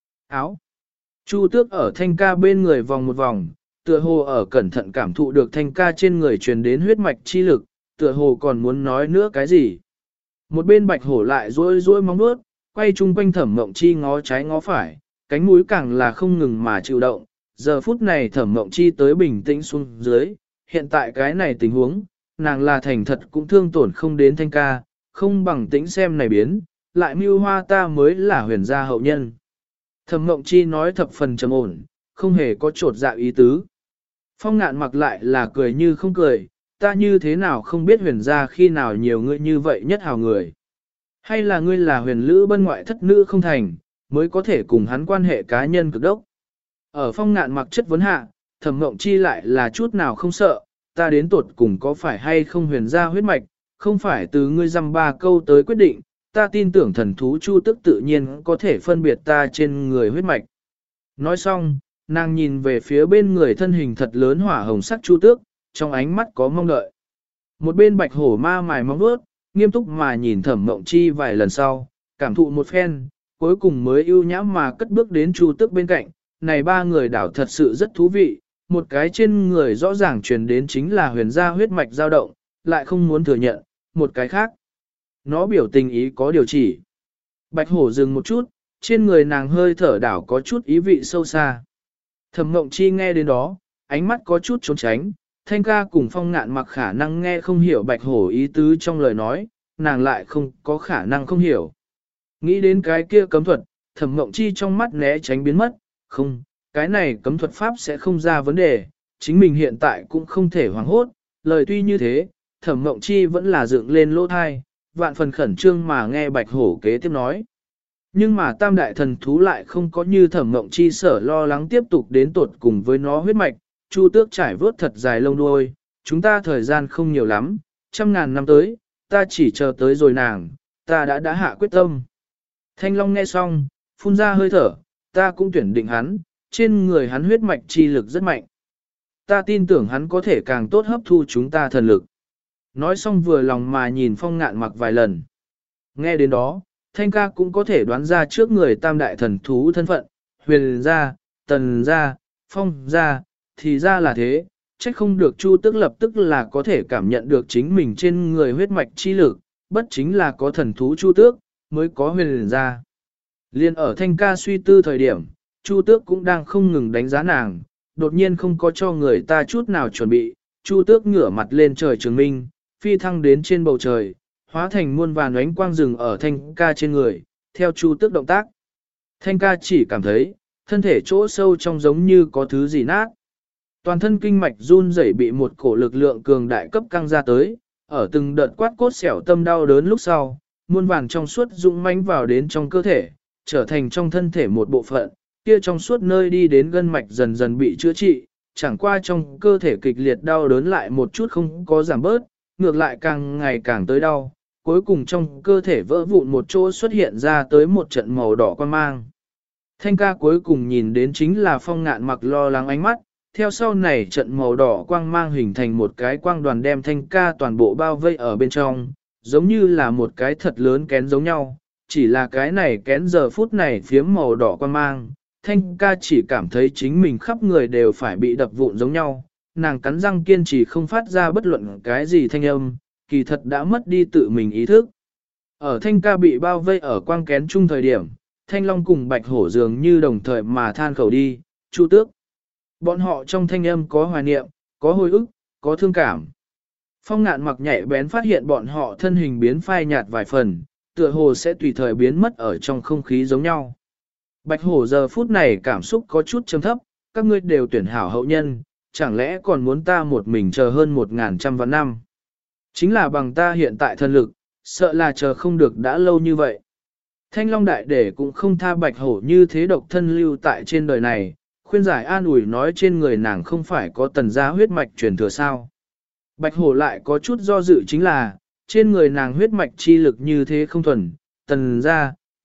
Áo. Chu Tước ở thanh ca bên người vòng một vòng, tựa hồ ở cẩn thận cảm thụ được thanh ca trên người truyền đến huyết mạch chi lực, tựa hồ còn muốn nói nữa cái gì. Một bên bạch hổ lại rối rối móng vuốt, quay chung quanh Thẩm Mộng Chi ngó trái ngó phải, cánh mũi càng là không ngừng mà chịu động. Giờ phút này Thẩm Mộng Chi tới bình tĩnh xuống dưới, hiện tại cái này tình huống, nàng là thành thật cũng thương tổn không đến thanh ca, không bằng tĩnh xem này biến, lại mưu hoa ta mới là huyền gia hậu nhân. Thẩm Mộng Chi nói thập phần trầm ổn, không hề có trột dạ ý tứ. Phong Ngạn mặc lại là cười như không cười, ta như thế nào không biết huyền gia khi nào nhiều ngươi như vậy nhất hào người. Hay là ngươi là huyền lữ bân ngoại thất nữ không thành, mới có thể cùng hắn quan hệ cá nhân cực đốc. Ở Phong Ngạn mặc chất vấn hạ, Thẩm Mộng Chi lại là chút nào không sợ, ta đến tuột cùng có phải hay không huyền gia huyết mạch, không phải từ ngươi dăm ba câu tới quyết định, ta tin tưởng thần thú Chu Tức tự nhiên có thể phân biệt ta trên người huyết mạch. Nói xong, nàng nhìn về phía bên người thân hình thật lớn hỏa hồng sắc Chu Tước, trong ánh mắt có mong đợi. Một bên bạch hổ ma mài móng vuốt, nghiêm túc mà nhìn Thẩm Mộng Chi vài lần sau, cảm thụ một phen, cuối cùng mới ưu nhã mà cất bước đến Chu Tước bên cạnh. Này ba người đảo thật sự rất thú vị, một cái trên người rõ ràng truyền đến chính là huyền gia huyết mạch dao động, lại không muốn thừa nhận, một cái khác. Nó biểu tình ý có điều chỉ. Bạch hổ dừng một chút, trên người nàng hơi thở đảo có chút ý vị sâu xa. Thẩm Mộng Chi nghe đến đó, ánh mắt có chút trốn tránh, thanh ca cùng Phong Ngạn mặc khả năng nghe không hiểu bạch hổ ý tứ trong lời nói, nàng lại không có khả năng không hiểu. Nghĩ đến cái kia cấm thuật, Thẩm Mộng Chi trong mắt né tránh biến mất, không, cái này cấm thuật pháp sẽ không ra vấn đề, chính mình hiện tại cũng không thể hoảng hốt, lời tuy như thế, Thẩm Mộng Chi vẫn là dựng lên lỗ thai, vạn phần khẩn trương mà nghe bạch hổ kế tiếp nói. Nhưng mà tam đại thần thú lại không có như Thẩm Mộng Chi sở lo lắng tiếp tục đến tột cùng với nó huyết mạch, Chu Tước trải vớt thật dài lông đuôi, chúng ta thời gian không nhiều lắm, 100.000 năm tới, ta chỉ chờ tới rồi nàng, ta đã hạ quyết tâm. Thanh Long nghe xong, phun ra hơi thở, ta cũng tuyển định hắn, trên người hắn huyết mạch chi lực rất mạnh. Ta tin tưởng hắn có thể càng tốt hấp thu chúng ta thần lực. Nói xong vừa lòng mà nhìn Phong Ngạn mặc vài lần. Nghe đến đó, Thanh ca cũng có thể đoán ra trước người tam đại thần thú thân phận, huyền gia, tần gia, phong gia, thì ra là thế, trách không được Chu Tước lập tức là có thể cảm nhận được chính mình trên người huyết mạch chi lực, bất chính là có thần thú Chu Tước, mới có huyền gia. Liên ở Thanh ca suy tư thời điểm, Chu Tước cũng đang không ngừng đánh giá nàng, đột nhiên không có cho người ta chút nào chuẩn bị, Chu Tước ngửa mặt lên trời trường minh, phi thăng đến trên bầu trời, hóa thành muôn vàn ánh quang rừng ở Thanh ca trên người, theo Chu Tước động tác. Thanh ca chỉ cảm thấy, thân thể chỗ sâu trong giống như có thứ gì nát. Toàn thân kinh mạch run rẩy bị một cổ lực lượng cường đại cấp căng ra tới, ở từng đợt quát cốt xẻo tâm đau đớn lúc sau, muôn vàn trong suốt dũng mãnh vào đến trong cơ thể, trở thành trong thân thể một bộ phận, kia trong suốt nơi đi đến gân mạch dần dần bị chữa trị, chẳng qua trong cơ thể kịch liệt đau đớn lại một chút không có giảm bớt, ngược lại càng ngày càng tới đau, cuối cùng trong cơ thể vỡ vụn một chỗ xuất hiện ra tới một trận màu đỏ quan mang. Thanh ca cuối cùng nhìn đến chính là Phong Ngạn mặc lo lắng ánh mắt, theo sau này trận màu đỏ quang mang hình thành một cái quang đoàn đem Thanh ca toàn bộ bao vây ở bên trong, giống như là một cái thật lớn kén giống nhau, chỉ là cái này kén giờ phút này phiếm màu đỏ quang mang, Thanh ca chỉ cảm thấy chính mình khắp người đều phải bị đập vụn giống nhau, nàng cắn răng kiên trì không phát ra bất luận cái gì thanh âm, kỳ thật đã mất đi tự mình ý thức. Ở Thanh ca bị bao vây ở quang kén chung thời điểm, Thanh Long cùng Bạch Hổ dường như đồng thời mà than khẩu đi, Chu Tước. Bọn họ trong thanh âm có hoài niệm, có hồi ức, có thương cảm. Phong Ngạn mặc nhạy bén phát hiện bọn họ thân hình biến phai nhạt vài phần, tựa hồ sẽ tùy thời biến mất ở trong không khí giống nhau. Bạch Hổ giờ phút này cảm xúc có chút trầm thấp, các ngươi đều tuyển hảo hậu nhân, chẳng lẽ còn muốn ta một mình chờ hơn 1.100 vạn năm. Chính là bằng ta hiện tại thân lực, sợ là chờ không được đã lâu như vậy. Thanh Long Đại Để cũng không tha Bạch Hổ như thế độc thân lưu tại trên đời này, khuyên giải an ủi nói trên người nàng không phải có tần gia huyết mạch truyền thừa sao. Bạch Hổ lại có chút do dự chính là, trên người nàng huyết mạch chi lực như thế không thuần, tần gia,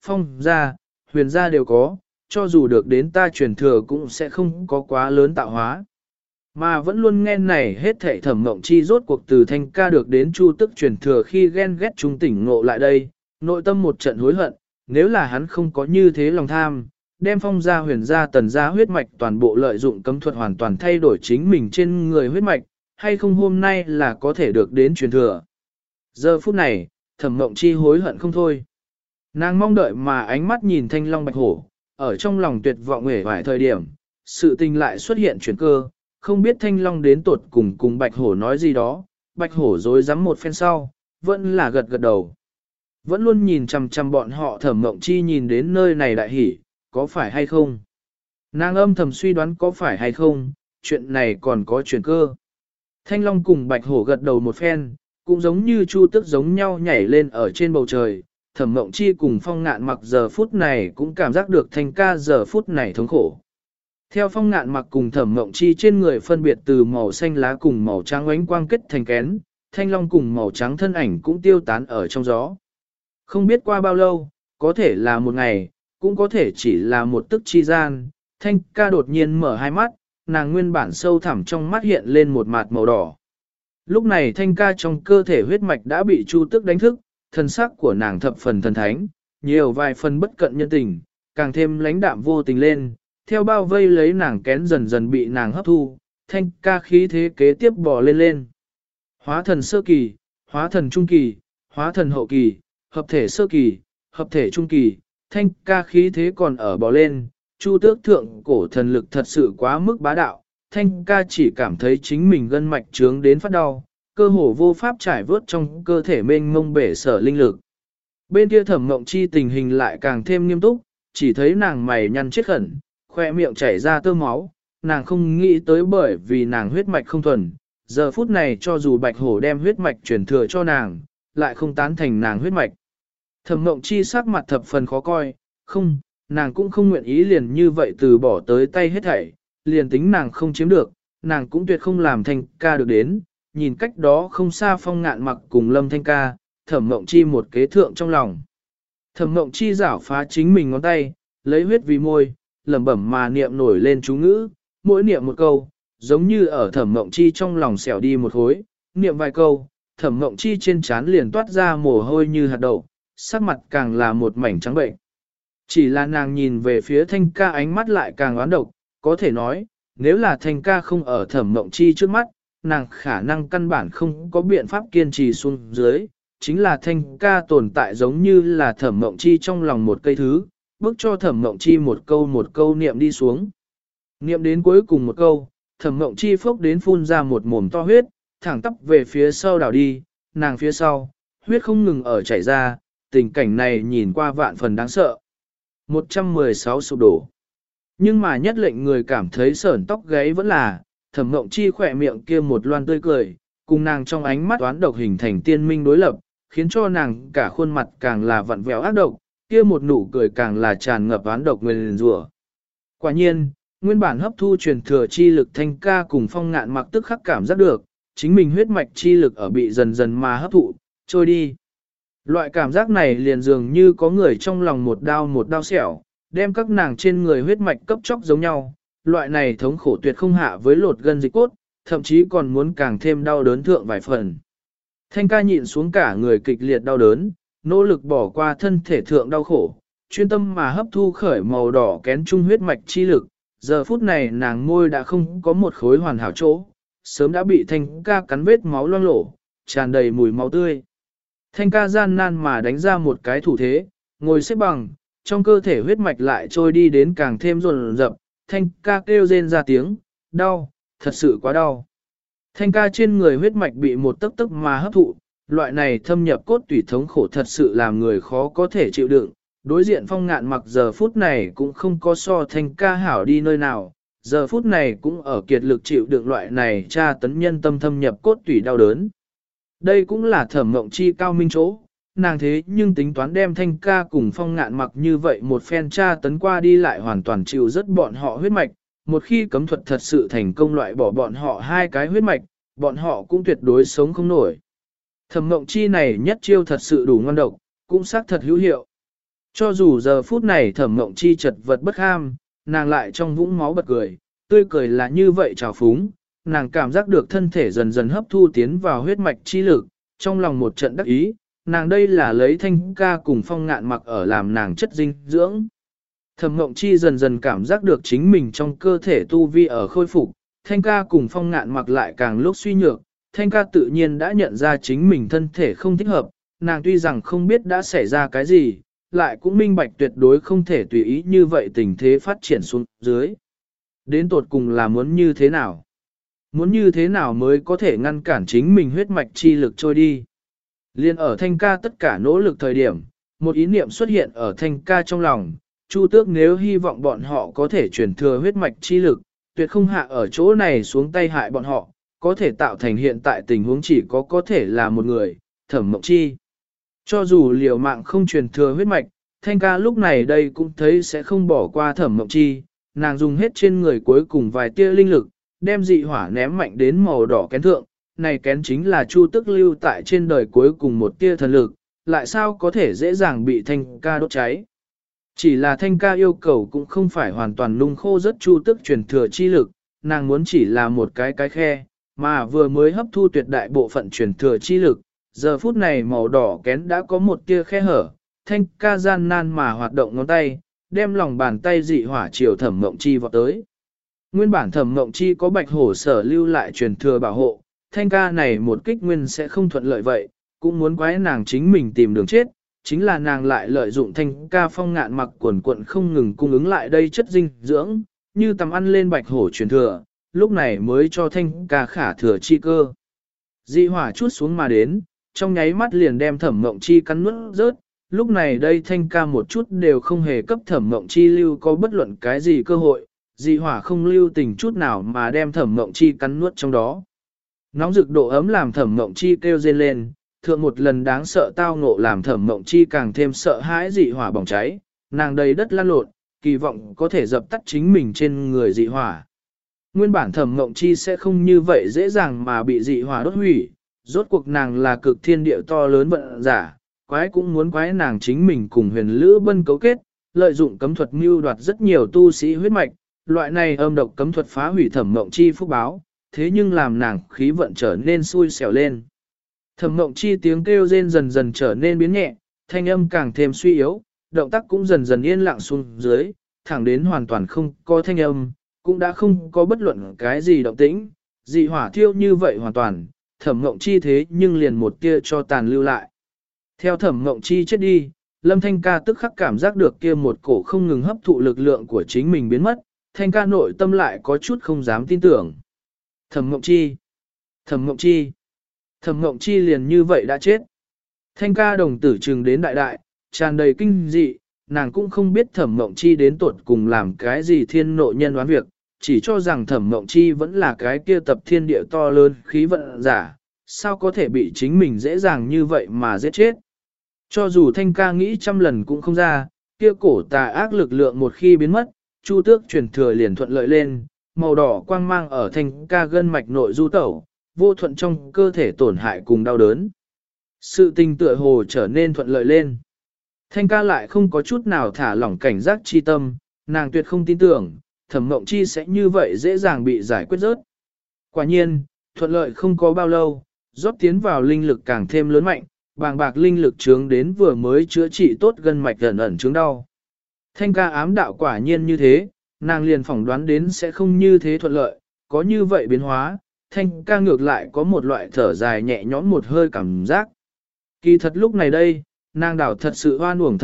Phong gia, Huyền gia đều có, cho dù được đến ta truyền thừa cũng sẽ không có quá lớn tạo hóa. Mà vẫn luôn nghe này hết thảy Thẩm Mộng Chi rốt cuộc từ Thanh ca được đến Chu Tức truyền thừa khi ghen ghét trung tỉnh ngộ lại đây, nội tâm một trận hối hận, nếu là hắn không có như thế lòng tham, đem Phong gia, Huyền gia, Tần gia huyết mạch toàn bộ lợi dụng cấm thuật hoàn toàn thay đổi chính mình trên người huyết mạch, hay không hôm nay là có thể được đến truyền thừa. Giờ phút này, Thẩm Mộng Chi hối hận không thôi. Nàng mong đợi mà ánh mắt nhìn Thanh Long Bạch Hổ, ở trong lòng tuyệt vọng hề vài thời điểm, sự tình lại xuất hiện chuyển cơ, không biết Thanh Long đến tột cùng Bạch Hổ nói gì đó, Bạch Hổ dối rắm một phen sau, vẫn là gật gật đầu. Vẫn luôn nhìn chằm chằm bọn họ. Thẩm Mộng Chi nhìn đến nơi này đại hỉ, có phải hay không? Nàng âm thầm suy đoán có phải hay không, chuyện này còn có chuyển cơ. Thanh Long cùng Bạch Hổ gật đầu một phen, cũng giống như Chu Tức giống nhau nhảy lên ở trên bầu trời. Thẩm Mộng Chi cùng Phong Ngạn Mặc giờ phút này cũng cảm giác được Thanh ca giờ phút này thống khổ. Theo Phong Ngạn Mặc cùng Thẩm Mộng Chi trên người phân biệt từ màu xanh lá cùng màu trắng ánh quang kết thành kén, Thanh Long cùng màu trắng thân ảnh cũng tiêu tán ở trong gió. Không biết qua bao lâu, có thể là một ngày, cũng có thể chỉ là một tức chi gian, Thanh ca đột nhiên mở hai mắt, nàng nguyên bản sâu thẳm trong mắt hiện lên một mạt màu đỏ. Lúc này Thanh ca trong cơ thể huyết mạch đã bị Chu Tức đánh thức, thân sắc của nàng thập phần thần thánh, nhiều vài phần bất cận nhân tình, càng thêm lãnh đạm vô tình lên, theo bao vây lấy nàng kén dần dần bị nàng hấp thu, Thanh ca khí thế kế tiếp bò lên lên. Hóa thần sơ kỳ, hóa thần trung kỳ, hóa thần hậu kỳ, hợp thể sơ kỳ, hợp thể trung kỳ, Thanh ca khí thế còn ở bò lên, Chu Tước thượng cổ thần lực thật sự quá mức bá đạo, Thanh ca chỉ cảm thấy chính mình gân mạch trướng đến phát đau, cơ hồ vô pháp trải vớt trong cơ thể mênh mông bể sở linh lực. Bên kia Thẩm Mộng Chi tình hình lại càng thêm nghiêm túc, chỉ thấy nàng mày nhăn chết khẩn, khoe miệng chảy ra tơ máu, nàng không nghĩ tới bởi vì nàng huyết mạch không thuần, giờ phút này cho dù Bạch Hổ đem huyết mạch truyền thừa cho nàng, lại không tán thành nàng huyết mạch. Thẩm Mộng Chi sắc mặt thập phần khó coi, không, nàng cũng không nguyện ý liền như vậy từ bỏ tới tay hết thảy, liền tính nàng không chiếm được, nàng cũng tuyệt không làm Thanh ca được đến, nhìn cách đó không xa Phong Ngạn Mặc cùng Lâm Thanh ca, Thẩm Mộng Chi một kế thượng trong lòng. Thẩm Mộng Chi giảo phá chính mình ngón tay, lấy huyết vì môi, lẩm bẩm mà niệm nổi lên chú ngữ, mỗi niệm một câu, giống như ở Thẩm Mộng Chi trong lòng xẻo đi một hối, niệm vài câu, Thẩm Mộng Chi trên trán liền toát ra mồ hôi như hạt đậu, sắc mặt càng là một mảnh trắng bệnh. Chỉ là nàng nhìn về phía Thanh ca ánh mắt lại càng oán độc, có thể nói, nếu là Thanh ca không ở Thẩm Mộng Chi trước mắt, nàng khả năng căn bản không có biện pháp kiên trì xuống dưới, chính là Thanh ca tồn tại giống như là Thẩm Mộng Chi trong lòng một cây thứ, bước cho Thẩm Mộng Chi một câu niệm đi xuống. Niệm đến cuối cùng một câu, Thẩm Mộng Chi phốc đến phun ra một mồm to huyết, thẳng tắp về phía sau đảo đi, nàng phía sau, huyết không ngừng ở chảy ra, tình cảnh này nhìn qua vạn phần đáng sợ. 116 sụp đổ. Nhưng mà nhất lệnh người cảm thấy sởn tóc gáy vẫn là, Thẩm Mộng Chi khỏe miệng kia một loan tươi cười, cùng nàng trong ánh mắt toán độc hình thành tiên minh đối lập, khiến cho nàng cả khuôn mặt càng là vặn vẹo ác độc, kia một nụ cười càng là tràn ngập oán độc nguyền rủa. Quả nhiên, nguyên bản hấp thu truyền thừa chi lực Thanh ca cùng Phong Ngạn Mặc tức khắc cảm giác được, chính mình huyết mạch chi lực ở bị dần dần mà hấp thụ, trôi đi. Loại cảm giác này liền dường như có người trong lòng một đao xẻo, đem các nàng trên người huyết mạch cấp chóc giống nhau, loại này thống khổ tuyệt không hạ với lột gân dịch cốt, thậm chí còn muốn càng thêm đau đớn thượng vài phần. Thanh ca nhịn xuống cả người kịch liệt đau đớn, nỗ lực bỏ qua thân thể thượng đau khổ, chuyên tâm mà hấp thu khởi màu đỏ kén trung huyết mạch chi lực, giờ phút này nàng môi đã không có một khối hoàn hảo chỗ, sớm đã bị Thanh ca cắn vết máu loang lổ, tràn đầy mùi máu tươi. Thanh ca gian nan mà đánh ra một cái thủ thế, ngồi xếp bằng, trong cơ thể huyết mạch lại trôi đi đến càng thêm rồn rập, Thanh ca kêu rên ra tiếng, đau, thật sự quá đau. Thanh ca trên người huyết mạch bị một tấc tấc mà hấp thụ, loại này thâm nhập cốt tủy thống khổ thật sự làm người khó có thể chịu đựng. Đối diện Phong Ngạn Mặc giờ phút này cũng không có so Thanh ca hảo đi nơi nào, giờ phút này cũng ở kiệt lực chịu đựng loại này tra tấn nhân tâm thâm nhập cốt tủy đau đớn. Đây cũng là Thẩm Mộng Chi cao minh chỗ, nàng thế nhưng tính toán đem Thanh ca cùng Phong Ngạn Mặc như vậy một phen tra tấn qua đi lại hoàn toàn chịu rất bọn họ huyết mạch, một khi cấm thuật thật sự thành công loại bỏ bọn họ hai cái huyết mạch, bọn họ cũng tuyệt đối sống không nổi. Thẩm Mộng Chi này nhất chiêu thật sự đủ ngon độc, cũng xác thật hữu hiệu. Cho dù giờ phút này Thẩm Mộng Chi chật vật bất ham, nàng lại trong vũng máu bật cười, tươi cười là như vậy trào phúng, nàng cảm giác được thân thể dần dần hấp thu tiến vào huyết mạch chi lực, trong lòng một trận đắc ý, nàng đây là lấy Thanh ca cùng Phong Ngạn Mặc ở làm nàng chất dinh dưỡng. Thẩm Mộng Chi dần dần cảm giác được chính mình trong cơ thể tu vi ở khôi phục, Thanh ca cùng Phong Ngạn Mặc lại càng lúc suy nhược, Thanh ca tự nhiên đã nhận ra chính mình thân thể không thích hợp, nàng tuy rằng không biết đã xảy ra cái gì, lại cũng minh bạch tuyệt đối không thể tùy ý như vậy tình thế phát triển xuống dưới. Đến tột cùng là muốn như thế nào? Muốn như thế nào mới có thể ngăn cản chính mình huyết mạch chi lực trôi đi? Liên ở Thanh ca tất cả nỗ lực thời điểm, một ý niệm xuất hiện ở Thanh ca trong lòng, Chu Tước nếu hy vọng bọn họ có thể truyền thừa huyết mạch chi lực, tuyệt không hạ ở chỗ này xuống tay hại bọn họ, có thể tạo thành hiện tại tình huống chỉ có thể là một người, Thẩm Mộng Chi. Cho dù liều mạng không truyền thừa huyết mạch, Thanh ca lúc này đây cũng thấy sẽ không bỏ qua Thẩm Mộng Chi, nàng dùng hết trên người cuối cùng vài tia linh lực, đem dị hỏa ném mạnh đến màu đỏ kén thượng, này kén chính là Chu Tước lưu tại trên đời cuối cùng một tia thần lực, lại sao có thể dễ dàng bị Thanh ca đốt cháy. Chỉ là Thanh ca yêu cầu cũng không phải hoàn toàn nung khô rất Chu Tước truyền thừa chi lực, nàng muốn chỉ là một cái khe, mà vừa mới hấp thu tuyệt đại bộ phận truyền thừa chi lực, giờ phút này màu đỏ kén đã có một tia khe hở, Thanh ca gian nan mà hoạt động ngón tay, đem lòng bàn tay dị hỏa chiều Thẩm Mộng Chi vọt tới. Nguyên bản Thẩm Mộng Chi có bạch hổ sở lưu lại truyền thừa bảo hộ, Thanh ca này một kích nguyên sẽ không thuận lợi vậy, cũng muốn quái nàng chính mình tìm đường chết, chính là nàng lại lợi dụng Thanh ca Phong Ngạn Mặc quần quận không ngừng cung ứng lại đây chất dinh dưỡng, như tầm ăn lên bạch hổ truyền thừa, lúc này mới cho Thanh ca khả thừa chi cơ. Dị hỏa chút xuống mà đến, trong nháy mắt liền đem Thẩm Mộng Chi cắn nuốt rớt, lúc này đây Thanh ca một chút đều không hề cấp Thẩm Mộng Chi lưu có bất luận cái gì cơ hội, dị hỏa không lưu tình chút nào mà đem Thẩm Mộng Chi cắn nuốt trong đó. Nóng rực độ ấm làm Thẩm Mộng Chi kêu rên lên, thượng một lần đáng sợ tao ngộ làm Thẩm Mộng Chi càng thêm sợ hãi dị hỏa bỏng cháy, nàng đầy đất lăn lộn, kỳ vọng có thể dập tắt chính mình trên người dị hỏa. Nguyên bản Thẩm Mộng Chi sẽ không như vậy dễ dàng mà bị dị hỏa đốt hủy, rốt cuộc nàng là cực thiên địa to lớn vận giả, quái cũng muốn quái nàng chính mình cùng Huyền Lữ Bân cấu kết, lợi dụng cấm thuật mưu đoạt rất nhiều tu sĩ huyết mạch, loại này âm độc cấm thuật phá hủy Thẩm Mộng Chi phúc báo, thế nhưng làm nàng khí vận trở nên xui xẻo lên. Thẩm Mộng Chi tiếng kêu rên dần dần trở nên biến nhẹ, thanh âm càng thêm suy yếu, động tác cũng dần dần yên lặng xuống dưới, thẳng đến hoàn toàn không có thanh âm, cũng đã không có bất luận cái gì động tĩnh, dị hỏa thiêu như vậy hoàn toàn, Thẩm Mộng Chi thế nhưng liền một tia cho tàn lưu lại. Theo Thẩm Mộng Chi chết đi, Lâm Thanh ca tức khắc cảm giác được kia một cổ không ngừng hấp thụ lực lượng của chính mình biến mất, Thanh ca nội tâm lại có chút không dám tin tưởng. Thẩm Mộng Chi, Thẩm Mộng Chi, Thẩm Mộng Chi liền như vậy đã chết. Thanh ca đồng tử trừng đến đại đại, tràn đầy kinh dị, nàng cũng không biết Thẩm Mộng Chi đến tuột cùng làm cái gì thiên nội nhân đoán việc, chỉ cho rằng Thẩm Mộng Chi vẫn là cái kia tập thiên địa to lớn khí vận giả, sao có thể bị chính mình dễ dàng như vậy mà giết chết. Cho dù Thanh ca nghĩ trăm lần cũng không ra, kia cổ tà ác lực lượng một khi biến mất, Chu Tước truyền thừa liền thuận lợi lên, màu đỏ quang mang ở Thanh ca gân mạch nội du tẩu, vô thuận trong cơ thể tổn hại cùng đau đớn. Sự tình tựa hồ trở nên thuận lợi lên. Thanh ca lại không có chút nào thả lỏng cảnh giác chi tâm, nàng tuyệt không tin tưởng, Thẩm Mộng Chi sẽ như vậy dễ dàng bị giải quyết rớt. Quả nhiên, thuận lợi không có bao lâu, rót tiến vào linh lực càng thêm lớn mạnh, bàng bạc linh lực trướng đến vừa mới chữa trị tốt gân mạch ẩn ẩn trướng đau. Thanh ca ám đạo quả nhiên như thế, nàng liền phỏng đoán đến sẽ không như thế thuận lợi, có như vậy biến hóa, Thanh ca ngược lại có một loại thở dài nhẹ nhõm một hơi cảm giác. Kỳ thật lúc này đây, nàng đảo thật sự hoan uổng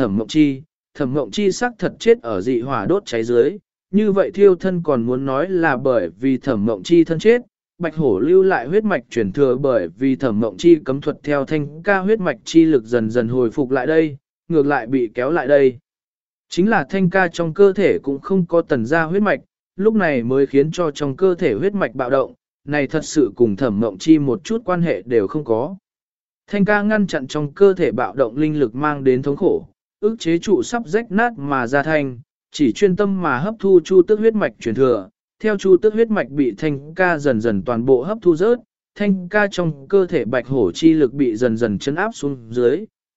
Thẩm Mộng Chi sắc thật chết ở dị hỏa đốt cháy dưới, như vậy thiêu thân còn muốn nói là bởi vì Thẩm Mộng Chi thân chết, Bạch Hổ lưu lại huyết mạch truyền thừa bởi vì Thẩm Mộng Chi cấm thuật theo Thanh ca huyết mạch chi lực dần dần hồi phục lại đây, ngược lại bị kéo lại đây. Chính là Thanh ca trong cơ thể cũng không có tần ra huyết mạch, lúc này mới khiến cho trong cơ thể huyết mạch bạo động, này thật sự cùng Thẩm Mộng Chi một chút quan hệ đều không có. Thanh ca ngăn chặn trong cơ thể bạo động linh lực mang đến thống khổ, ức chế trụ sắp rách nát mà ra thanh, chỉ chuyên tâm mà hấp thu Chu Tước huyết mạch truyền thừa. Theo Chu Tước huyết mạch bị Thanh ca dần dần toàn bộ hấp thu rớt, Thanh ca trong cơ thể bạch hổ chi lực bị dần dần chấn áp xuống dưới,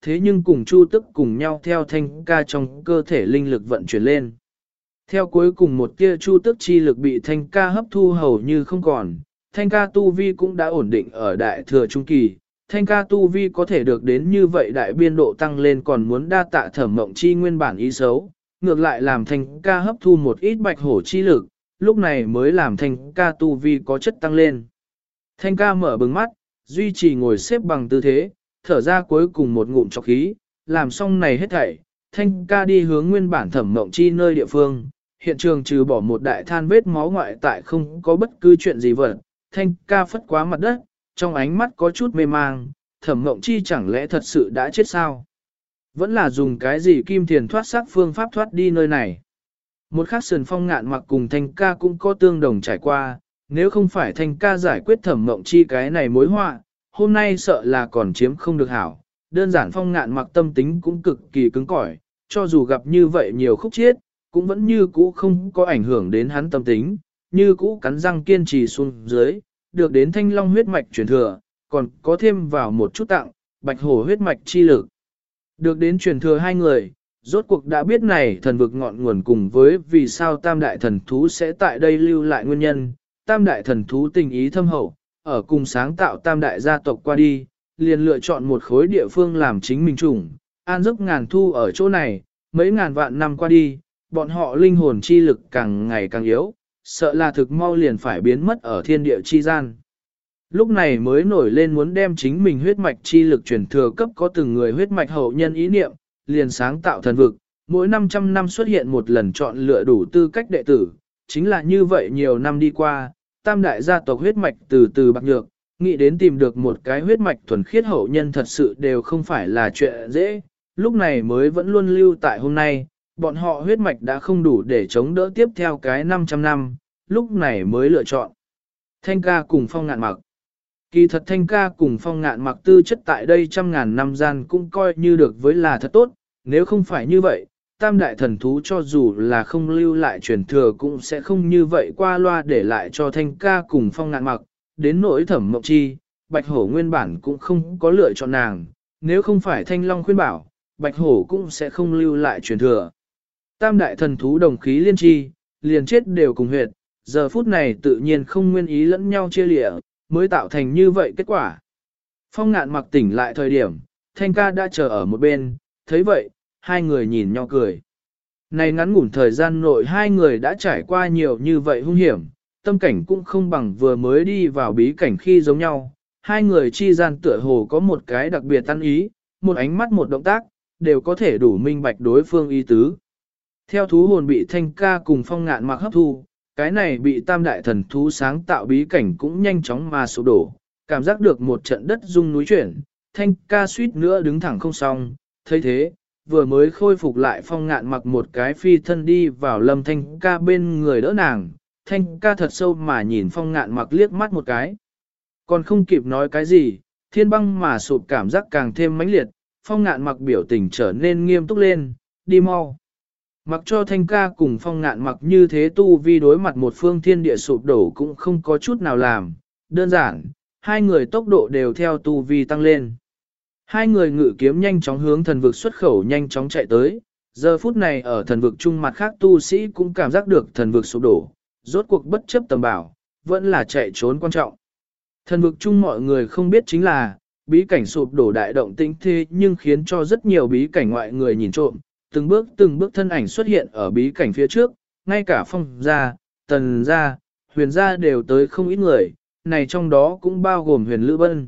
thế nhưng cùng Chu Tức cùng nhau theo Thanh ca trong cơ thể linh lực vận chuyển lên. Theo cuối cùng một tia Chu Tức chi lực bị Thanh ca hấp thu hầu như không còn, Thanh ca tu vi cũng đã ổn định ở đại thừa trung kỳ. Thanh ca tu vi có thể được đến như vậy đại biên độ tăng lên còn muốn đa tạ Thẩm Mộng Chi nguyên bản ý xấu, ngược lại làm Thanh ca hấp thu một ít bạch hổ chi lực, lúc này mới làm Thanh ca tu vi có chất tăng lên. Thanh ca mở bừng mắt, duy trì ngồi xếp bằng tư thế, thở ra cuối cùng một ngụm trọc khí, làm xong này hết thảy, Thanh ca đi hướng nguyên bản Thẩm Mộng Chi nơi địa phương, hiện trường trừ bỏ một đại than vết máu ngoại tại không có bất cứ chuyện gì vật, Thanh ca phất quá mặt đất, trong ánh mắt có chút mê mang, Thẩm Mộng Chi chẳng lẽ thật sự đã chết sao? Vẫn là dùng cái gì kim thiền thoát xác phương pháp thoát đi nơi này. Một khắc sườn Phong Ngạn Mặc cùng Thanh ca cũng có tương đồng trải qua, nếu không phải Thanh ca giải quyết Thẩm Mộng Chi cái này mối họa, hôm nay sợ là còn chiếm không được hảo. Đơn giản Phong Ngạn Mặc tâm tính cũng cực kỳ cứng cỏi, cho dù gặp như vậy nhiều khúc chiết, cũng vẫn như cũ không có ảnh hưởng đến hắn tâm tính, như cũ cắn răng kiên trì xuống dưới, được đến Thanh Long huyết mạch truyền thừa, còn có thêm vào một chút tặng, Bạch Hổ huyết mạch chi lực. Được đến truyền thừa hai người, rốt cuộc đã biết này thần vực ngọn nguồn cùng với vì sao tam đại thần thú sẽ tại đây lưu lại nguyên nhân, tam đại thần thú tình ý thâm hậu, ở cùng sáng tạo tam đại gia tộc qua đi, liền lựa chọn một khối địa phương làm chính mình chủng, an giấc ngàn thu ở chỗ này, mấy ngàn vạn năm qua đi, bọn họ linh hồn chi lực càng ngày càng yếu, sợ là thực mau liền phải biến mất ở thiên địa chi gian. Lúc này mới nổi lên muốn đem chính mình huyết mạch chi lực truyền thừa cấp có từng người huyết mạch hậu nhân ý niệm, liền sáng tạo thần vực, mỗi 500 năm xuất hiện một lần chọn lựa đủ tư cách đệ tử, chính là như vậy nhiều năm đi qua, tam đại gia tộc huyết mạch từ từ bạc nhược, nghĩ đến tìm được một cái huyết mạch thuần khiết hậu nhân thật sự đều không phải là chuyện dễ, lúc này mới vẫn luôn lưu tại hôm nay, bọn họ huyết mạch đã không đủ để chống đỡ tiếp theo cái 500 năm, lúc này mới lựa chọn. Thanh ca cùng Phong Ngạn Mặc. Kỳ thật Thanh ca cùng Phong Ngạn Mặc tư chất tại đây trăm ngàn năm gian cũng coi như được với là thật tốt, nếu không phải như vậy, tam đại thần thú cho dù là không lưu lại truyền thừa cũng sẽ không như vậy qua loa để lại cho Thanh ca cùng Phong Ngạn Mặc, đến nỗi Thẩm Mộng Chi, Bạch Hổ nguyên bản cũng không có lựa chọn nàng, nếu không phải Thanh Long khuyên bảo, Bạch Hổ cũng sẽ không lưu lại truyền thừa. Tam đại thần thú đồng khí liên chi, liền chết đều cùng huyệt, giờ phút này tự nhiên không nguyên ý lẫn nhau chia lịa, mới tạo thành như vậy kết quả. Phong Ngạn Mặc tỉnh lại thời điểm, Thanh ca đã chờ ở một bên, thấy vậy, hai người nhìn nhau cười. Này ngắn ngủn thời gian nội hai người đã trải qua nhiều như vậy hung hiểm, tâm cảnh cũng không bằng vừa mới đi vào bí cảnh khi giống nhau. Hai người chi gian tựa hồ có một cái đặc biệt ăn ý, một ánh mắt một động tác, đều có thể đủ minh bạch đối phương ý tứ. Theo thú hồn bị Thanh ca cùng Phong Ngạn Mặc hấp thu, cái này bị tam đại thần thú sáng tạo bí cảnh cũng nhanh chóng mà sụp đổ, cảm giác được một trận đất rung núi chuyển, Thanh ca suýt nữa đứng thẳng không xong, thấy thế, vừa mới khôi phục lại Phong Ngạn Mặc một cái phi thân đi vào Lâm Thanh ca bên người đỡ nàng, Thanh ca thật sâu mà nhìn Phong Ngạn Mặc liếc mắt một cái. Còn không kịp nói cái gì, thiên băng mà sụp cảm giác càng thêm mãnh liệt, Phong Ngạn Mặc biểu tình trở nên nghiêm túc lên, đi mau. Mặc cho Thanh ca cùng Phong Ngạn Mặc như thế tu vi đối mặt một phương thiên địa sụp đổ cũng không có chút nào làm, đơn giản, hai người tốc độ đều theo tu vi tăng lên. Hai người ngự kiếm nhanh chóng hướng thần vực xuất khẩu nhanh chóng chạy tới, giờ phút này ở thần vực chung mặt khác tu sĩ cũng cảm giác được thần vực sụp đổ, rốt cuộc bất chấp tầm bảo, vẫn là chạy trốn quan trọng. Thần vực chung mọi người không biết chính là, bí cảnh sụp đổ đại động tĩnh thế nhưng khiến cho rất nhiều bí cảnh ngoại người nhìn trộm, từng bước thân ảnh xuất hiện ở bí cảnh phía trước, ngay cả Phong gia, Tần gia, Huyền gia đều tới không ít người, này trong đó cũng bao gồm Huyền Lữ Bân.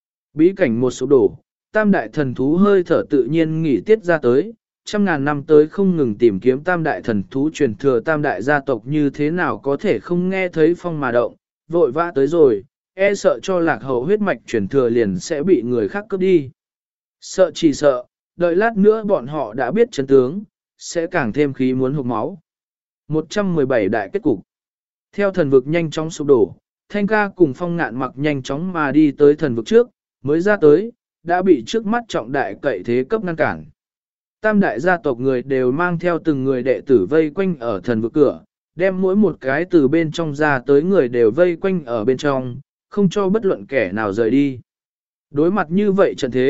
Bí cảnh một sụp đổ, tam đại thần thú hơi thở tự nhiên nghỉ tiết ra tới, trăm ngàn năm tới không ngừng tìm kiếm tam đại thần thú truyền thừa tam đại gia tộc như thế nào có thể không nghe thấy phong mà động, vội vã tới rồi, e sợ cho lạc hậu huyết mạch truyền thừa liền sẽ bị người khác cướp đi. Sợ chỉ sợ, đợi lát nữa bọn họ đã biết chân tướng, sẽ càng thêm khí muốn hụt máu. 117 đại kết cục. Theo thần vực nhanh chóng sụp đổ, Thanh ca cùng Phong Ngạn Mặc nhanh chóng mà đi tới thần vực trước, mới ra tới, đã bị trước mắt trọng đại cậy thế cấp ngăn cản. Tam đại gia tộc người đều mang theo từng người đệ tử vây quanh ở thần vực cửa, đem mỗi một cái từ bên trong ra tới người đều vây quanh ở bên trong, không cho bất luận kẻ nào rời đi. Đối mặt như vậy trận thế,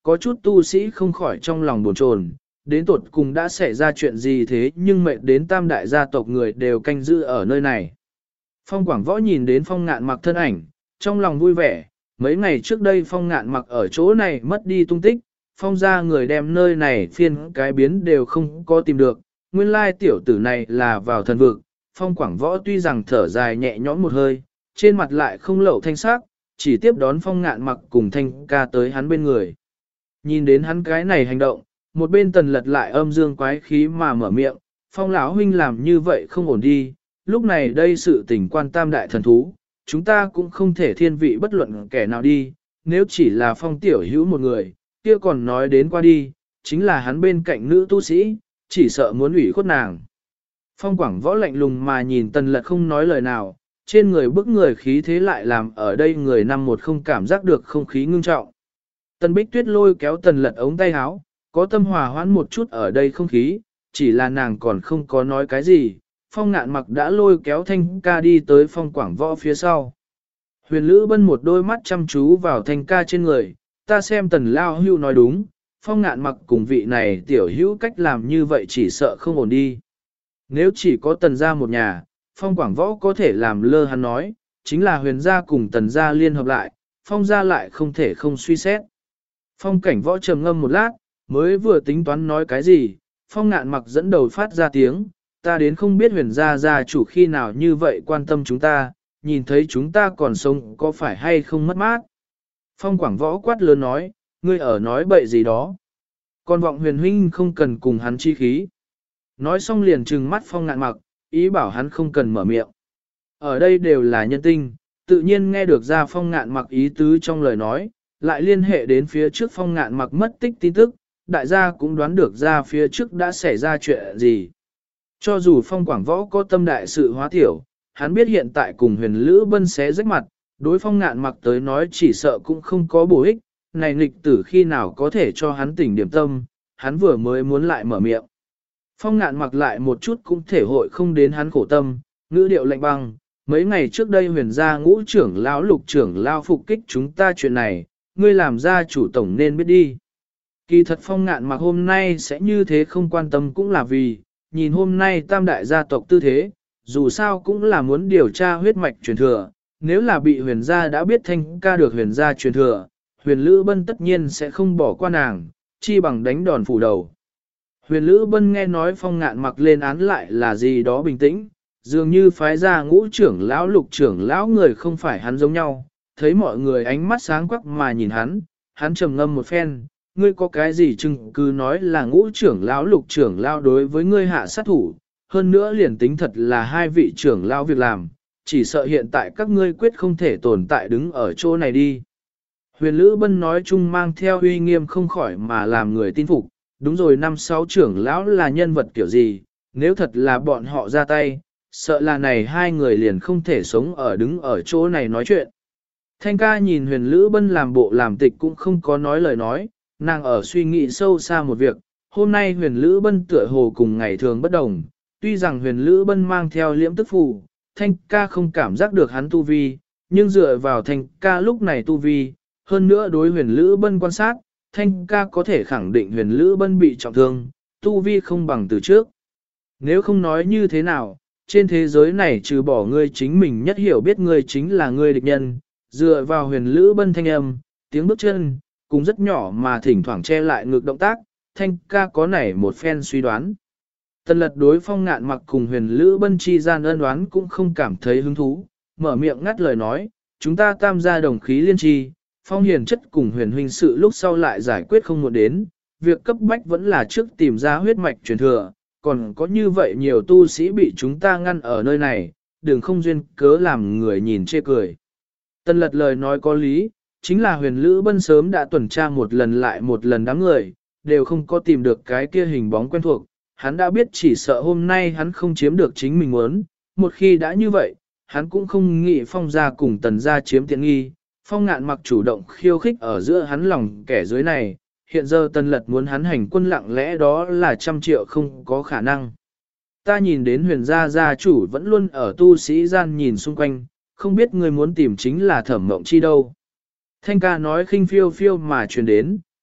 có chút tu sĩ không khỏi trong lòng buồn chồn, đến tột cùng đã xảy ra chuyện gì thế nhưng mệt đến tam đại gia tộc người đều canh giữ ở nơi này. Phong Quảng Võ nhìn đến Phong Ngạn Mặc thân ảnh, trong lòng vui vẻ, mấy ngày trước đây Phong Ngạn Mặc ở chỗ này mất đi tung tích, Phong gia người đem nơi này phiên cái biến đều không có tìm được, nguyên lai tiểu tử này là vào thần vực. Phong Quảng Võ tuy rằng thở dài nhẹ nhõm một hơi, trên mặt lại không lậu thanh sắc, chỉ tiếp đón Phong Ngạn Mặc cùng Thanh ca tới hắn bên người. Nhìn đến hắn cái này hành động, một bên Tần Lật lại âm dương quái khí mà mở miệng, Phong lão huynh làm như vậy không ổn đi, lúc này đây sự tình quan tam đại thần thú, chúng ta cũng không thể thiên vị bất luận kẻ nào đi, nếu chỉ là Phong tiểu hữu một người, kia còn nói đến qua đi, chính là hắn bên cạnh nữ tu sĩ, chỉ sợ muốn ủy khuất nàng. Phong Quảng Võ lạnh lùng mà nhìn Tần Lật không nói lời nào, trên người bức người khí thế lại làm ở đây người năm một không cảm giác được không khí ngưng trọng. Tần Bích Tuyết lôi kéo Tần Lật ống tay áo, có tâm hòa hoãn một chút ở đây không khí, chỉ là nàng còn không có nói cái gì. Phong Ngạn Mặc đã lôi kéo Thanh ca đi tới Phong Quảng Võ phía sau. Huyền Lữ Bân một đôi mắt chăm chú vào Thanh ca trên người, ta xem Tần Lao Hưu nói đúng, Phong Ngạn Mặc cùng vị này tiểu hữu cách làm như vậy chỉ sợ không ổn đi. Nếu chỉ có Tần gia một nhà, Phong Quảng Võ có thể làm lơ hắn nói, chính là Huyền gia cùng Tần gia liên hợp lại, Phong gia lại không thể không suy xét. Phong Cảnh Võ trầm ngâm một lát, mới vừa tính toán nói cái gì, Phong Ngạn Mặc dẫn đầu phát ra tiếng, ta đến không biết Huyền gia gia chủ khi nào như vậy quan tâm chúng ta, nhìn thấy chúng ta còn sống có phải hay không mất mát. Phong Quảng Võ quát lớn nói, ngươi ở nói bậy gì đó. Còn vọng Huyền huynh không cần cùng hắn chi khí. Nói xong liền trừng mắt Phong Ngạn Mặc, ý bảo hắn không cần mở miệng. Ở đây đều là nhân tinh, tự nhiên nghe được ra Phong Ngạn Mặc ý tứ trong lời nói, lại liên hệ đến phía trước Phong Ngạn Mặc mất tích tin tức, đại gia cũng đoán được ra phía trước đã xảy ra chuyện gì. Cho dù Phong Quảng Võ có tâm đại sự hóa tiểu, hắn biết hiện tại cùng Huyền Lữ Bân xé rách mặt, đối Phong Ngạn Mặc tới nói chỉ sợ cũng không có bổ ích, này nghịch tử khi nào có thể cho hắn tỉnh điểm tâm, hắn vừa mới muốn lại mở miệng. Phong Ngạn Mặc lại một chút cũng thể hội không đến hắn khổ tâm, ngữ điệu lạnh băng, mấy ngày trước đây Huyền gia ngũ trưởng lão Lục trưởng lão phục kích chúng ta chuyện này, ngươi làm gia chủ tổng nên biết đi. Kỳ thật Phong Ngạn Mặc hôm nay sẽ như thế không quan tâm cũng là vì, nhìn hôm nay tam đại gia tộc tư thế, dù sao cũng là muốn điều tra huyết mạch truyền thừa, nếu là bị Huyền gia đã biết Thanh ca được Huyền gia truyền thừa, Huyền Lữ Bân tất nhiên sẽ không bỏ qua nàng, chi bằng đánh đòn phủ đầu. Huyền Lữ Bân nghe nói Phong Ngạn Mặc lên án lại là gì đó bình tĩnh, dường như phái ra ngũ trưởng lão Lục trưởng lão người không phải hắn giống nhau, thấy mọi người ánh mắt sáng quắc mà nhìn hắn trầm ngâm một phen, ngươi có cái gì chứng cứ nói là ngũ trưởng lão Lục trưởng lão đối với ngươi hạ sát thủ, hơn nữa liền tính thật là hai vị trưởng lão việc làm, chỉ sợ hiện tại các ngươi quyết không thể tồn tại đứng ở chỗ này đi. Huyền Lữ Bân nói chung mang theo uy nghiêm không khỏi mà làm người tin phục, đúng rồi năm sáu trưởng lão là nhân vật kiểu gì, nếu thật là bọn họ ra tay, sợ là này hai người liền không thể sống ở đứng ở chỗ này nói chuyện. Thanh ca nhìn Huyền Lữ Bân làm bộ làm tịch cũng không có nói lời nói, nàng ở suy nghĩ sâu xa một việc, hôm nay Huyền Lữ Bân tựa hồ cùng ngày thường bất đồng, tuy rằng Huyền Lữ Bân mang theo liễm tức phù, Thanh ca không cảm giác được hắn tu vi, nhưng dựa vào Thanh ca lúc này tu vi, hơn nữa đối Huyền Lữ Bân quan sát, Thanh ca có thể khẳng định Huyền Lữ Bân bị trọng thương, tu vi không bằng từ trước. Nếu không nói như thế nào, trên thế giới này trừ bỏ ngươi chính mình nhất hiểu biết ngươi chính là ngươi địch nhân, dựa vào Huyền Lữ Bân thanh âm, tiếng bước chân, cũng rất nhỏ mà thỉnh thoảng che lại ngược động tác, Thanh ca có nảy một phen suy đoán. Tần Lật đối Phong Ngạn Mặc cùng Huyền Lữ Bân chi gian ân đoán cũng không cảm thấy hứng thú, mở miệng ngắt lời nói, chúng ta tam gia đồng khí liên tri, Phong hiền chất cùng Huyền huynh sự lúc sau lại giải quyết không muộn đến, việc cấp bách vẫn là trước tìm ra huyết mạch truyền thừa, còn có như vậy nhiều tu sĩ bị chúng ta ngăn ở nơi này, đừng không duyên cớ làm người nhìn chê cười. Tần Lật lời nói có lý, chính là Huyền Lữ Bân sớm đã tuần tra một lần lại một lần đám người, đều không có tìm được cái kia hình bóng quen thuộc, hắn đã biết chỉ sợ hôm nay hắn không chiếm được chính mình muốn, một khi đã như vậy, hắn cũng không nghĩ Phong gia cùng Tần gia chiếm tiện nghi, Phong Ngạn Mặc chủ động khiêu khích ở giữa hắn lòng kẻ dưới này, hiện giờ Tần Lật muốn hắn hành quân lặng lẽ đó là 100 triệu không có khả năng. Ta nhìn đến Huyền gia gia chủ vẫn luôn ở tu sĩ gian nhìn xung quanh, không biết người muốn tìm chính là Thẩm Mộng Chi đâu. Thanh ca nói khinh phiêu phiêu mà truyền đến,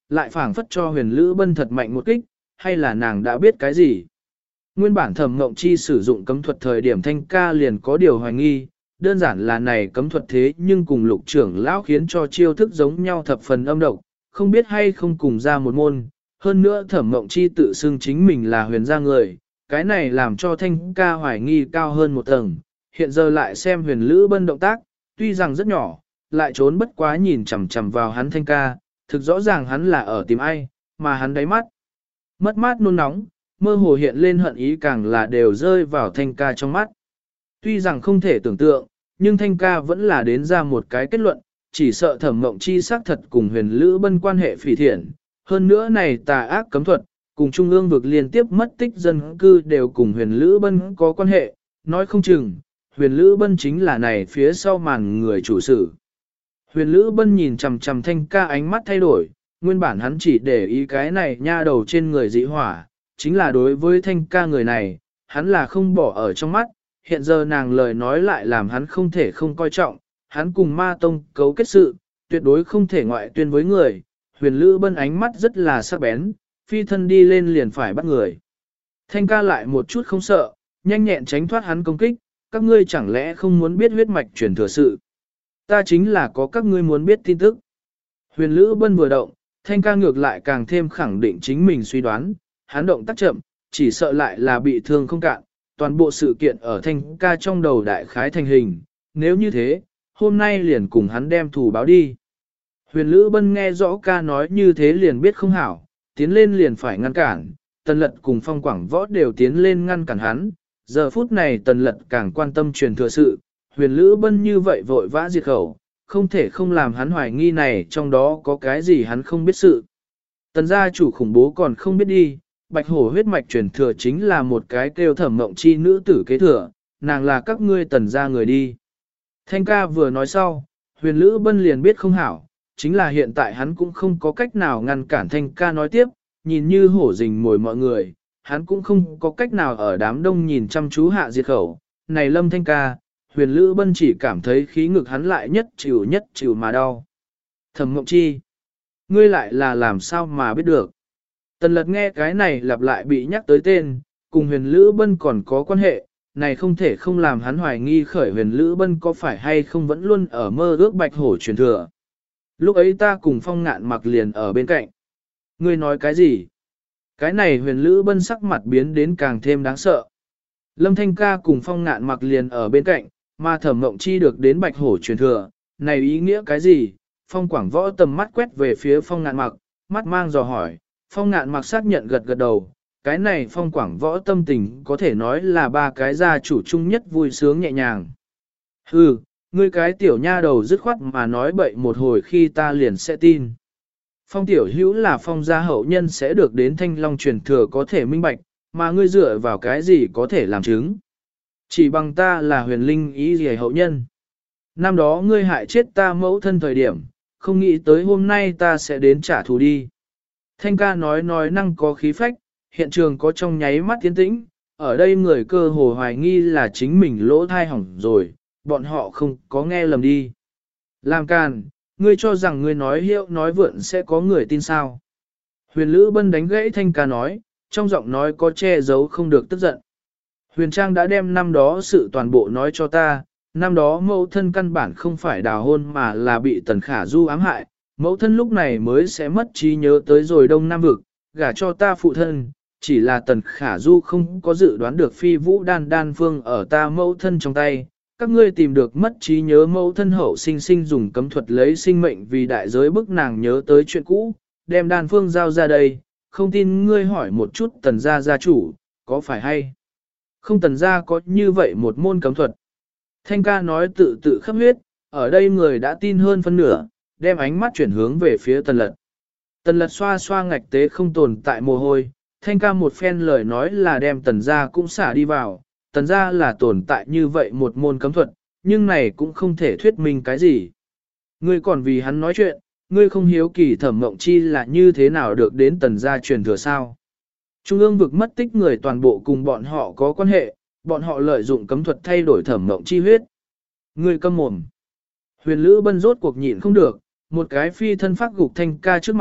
lại phảng phất cho huyền lữ bân thật mạnh một kích, hay là nàng đã biết cái gì. Nguyên bản Thẩm Ngộng Chi sử dụng cấm thuật thời điểm Thanh ca liền có điều hoài nghi, đơn giản là này cấm thuật thế nhưng cùng Lục trưởng lão khiến cho chiêu thức giống nhau thập phần âm độc, không biết hay không cùng ra một môn. Hơn nữa Thẩm Ngộng Chi tự xưng chính mình là huyền gia người, cái này làm cho Thanh ca hoài nghi cao hơn một tầng. Hiện giờ lại xem huyền lữ bân động tác, tuy rằng rất nhỏ, lại trốn bất quá nhìn chằm chằm vào hắn Thanh ca, thực rõ ràng hắn là ở tìm ai, mà hắn đáy mắt. Mất mát nôn nóng, mơ hồ hiện lên hận ý càng là đều rơi vào Thanh ca trong mắt. Tuy rằng không thể tưởng tượng, nhưng Thanh ca vẫn là đến ra một cái kết luận, chỉ sợ Thẩm Ngộng Chi xác thật cùng huyền lữ bân quan hệ phỉ thiện. Hơn nữa này tà ác cấm thuật, cùng trung ương vực liên tiếp mất tích dân cư đều cùng huyền lữ bân có quan hệ, nói không chừng, huyền lữ bân chính là này phía sau màn người chủ sự. Huyền lữ bân nhìn chằm chằm Thanh ca ánh mắt thay đổi, nguyên bản hắn chỉ để ý cái này nha đầu trên người dị hỏa, chính là đối với Thanh ca người này, hắn là không bỏ ở trong mắt, hiện giờ nàng lời nói lại làm hắn không thể không coi trọng, hắn cùng ma tông cấu kết sự, tuyệt đối không thể ngoại tuyên với người, huyền lữ bân ánh mắt rất là sắc bén, phi thân đi lên liền phải bắt người. Thanh ca lại một chút không sợ, nhanh nhẹn tránh thoát hắn công kích, các ngươi chẳng lẽ không muốn biết huyết mạch truyền thừa sự. Ta chính là có các ngươi muốn biết tin tức. Huyền lữ bân vừa động, Thanh ca ngược lại càng thêm khẳng định chính mình suy đoán, hắn động tác chậm, chỉ sợ lại là bị thương không cạn, toàn bộ sự kiện ở Thanh ca trong đầu đại khái thành hình, nếu như thế, hôm nay liền cùng hắn đem thù báo đi. Huyền lữ bân nghe rõ ca nói như thế liền biết không hảo, tiến lên liền phải ngăn cản, Tần Lật cùng Phong Quảng Võ đều tiến lên ngăn cản hắn, giờ phút này Tần Lật càng quan tâm truyền thừa sự, huyền lữ bân như vậy vội vã diệt khẩu, không thể không làm hắn hoài nghi này trong đó có cái gì hắn không biết sự. Tần gia chủ khủng bố còn không biết đi, bạch hổ huyết mạch truyền thừa chính là một cái kêu Thẩm Ngộng Chi nữ tử kế thừa, nàng là các ngươi Tần gia người đi. Thanh ca vừa nói sau, huyền lữ bân liền biết không hảo, chính là hiện tại hắn cũng không có cách nào ngăn cản Thanh ca nói tiếp, nhìn như hổ rình mồi mọi người, hắn cũng không có cách nào ở đám đông nhìn chăm chú hạ diệt khẩu. Này Lâm Thanh ca, huyền lữ bân chỉ cảm thấy khí ngực hắn lại nhất chịu mà đau. Thẩm Ngộng Chi, ngươi lại là làm sao mà biết được. Tần Lật nghe cái này lặp lại bị nhắc tới tên, cùng huyền lữ bân còn có quan hệ, này không thể không làm hắn hoài nghi khởi huyền lữ bân có phải hay không vẫn luôn ở mơ ước bạch hổ truyền thừa. Lúc ấy ta cùng Phong Ngạn Mặc liền ở bên cạnh. Ngươi nói cái gì? Cái này huyền lữ bân sắc mặt biến đến càng thêm đáng sợ. Lâm Thanh ca cùng Phong Ngạn Mặc liền ở bên cạnh, mà Thẩm Ngộng Chi được đến bạch hổ truyền thừa. Này ý nghĩa cái gì? Phong Quảng Võ tầm mắt quét về phía Phong Ngạn Mặc, mắt mang dò hỏi. Phong Ngạn Mặc xác nhận gật đầu. Cái này Phong Quảng Võ tâm tình có thể nói là ba cái gia chủ chung nhất vui sướng nhẹ nhàng. Hừ, ngươi cái tiểu nha đầu dứt khoát mà nói bậy một hồi khi ta liền sẽ tin. Phong tiểu hữu là Phong gia hậu nhân sẽ được đến Thanh Long truyền thừa có thể minh bạch, mà ngươi dựa vào cái gì có thể làm chứng. Chỉ bằng ta là huyền linh ý gì hậu nhân. Năm đó ngươi hại chết ta mẫu thân thời điểm, không nghĩ tới hôm nay ta sẽ đến trả thù đi. Thanh ca nói năng có khí phách, hiện trường có trong nháy mắt tiến tĩnh, ở đây người cơ hồ hoài nghi là chính mình lỗ thai hỏng rồi, bọn họ không có nghe lầm đi. Làm càn, ngươi cho rằng ngươi nói hiệu nói vượn sẽ có người tin sao. Huyền Lữ Bân đánh gãy Thanh ca nói, trong giọng nói có che giấu không được tức giận. Huyền Trang đã đem năm đó sự toàn bộ nói cho ta, năm đó mẫu thân căn bản không phải đào hôn mà là bị Tần Khả Du ám hại, mẫu thân lúc này mới sẽ mất trí nhớ tới rồi Đông Nam Vực, gả cho ta phụ thân, chỉ là Tần Khả Du không có dự đoán được phi vũ đan phương ở ta mẫu thân trong tay. Các ngươi tìm được mất trí nhớ mẫu thân hậu sinh sinh dùng cấm thuật lấy sinh mệnh vì đại giới bức nàng nhớ tới chuyện cũ, đem đan phương giao ra đây, không tin ngươi hỏi một chút Tần gia gia chủ, có phải hay? Không Tần gia có như vậy một môn cấm thuật. Thanh ca nói tự khắp huyết, ở đây người đã tin hơn phân nửa, đem ánh mắt chuyển hướng về phía Tần Lật. Tần Lật xoa xoa ngạch tế không tồn tại mồ hôi, Thanh ca một phen lời nói là đem Tần gia cũng xả đi vào, Tần gia là tồn tại như vậy một môn cấm thuật, nhưng này cũng không thể thuyết minh cái gì. Ngươi còn vì hắn nói chuyện, ngươi không hiếu kỳ Thẩm Mộng Chi là như thế nào được đến Tần gia truyền thừa sao. Trung ương vực mất tích người toàn bộ cùng bọn họ có quan hệ, bọn họ lợi dụng cấm thuật thay đổi Thẩm Mộng Chi huyết. Ngươi câm mồm. Huyền Lữ Bân rốt cuộc nhịn không được, một cái phi thân phát gục Thanh ca trước mặt,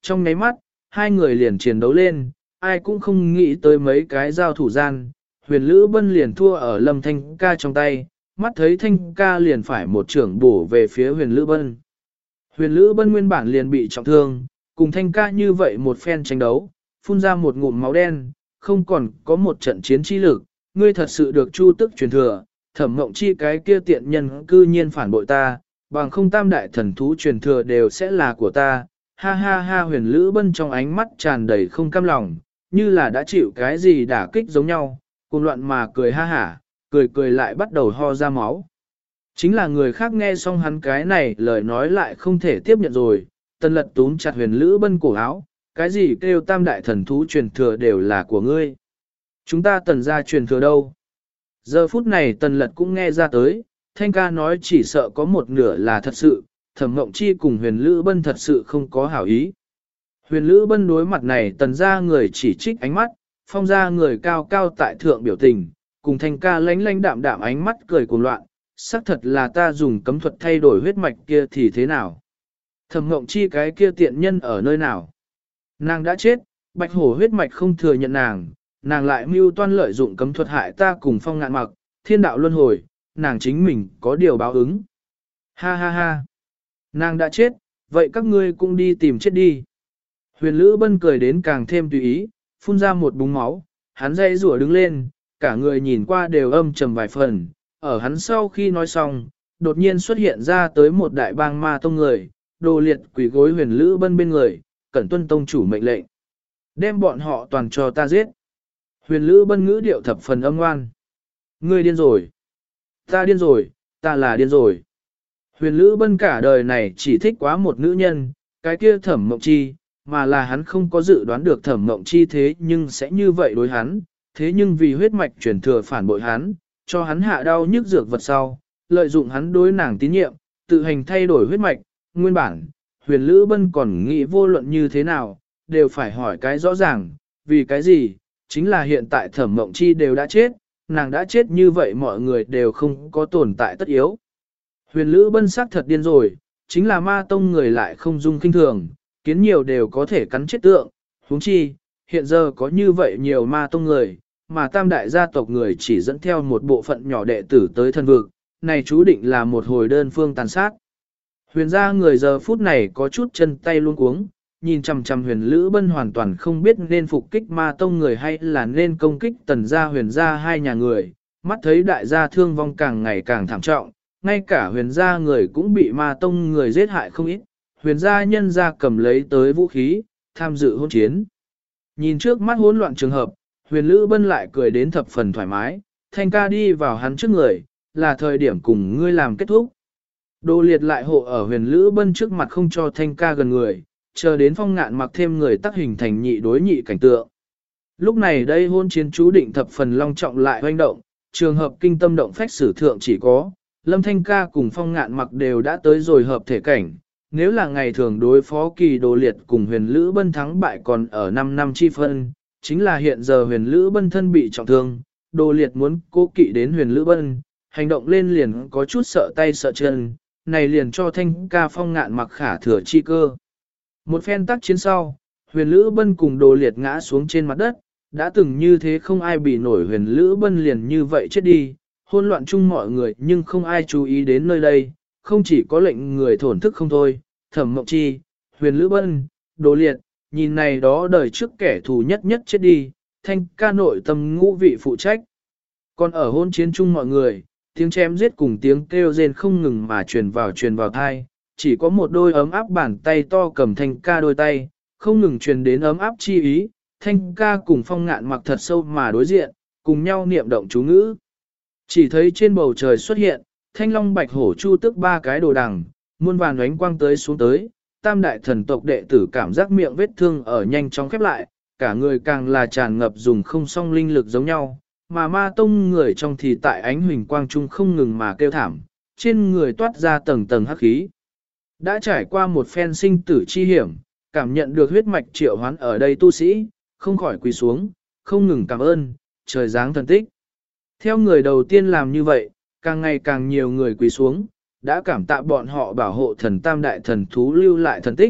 trong nháy mắt, hai người liền chiến đấu lên, ai cũng không nghĩ tới mấy cái giao thủ gian, huyền Lữ Bân liền thua ở Lâm Thanh ca trong tay, mắt thấy Thanh ca liền phải một trưởng bổ về phía huyền Lữ Bân. Huyền Lữ Bân nguyên bản liền bị trọng thương, cùng Thanh ca như vậy một phen tranh đấu, phun ra một ngụm máu đen, không còn có một trận chiến chi lực, ngươi thật sự được Chu Tức truyền thừa, Thẩm Mộng Chi cái kia tiện nhân cư nhiên phản bội ta, bằng không tam đại thần thú truyền thừa đều sẽ là của ta. Ha ha ha, huyền Lữ Bân trong ánh mắt tràn đầy không cam lòng, như là đã chịu cái gì đả kích giống nhau, cùng loạn mà cười ha hả, cười cười lại bắt đầu ho ra máu. Chính là người khác nghe xong hắn cái này lời nói lại không thể tiếp nhận rồi, Tần Lật túm chặt huyền Lữ Bân cổ áo, cái gì kêu tam đại thần thú truyền thừa đều là của ngươi. Chúng ta Tần gia truyền thừa đâu? Giờ phút này Tần Lật cũng nghe ra tới, Thanh ca nói chỉ sợ có một nửa là thật sự, Thẩm Mộng Chi cùng huyền Lữ Bân thật sự không có hảo ý. Huyền Lữ Bân đối mặt này Tần gia người chỉ trích ánh mắt, Phong gia người cao cao tại thượng biểu tình, cùng Thanh ca lánh lánh đạm đạm ánh mắt cười cuồng loạn, xác thật là ta dùng cấm thuật thay đổi huyết mạch kia thì thế nào? Thẩm Mộng Chi cái kia tiện nhân ở nơi nào? Nàng đã chết, Bạch Hổ huyết mạch không thừa nhận nàng, nàng lại mưu toan lợi dụng cấm thuật hại ta cùng Phong Ngạn Mặc, thiên đạo luân hồi, nàng chính mình có điều báo ứng. Ha ha ha. Nàng đã chết, vậy các ngươi cũng đi tìm chết đi. Huyền Lữ Bân cười đến càng thêm tùy ý, phun ra một búng máu, hắn dây rủa đứng lên, cả người nhìn qua đều âm trầm vài phần, ở hắn sau khi nói xong, đột nhiên xuất hiện ra tới một đại bang ma tông người, đồ liệt quỷ gối huyền Lữ Bân bên người, cẩn tuân tông chủ mệnh lệnh. Đem bọn họ toàn cho ta giết. Huyền Lữ Bân ngữ điệu thập phần âm ngoan. Ngươi điên rồi. Ta điên rồi, ta là điên rồi. Huyền Lữ Bân cả đời này chỉ thích quá một nữ nhân, cái kia Thẩm Mộng Chi, mà là hắn không có dự đoán được Thẩm Mộng Chi thế nhưng sẽ như vậy đối hắn, thế nhưng vì huyết mạch truyền thừa phản bội hắn, cho hắn hạ đau nhức dược vật sau, lợi dụng hắn đối nàng tín nhiệm, tự hành thay đổi huyết mạch, nguyên bản, Huyền Lữ Bân còn nghĩ vô luận như thế nào, đều phải hỏi cái rõ ràng, vì cái gì, chính là hiện tại Thẩm Mộng Chi đều đã chết, nàng đã chết như vậy mọi người đều không có tồn tại tất yếu. Huyền Lữ Bân sắc thật điên rồi, chính là ma tông người lại không dung kinh thường, kiến nhiều đều có thể cắn chết tượng, huống chi, hiện giờ có như vậy nhiều ma tông người, mà tam đại gia tộc người chỉ dẫn theo một bộ phận nhỏ đệ tử tới thân vực, này chú định là một hồi đơn phương tàn sát. Huyền gia người giờ phút này có chút chân tay luôn cuống, nhìn chằm chằm huyền Lữ Bân hoàn toàn không biết nên phục kích ma tông người hay là nên công kích tần gia huyền gia hai nhà người, mắt thấy đại gia thương vong càng ngày càng thảm trọng, ngay cả huyền gia người cũng bị ma tông người giết hại không ít, huyền gia nhân gia cầm lấy tới vũ khí, tham dự hỗn chiến. Nhìn trước mắt hỗn loạn trường hợp, huyền Lữ Bân lại cười đến thập phần thoải mái, Thanh ca đi vào hắn trước người, là thời điểm cùng ngươi làm kết thúc. Đồ liệt lại hộ ở huyền Lữ Bân trước mặt không cho Thanh ca gần người, chờ đến Phong Ngạn Mặc thêm người tác hình thành nhị đối nhị cảnh tượng. Lúc này đây hôn chiến chú định thập phần long trọng lại hoành động, trường hợp kinh tâm động phách sử thượng chỉ có, Lâm Thanh ca cùng Phong Ngạn Mặc đều đã tới rồi hợp thể cảnh. Nếu là ngày thường đối phó kỳ đồ liệt cùng huyền Lữ Bân thắng bại còn ở 5 năm chi phân, chính là hiện giờ huyền Lữ Bân thân bị trọng thương, đồ liệt muốn cố kỵ đến huyền Lữ Bân, hành động lên liền có chút sợ tay sợ chân, này liền cho Thanh ca Phong Ngạn Mặc khả thừa chi cơ. Một phen tác chiến sau, huyền Lữ Bân cùng đồ liệt ngã xuống trên mặt đất, đã từng như thế không ai bị nổi huyền Lữ Bân liền như vậy chết đi, hỗn loạn chung mọi người nhưng không ai chú ý đến nơi đây, không chỉ có lệnh người thổn thức không thôi, Thẩm Mộng Chi, huyền Lữ Bân, đồ liệt, nhìn này đó đời trước kẻ thù nhất nhất chết đi, Thanh ca nội tâm ngũ vị phụ trách. Còn ở hôn chiến chung mọi người, tiếng chém giết cùng tiếng kêu rên không ngừng mà truyền vào thai, chỉ có một đôi ấm áp bàn tay to cầm Thanh ca đôi tay, không ngừng truyền đến ấm áp chi ý, Thanh ca cùng Phong Ngạn Mặc thật sâu mà đối diện, cùng nhau niệm động chú ngữ. Chỉ thấy trên bầu trời xuất hiện, Thanh Long Bạch Hổ Chu Tức ba cái đồ đằng, muôn vàn ánh quang tới xuống tới, tam đại thần tộc đệ tử cảm giác miệng vết thương ở nhanh chóng khép lại, cả người càng là tràn ngập dùng không song linh lực giống nhau, mà ma tông người trong thì tại ánh huỳnh quang trung không ngừng mà kêu thảm, trên người toát ra tầng tầng hắc khí. Đã trải qua một phen sinh tử chi hiểm, cảm nhận được huyết mạch triệu hoán ở đây tu sĩ, không khỏi quỳ xuống, không ngừng cảm ơn, trời giáng thần tích. Theo người đầu tiên làm như vậy, càng ngày càng nhiều người quỳ xuống, đã cảm tạ bọn họ bảo hộ thần tam đại thần thú lưu lại thần tích,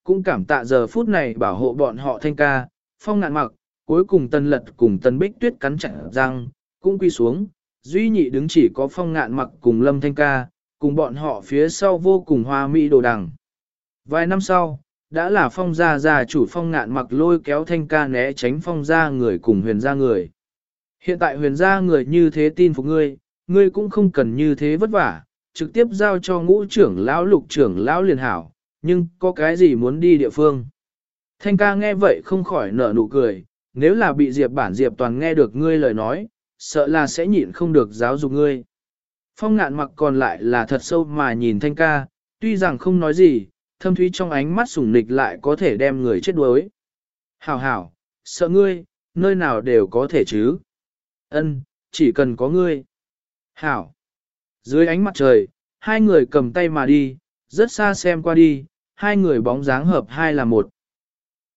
cũng cảm tạ giờ phút này bảo hộ bọn họ Thanh ca, Phong Ngạn Mặc, cuối cùng Tần Lật cùng Tần Bích Tuyết cắn chặt răng, cũng quy xuống, duy nhị đứng chỉ có Phong Ngạn Mặc cùng Lâm Thanh ca, cùng bọn họ phía sau vô cùng hoa mỹ đồ đằng. Vài năm sau, đã là Phong gia chủ Phong Ngạn Mặc lôi kéo Thanh ca né tránh Phong gia người cùng Huyền gia người. Hiện tại Huyền gia người như thế tin phục ngươi, ngươi cũng không cần như thế vất vả, trực tiếp giao cho Ngũ trưởng lão Lục trưởng lão liền hảo, nhưng có cái gì muốn đi địa phương. Thanh ca nghe vậy không khỏi nở nụ cười, nếu là bị Diệp Toàn nghe được ngươi lời nói, sợ là sẽ nhịn không được giáo dục ngươi. Phong Ngạn Mặc còn lại là thật sâu mà nhìn Thanh ca, tuy rằng không nói gì, thâm thúy trong ánh mắt sủng nịch lại có thể đem người chết đuối. Hảo hảo, sợ ngươi, nơi nào đều có thể chứ. Ân, chỉ cần có ngươi. Hảo. Dưới ánh mặt trời, hai người cầm tay mà đi, rất xa xem qua đi, hai người bóng dáng hợp hai là một.